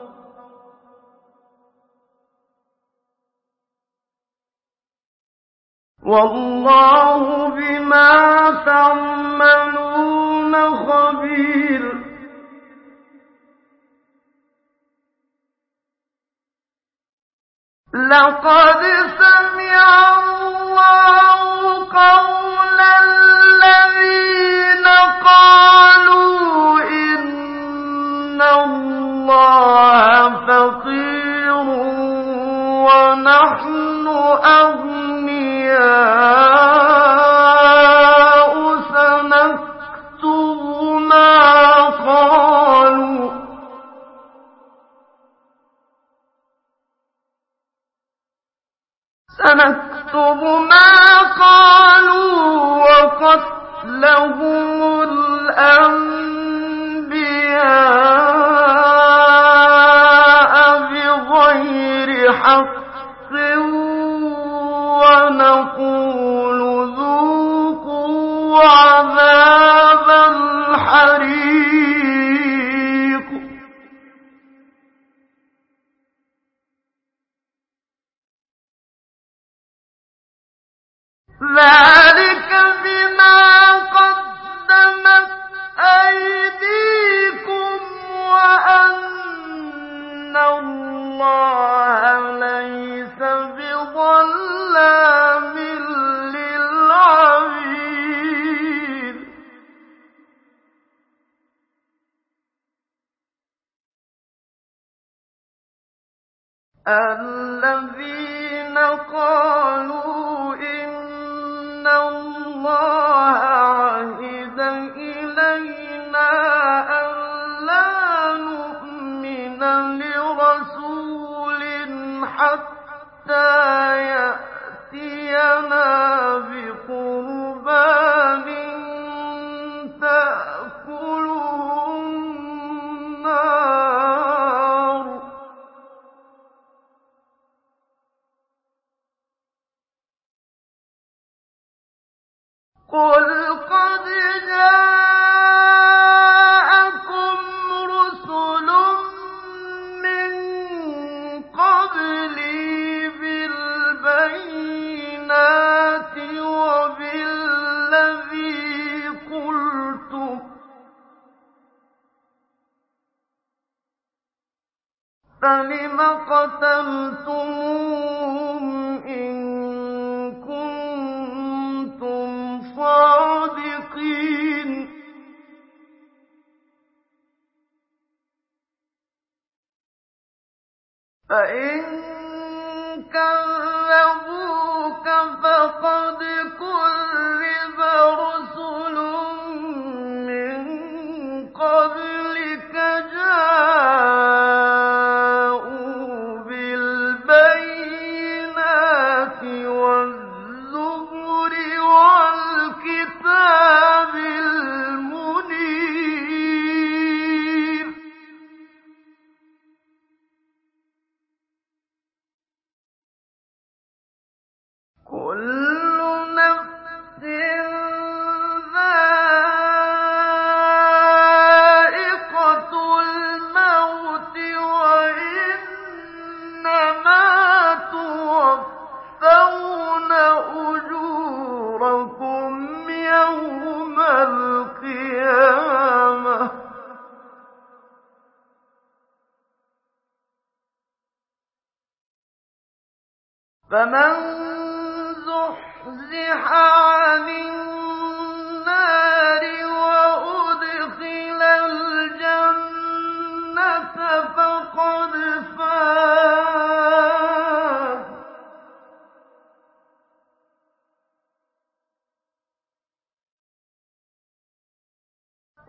وَاللَّهُ بِمَا تَعْمَلُونَ خَبِيرٌ. لَّقَدْ سَمِعَ اللَّهُ قَوْلَ الَّذِينَ قَالُوا إِنَّ اللَّهَ فَقِيرٌ وَنَحْنُ أَغْنِيَاءُ سَنَكْتُبُ مَا قَالُوا سَنَكْتُبُ مَا قَالُوا وَقَتْلَهُمُ الْأَنبِيَاءَ بِغَيْرِ حَقٍّ وَنَقُولُ ذُوقُوا عَذَابَ الْحَرِيقِ. ذَٰلِكَ بِمَا قَدَّمَتْ أَيْدِيكُمْ وَأَنَّ اللَّهَ لَيْسَ بِظَلَّامٍ لِّلْعَبِيدِ. الَّذِينَ قَالُوا إِنَّ اللَّهَ عَهِدَ إِلَيْنَا أَلَّا نُؤْمِنَ لِرَسُولٍ حَتَّىٰ يَأْتِيَنَا بِقُرْبَانٍ تَأْكُلُهُ النَّارُ ۗ قُلْ قَدْ جَاءَكُمْ رُسُلٌ مِّن قَبْلِي بِالْبَيِّنَاتِ وَبِالَّذِي قُلْتُمْ فَلِمَ قَتَلْتُمُوهُمْ إِن كُنتُمْ صَادِقِينَ. فَإِن كَذَّبُوكَ فَقَدْ كُذِّبَ رُسُلٌ مِّن قَبْلِكَ جَاءُوا بِالْبَيِّنَاتِ وَالزُّبُرِ وَالْكِتَابِ الْمُنِيرِ. كُلُّ نَفْسٍ ذَائِقَةُ الْمَوْتِ ۖ وَإِنَّمَا تُوَفَّوْنَ أُجُورَكُمْ يَوْمَ الْقِيَامَةِ ۖ فَمَن زُحْزِحَ عَنِ النَّارِ وَأُدْخِلَ الْجَنَّةَ فَقَدْ فَازَ.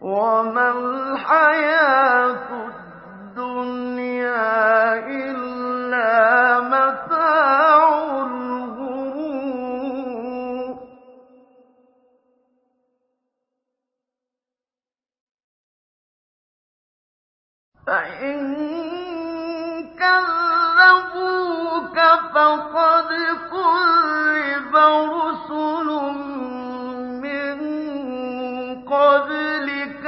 وَمَا الْحَيَاةُ الدُّنْيَا إِلَّا مَتَاعُ الْغُرُورِ فَإِن كَذَّبُوكَ فَقَدْ كُذِّبَ رُسُلٌ مِّن قَبْلِكَ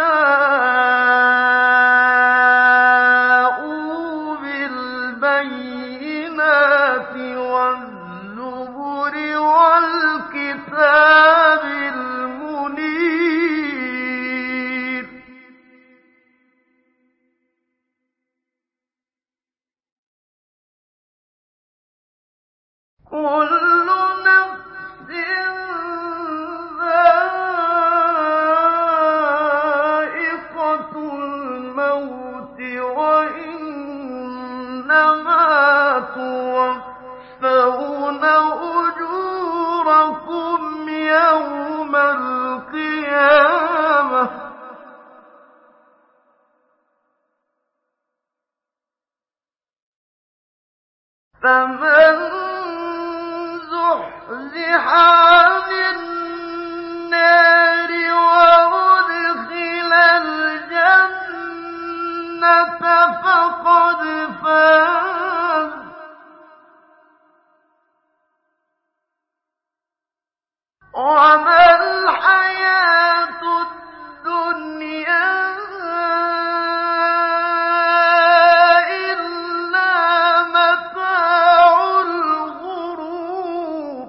جَاءُوا بِالْبَيِّنَاتِ وَالزُّبُرِ وَالْكِتَابِ الْمُنِيرِ كُلُّ نَفْسٍ ذَائِقَةُ الْمَوْتِ وَإِنَّمَا تُوَفَّوْنَ أُجُورَكُمْ يَوْمَ الْقِيَامَةِ ۖ فَمَن زُحْزِحَ عَنِ النَّارِ وَأُدْخِلَ الْجَنَّةَ فَقَدْ فَازَ ۗ وَمَا الْحَيَاةُ الدُّنْيَا إِلَّا مَتَاعُ الْغُرُورِ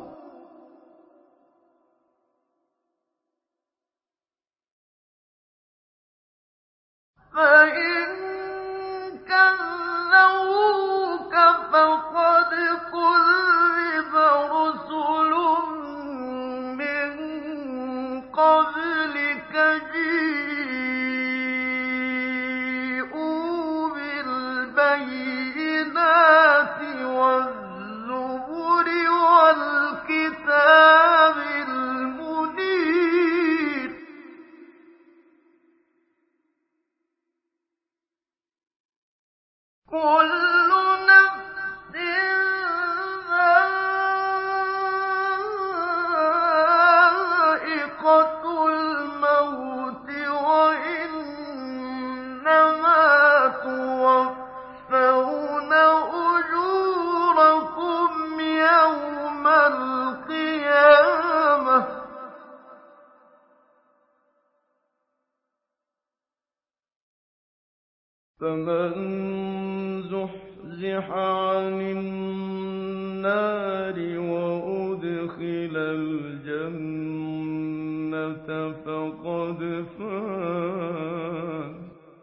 فَإِن كَذَّبُوكَ فَقَدْ كُذِّبَ رُسُلٌ مِّن قَبْلِكَ جَاءُوا بِالْبَيِّنَاتِ وَالزُّبُرِ وَالْكِتَابِ الْمُنِيرِ كُلُّ نَفْسٍ ذَائِقَةُ الْمَوْتِ وَإِنَّمَا تُوَفَّوْنَ أُجُورَكُمْ يَوْمَ الْقِيَامَةِ ۖ فَمَن زُحْزِحَ عَنِ النَّارِ وَأُدْخِلَ الْجَنَّةَ فَقَدْ فَازَ ۗ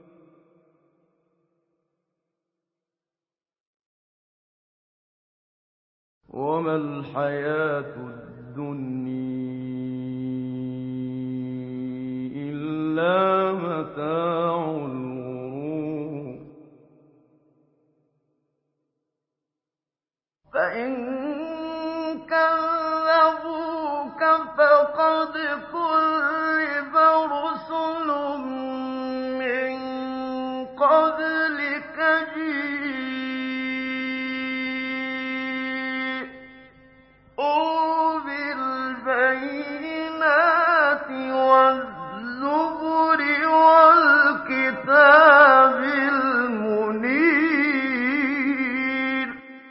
وَمَا الْحَيَاةُ الدُّنْيَا إِلَّا مَتَاعُ الْغُرُورِ فَإِن كَذَّبُوكَ فَقَدْ كُذِّبَ رُسُلٌ مِّن قَبْلِكَ جَاءُوا بِالْبَيِّنَاتِ وَالزُّبُرِ وَالْكِتَابِ الْمُنِيرِ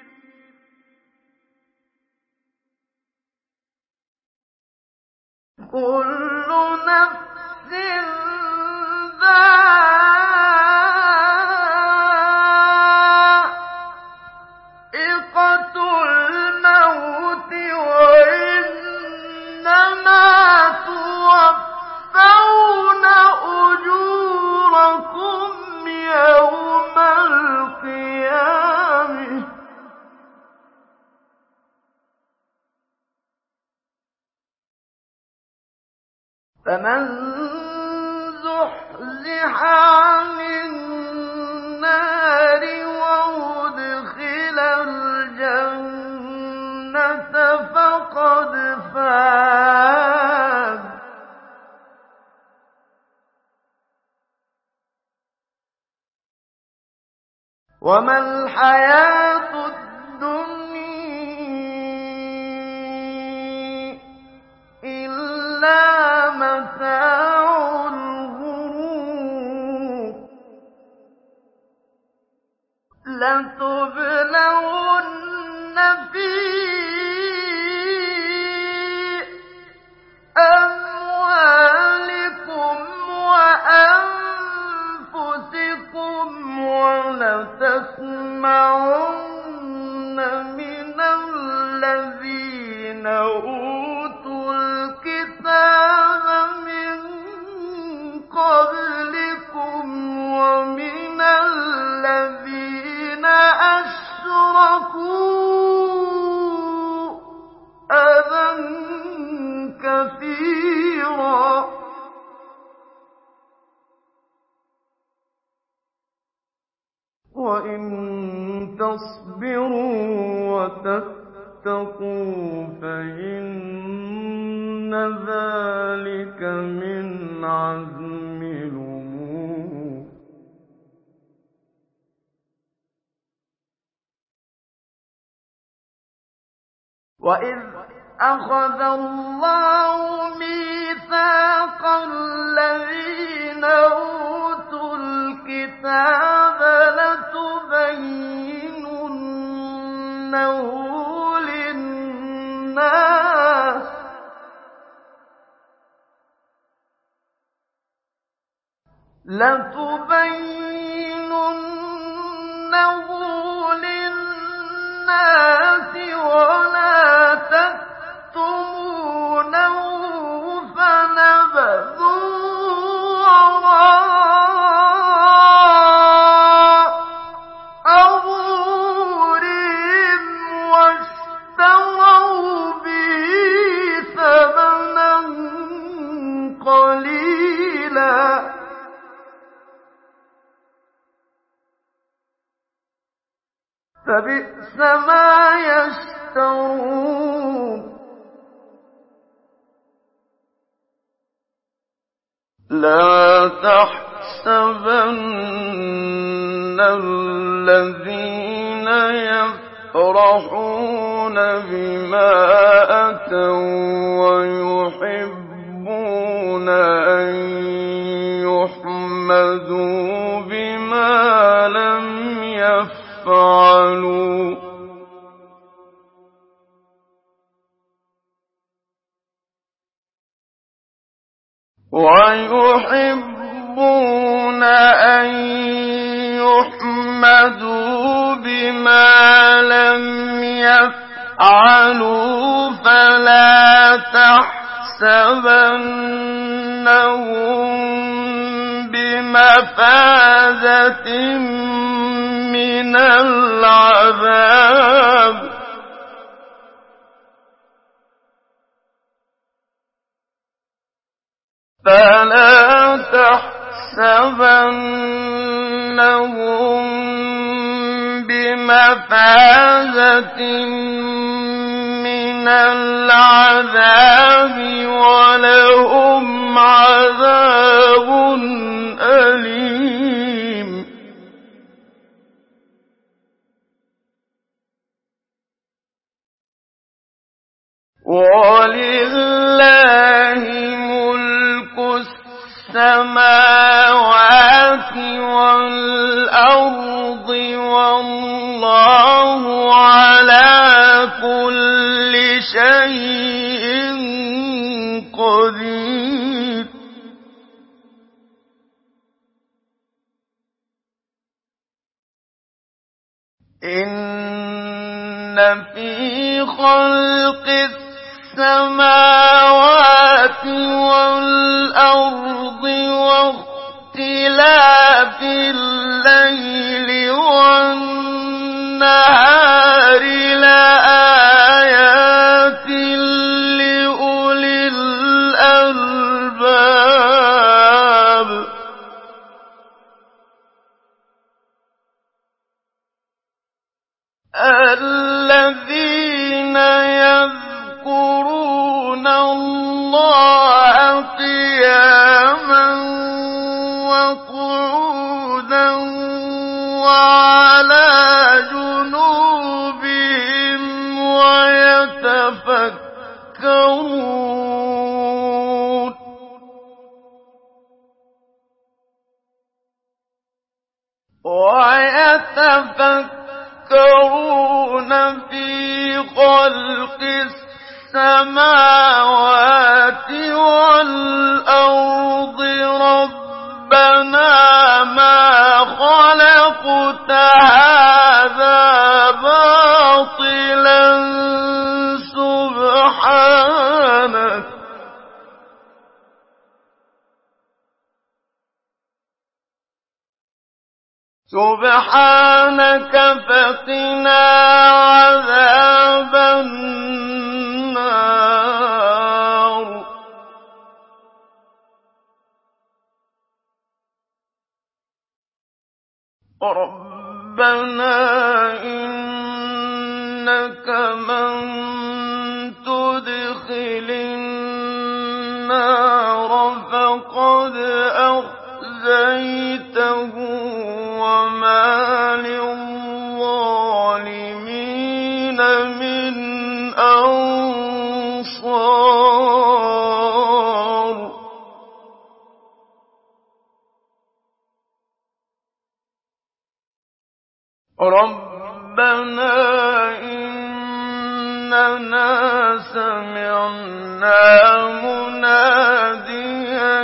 كُلُّ نَفْسٍ ذَائِقَةُ الْمَوْتِ وَإِنَّمَا تُوَفَّوْنَ أُجُورَكُمْ يَوْمَ الْقِيَامَةِ ۖ فَمَن زُحْزِحَ عَنِ النَّارِ وَأُدْخِلَ الْجَنَّةَ فَقَدْ فَازَ وما الحياة الدنيا إلا متاع الغرور لتبلون في أموالكم وأنفسكم ولتسمعن من الذين أوتوا الكتاب من قبلكم ومن الذين أشركوا أذى كثيرا وإن تصبروا وتتقوا فإن ذلك من عزم الأمور وإذ أخذ الله ميثاق الذين أوتوا الكتاب لتبيننه للناس لتبيننه للناس ولا تكتمونه فنبذوه وراء ظهورهم واشتروا به ثمنا قليلا فبئس ما يشترون لا تحسبن الذين يفرحون بما أتوا ويحبون أن يحمدوا بما لم يفعلوا ويحبون أن يحمدوا بما لم يفعلوا فلا تحسبنهم بمفازة من العذاب فلا تحسبنهم بمفازة من العذاب ولهم عذاب أليم ولله ملك السماوات والأرض والله على كل شيء قدير إن في خلق السماوات والأرض واختلاف الليل والنهار لآيات لأولي الألباب الذين يذكرون الله قياما وَيَتَفَكَّرُونَ فِي خَلْقِ السَّمَاوَاتِ وَالْأَرْضِ رَبَّنَا مَا خَلَقْتَ هَٰذَا بَاطِلًا سُبْحَانَكَ سُبْحَانَكَ فَقِنَا عَذَابَ النَّارِ رَبَّنَا إِنَّكَ مَن تُدْخِلِ النَّارَ فَقَدْ أَخْزَيْتَهُ وَمَا لِلظَّالِمِينَ مِنْ أَنصَارٍ رَبَّنَا إِنَّنَا سَمِعْنَا مُنَادِيًا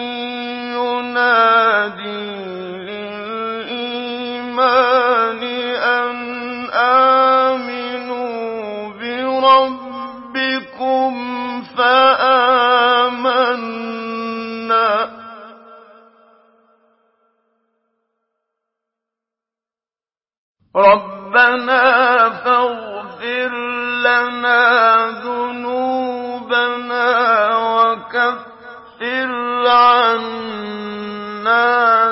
يُنَادِي لِلْإِيمَانِ أَنْ آمِنُوا بِرَبِّكُمْ فَآمَنَّا رَبَّنَا فَاغْفِرْ لَنَا ذُنُوبَنَا وَكَفِّرْ عَنَّا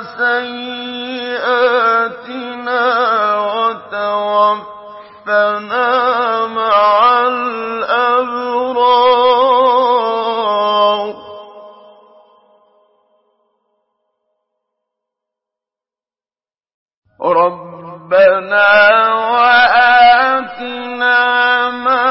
سَيِّئَاتِنَا وَتَوَفَّنَا مَعَ الْأَبْرَارِ رَبَّنَا وَآتِنَا مَا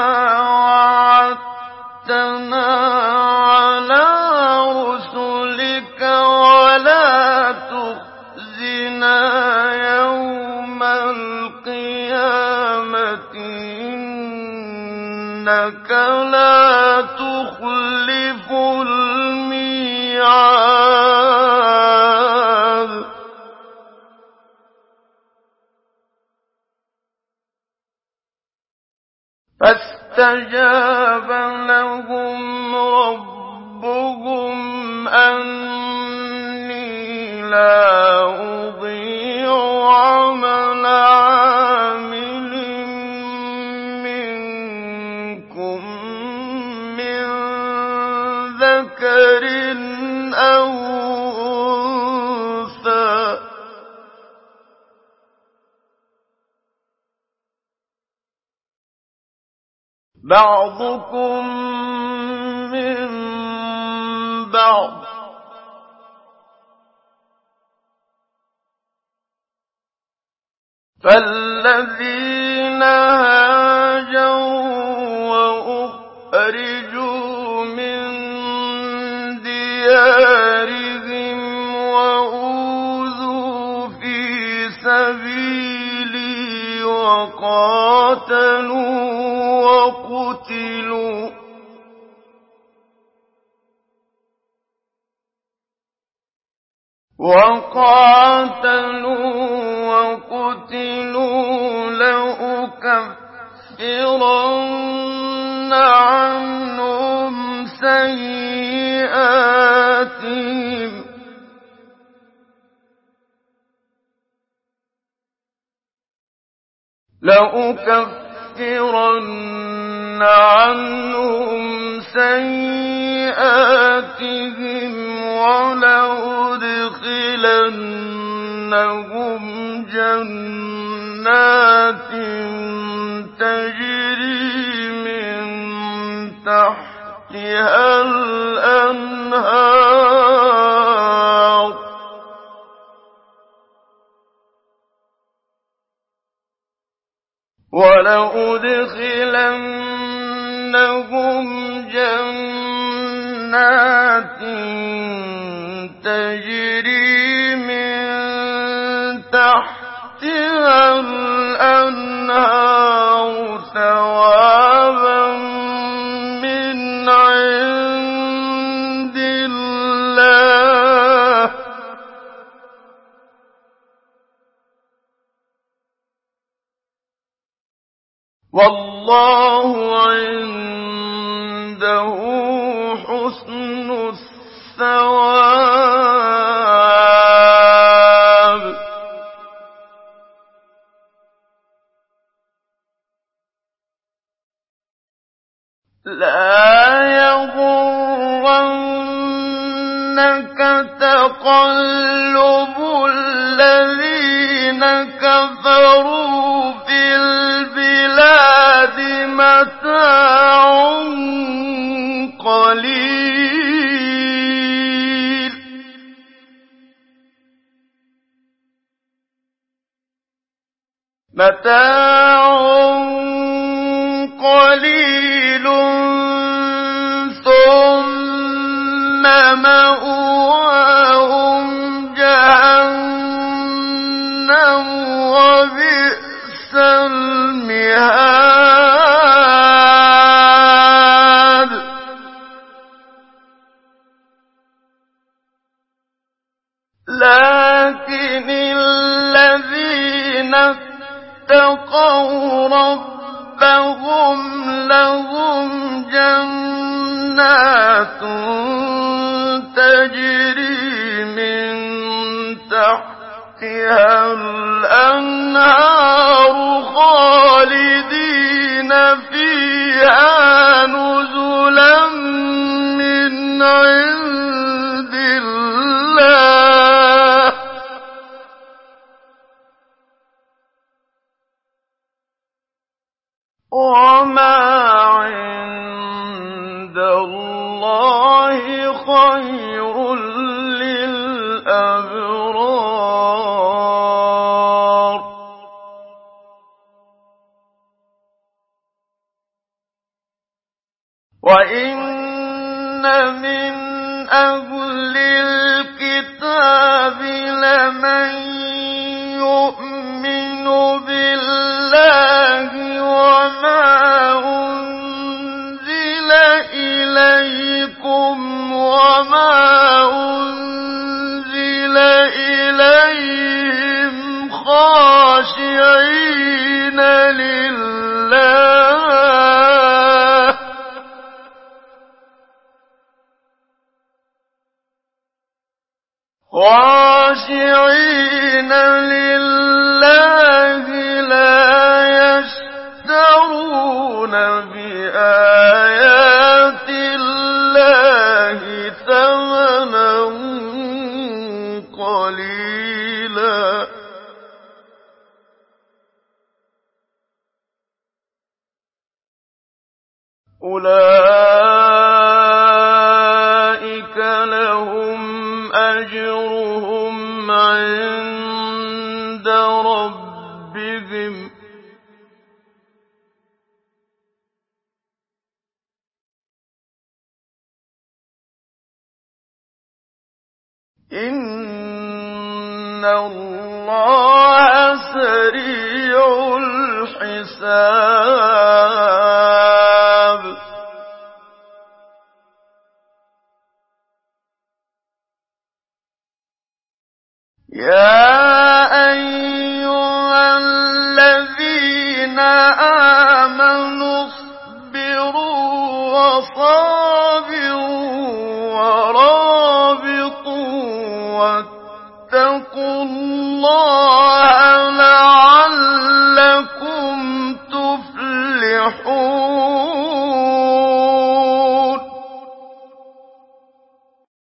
وَعَدتَّنَا عَلَىٰ رُسُلِكَ وَلَا تُخْزِنَا يَوْمَ الْقِيَامَةِ إِنَّكَ لَا تُخْلِفُ الْمِيعَادَ فَاسْتَجَابَ لَهُمْ رَبُّهُمْ أَنِّي لَا أُضِيعُ عَمَلَ عَامِلٍ مِّنكُم مِّن ذَكَرٍ أَوْ أُنثَىٰ بَعْضُكُم مِّن بَعْضٍ ۖ فَالَّذِينَ هَاجَرُوا وَأُخْرِجُوا مِن دِيَارِهِمْ وَأُوذُوا فِي سَبِيلِي وَقَاتَلُوا وَقُتِلُوا وَقَاتَلُوا وَقُتِلُوا لَأُكَفِّرَنَّ عَنْهُمْ سَيِّئَاتِهِمْ لَأُكَفِّرَنَّ عَنْهُمْ سَيِّئَاتِهِمْ وَلَأُدْخِلَنَّهُمْ جَنَّاتٍ تَجْرِي مِن تَحْتِهَا الْأَنْهَارُ وَلَأُدْخِلَنَّهُمْ جَنَّاتٍ تَجْرِي مِن تحتها الأنهار ثوابا من عند الله والله عنده حسن الثواب. لا يغرنك تقلب الذين كفروا في البلاد متاع قليل متاع قليل ثم مأواهم جهنم وبئس المهاد. لكن الذين اتقوا ربهم لهم جنات تجري من تحتها الأنهار خالدين فيها نزلا من عند الله وما عند الله خير للأبرار. وإن من أهل الكتاب لمن يؤمن بالله وما أنزل إليكم وما أنزل إليهم خاشعين لله خاشعين لله لا يشترون بآيات الله ثمنا قليلا أولئك لهم أجرهم عند ربهم إن الله سريع الحساب. يا أيها الذين آمنوا اصبروا وصابروا ورابطوا واتقوا الله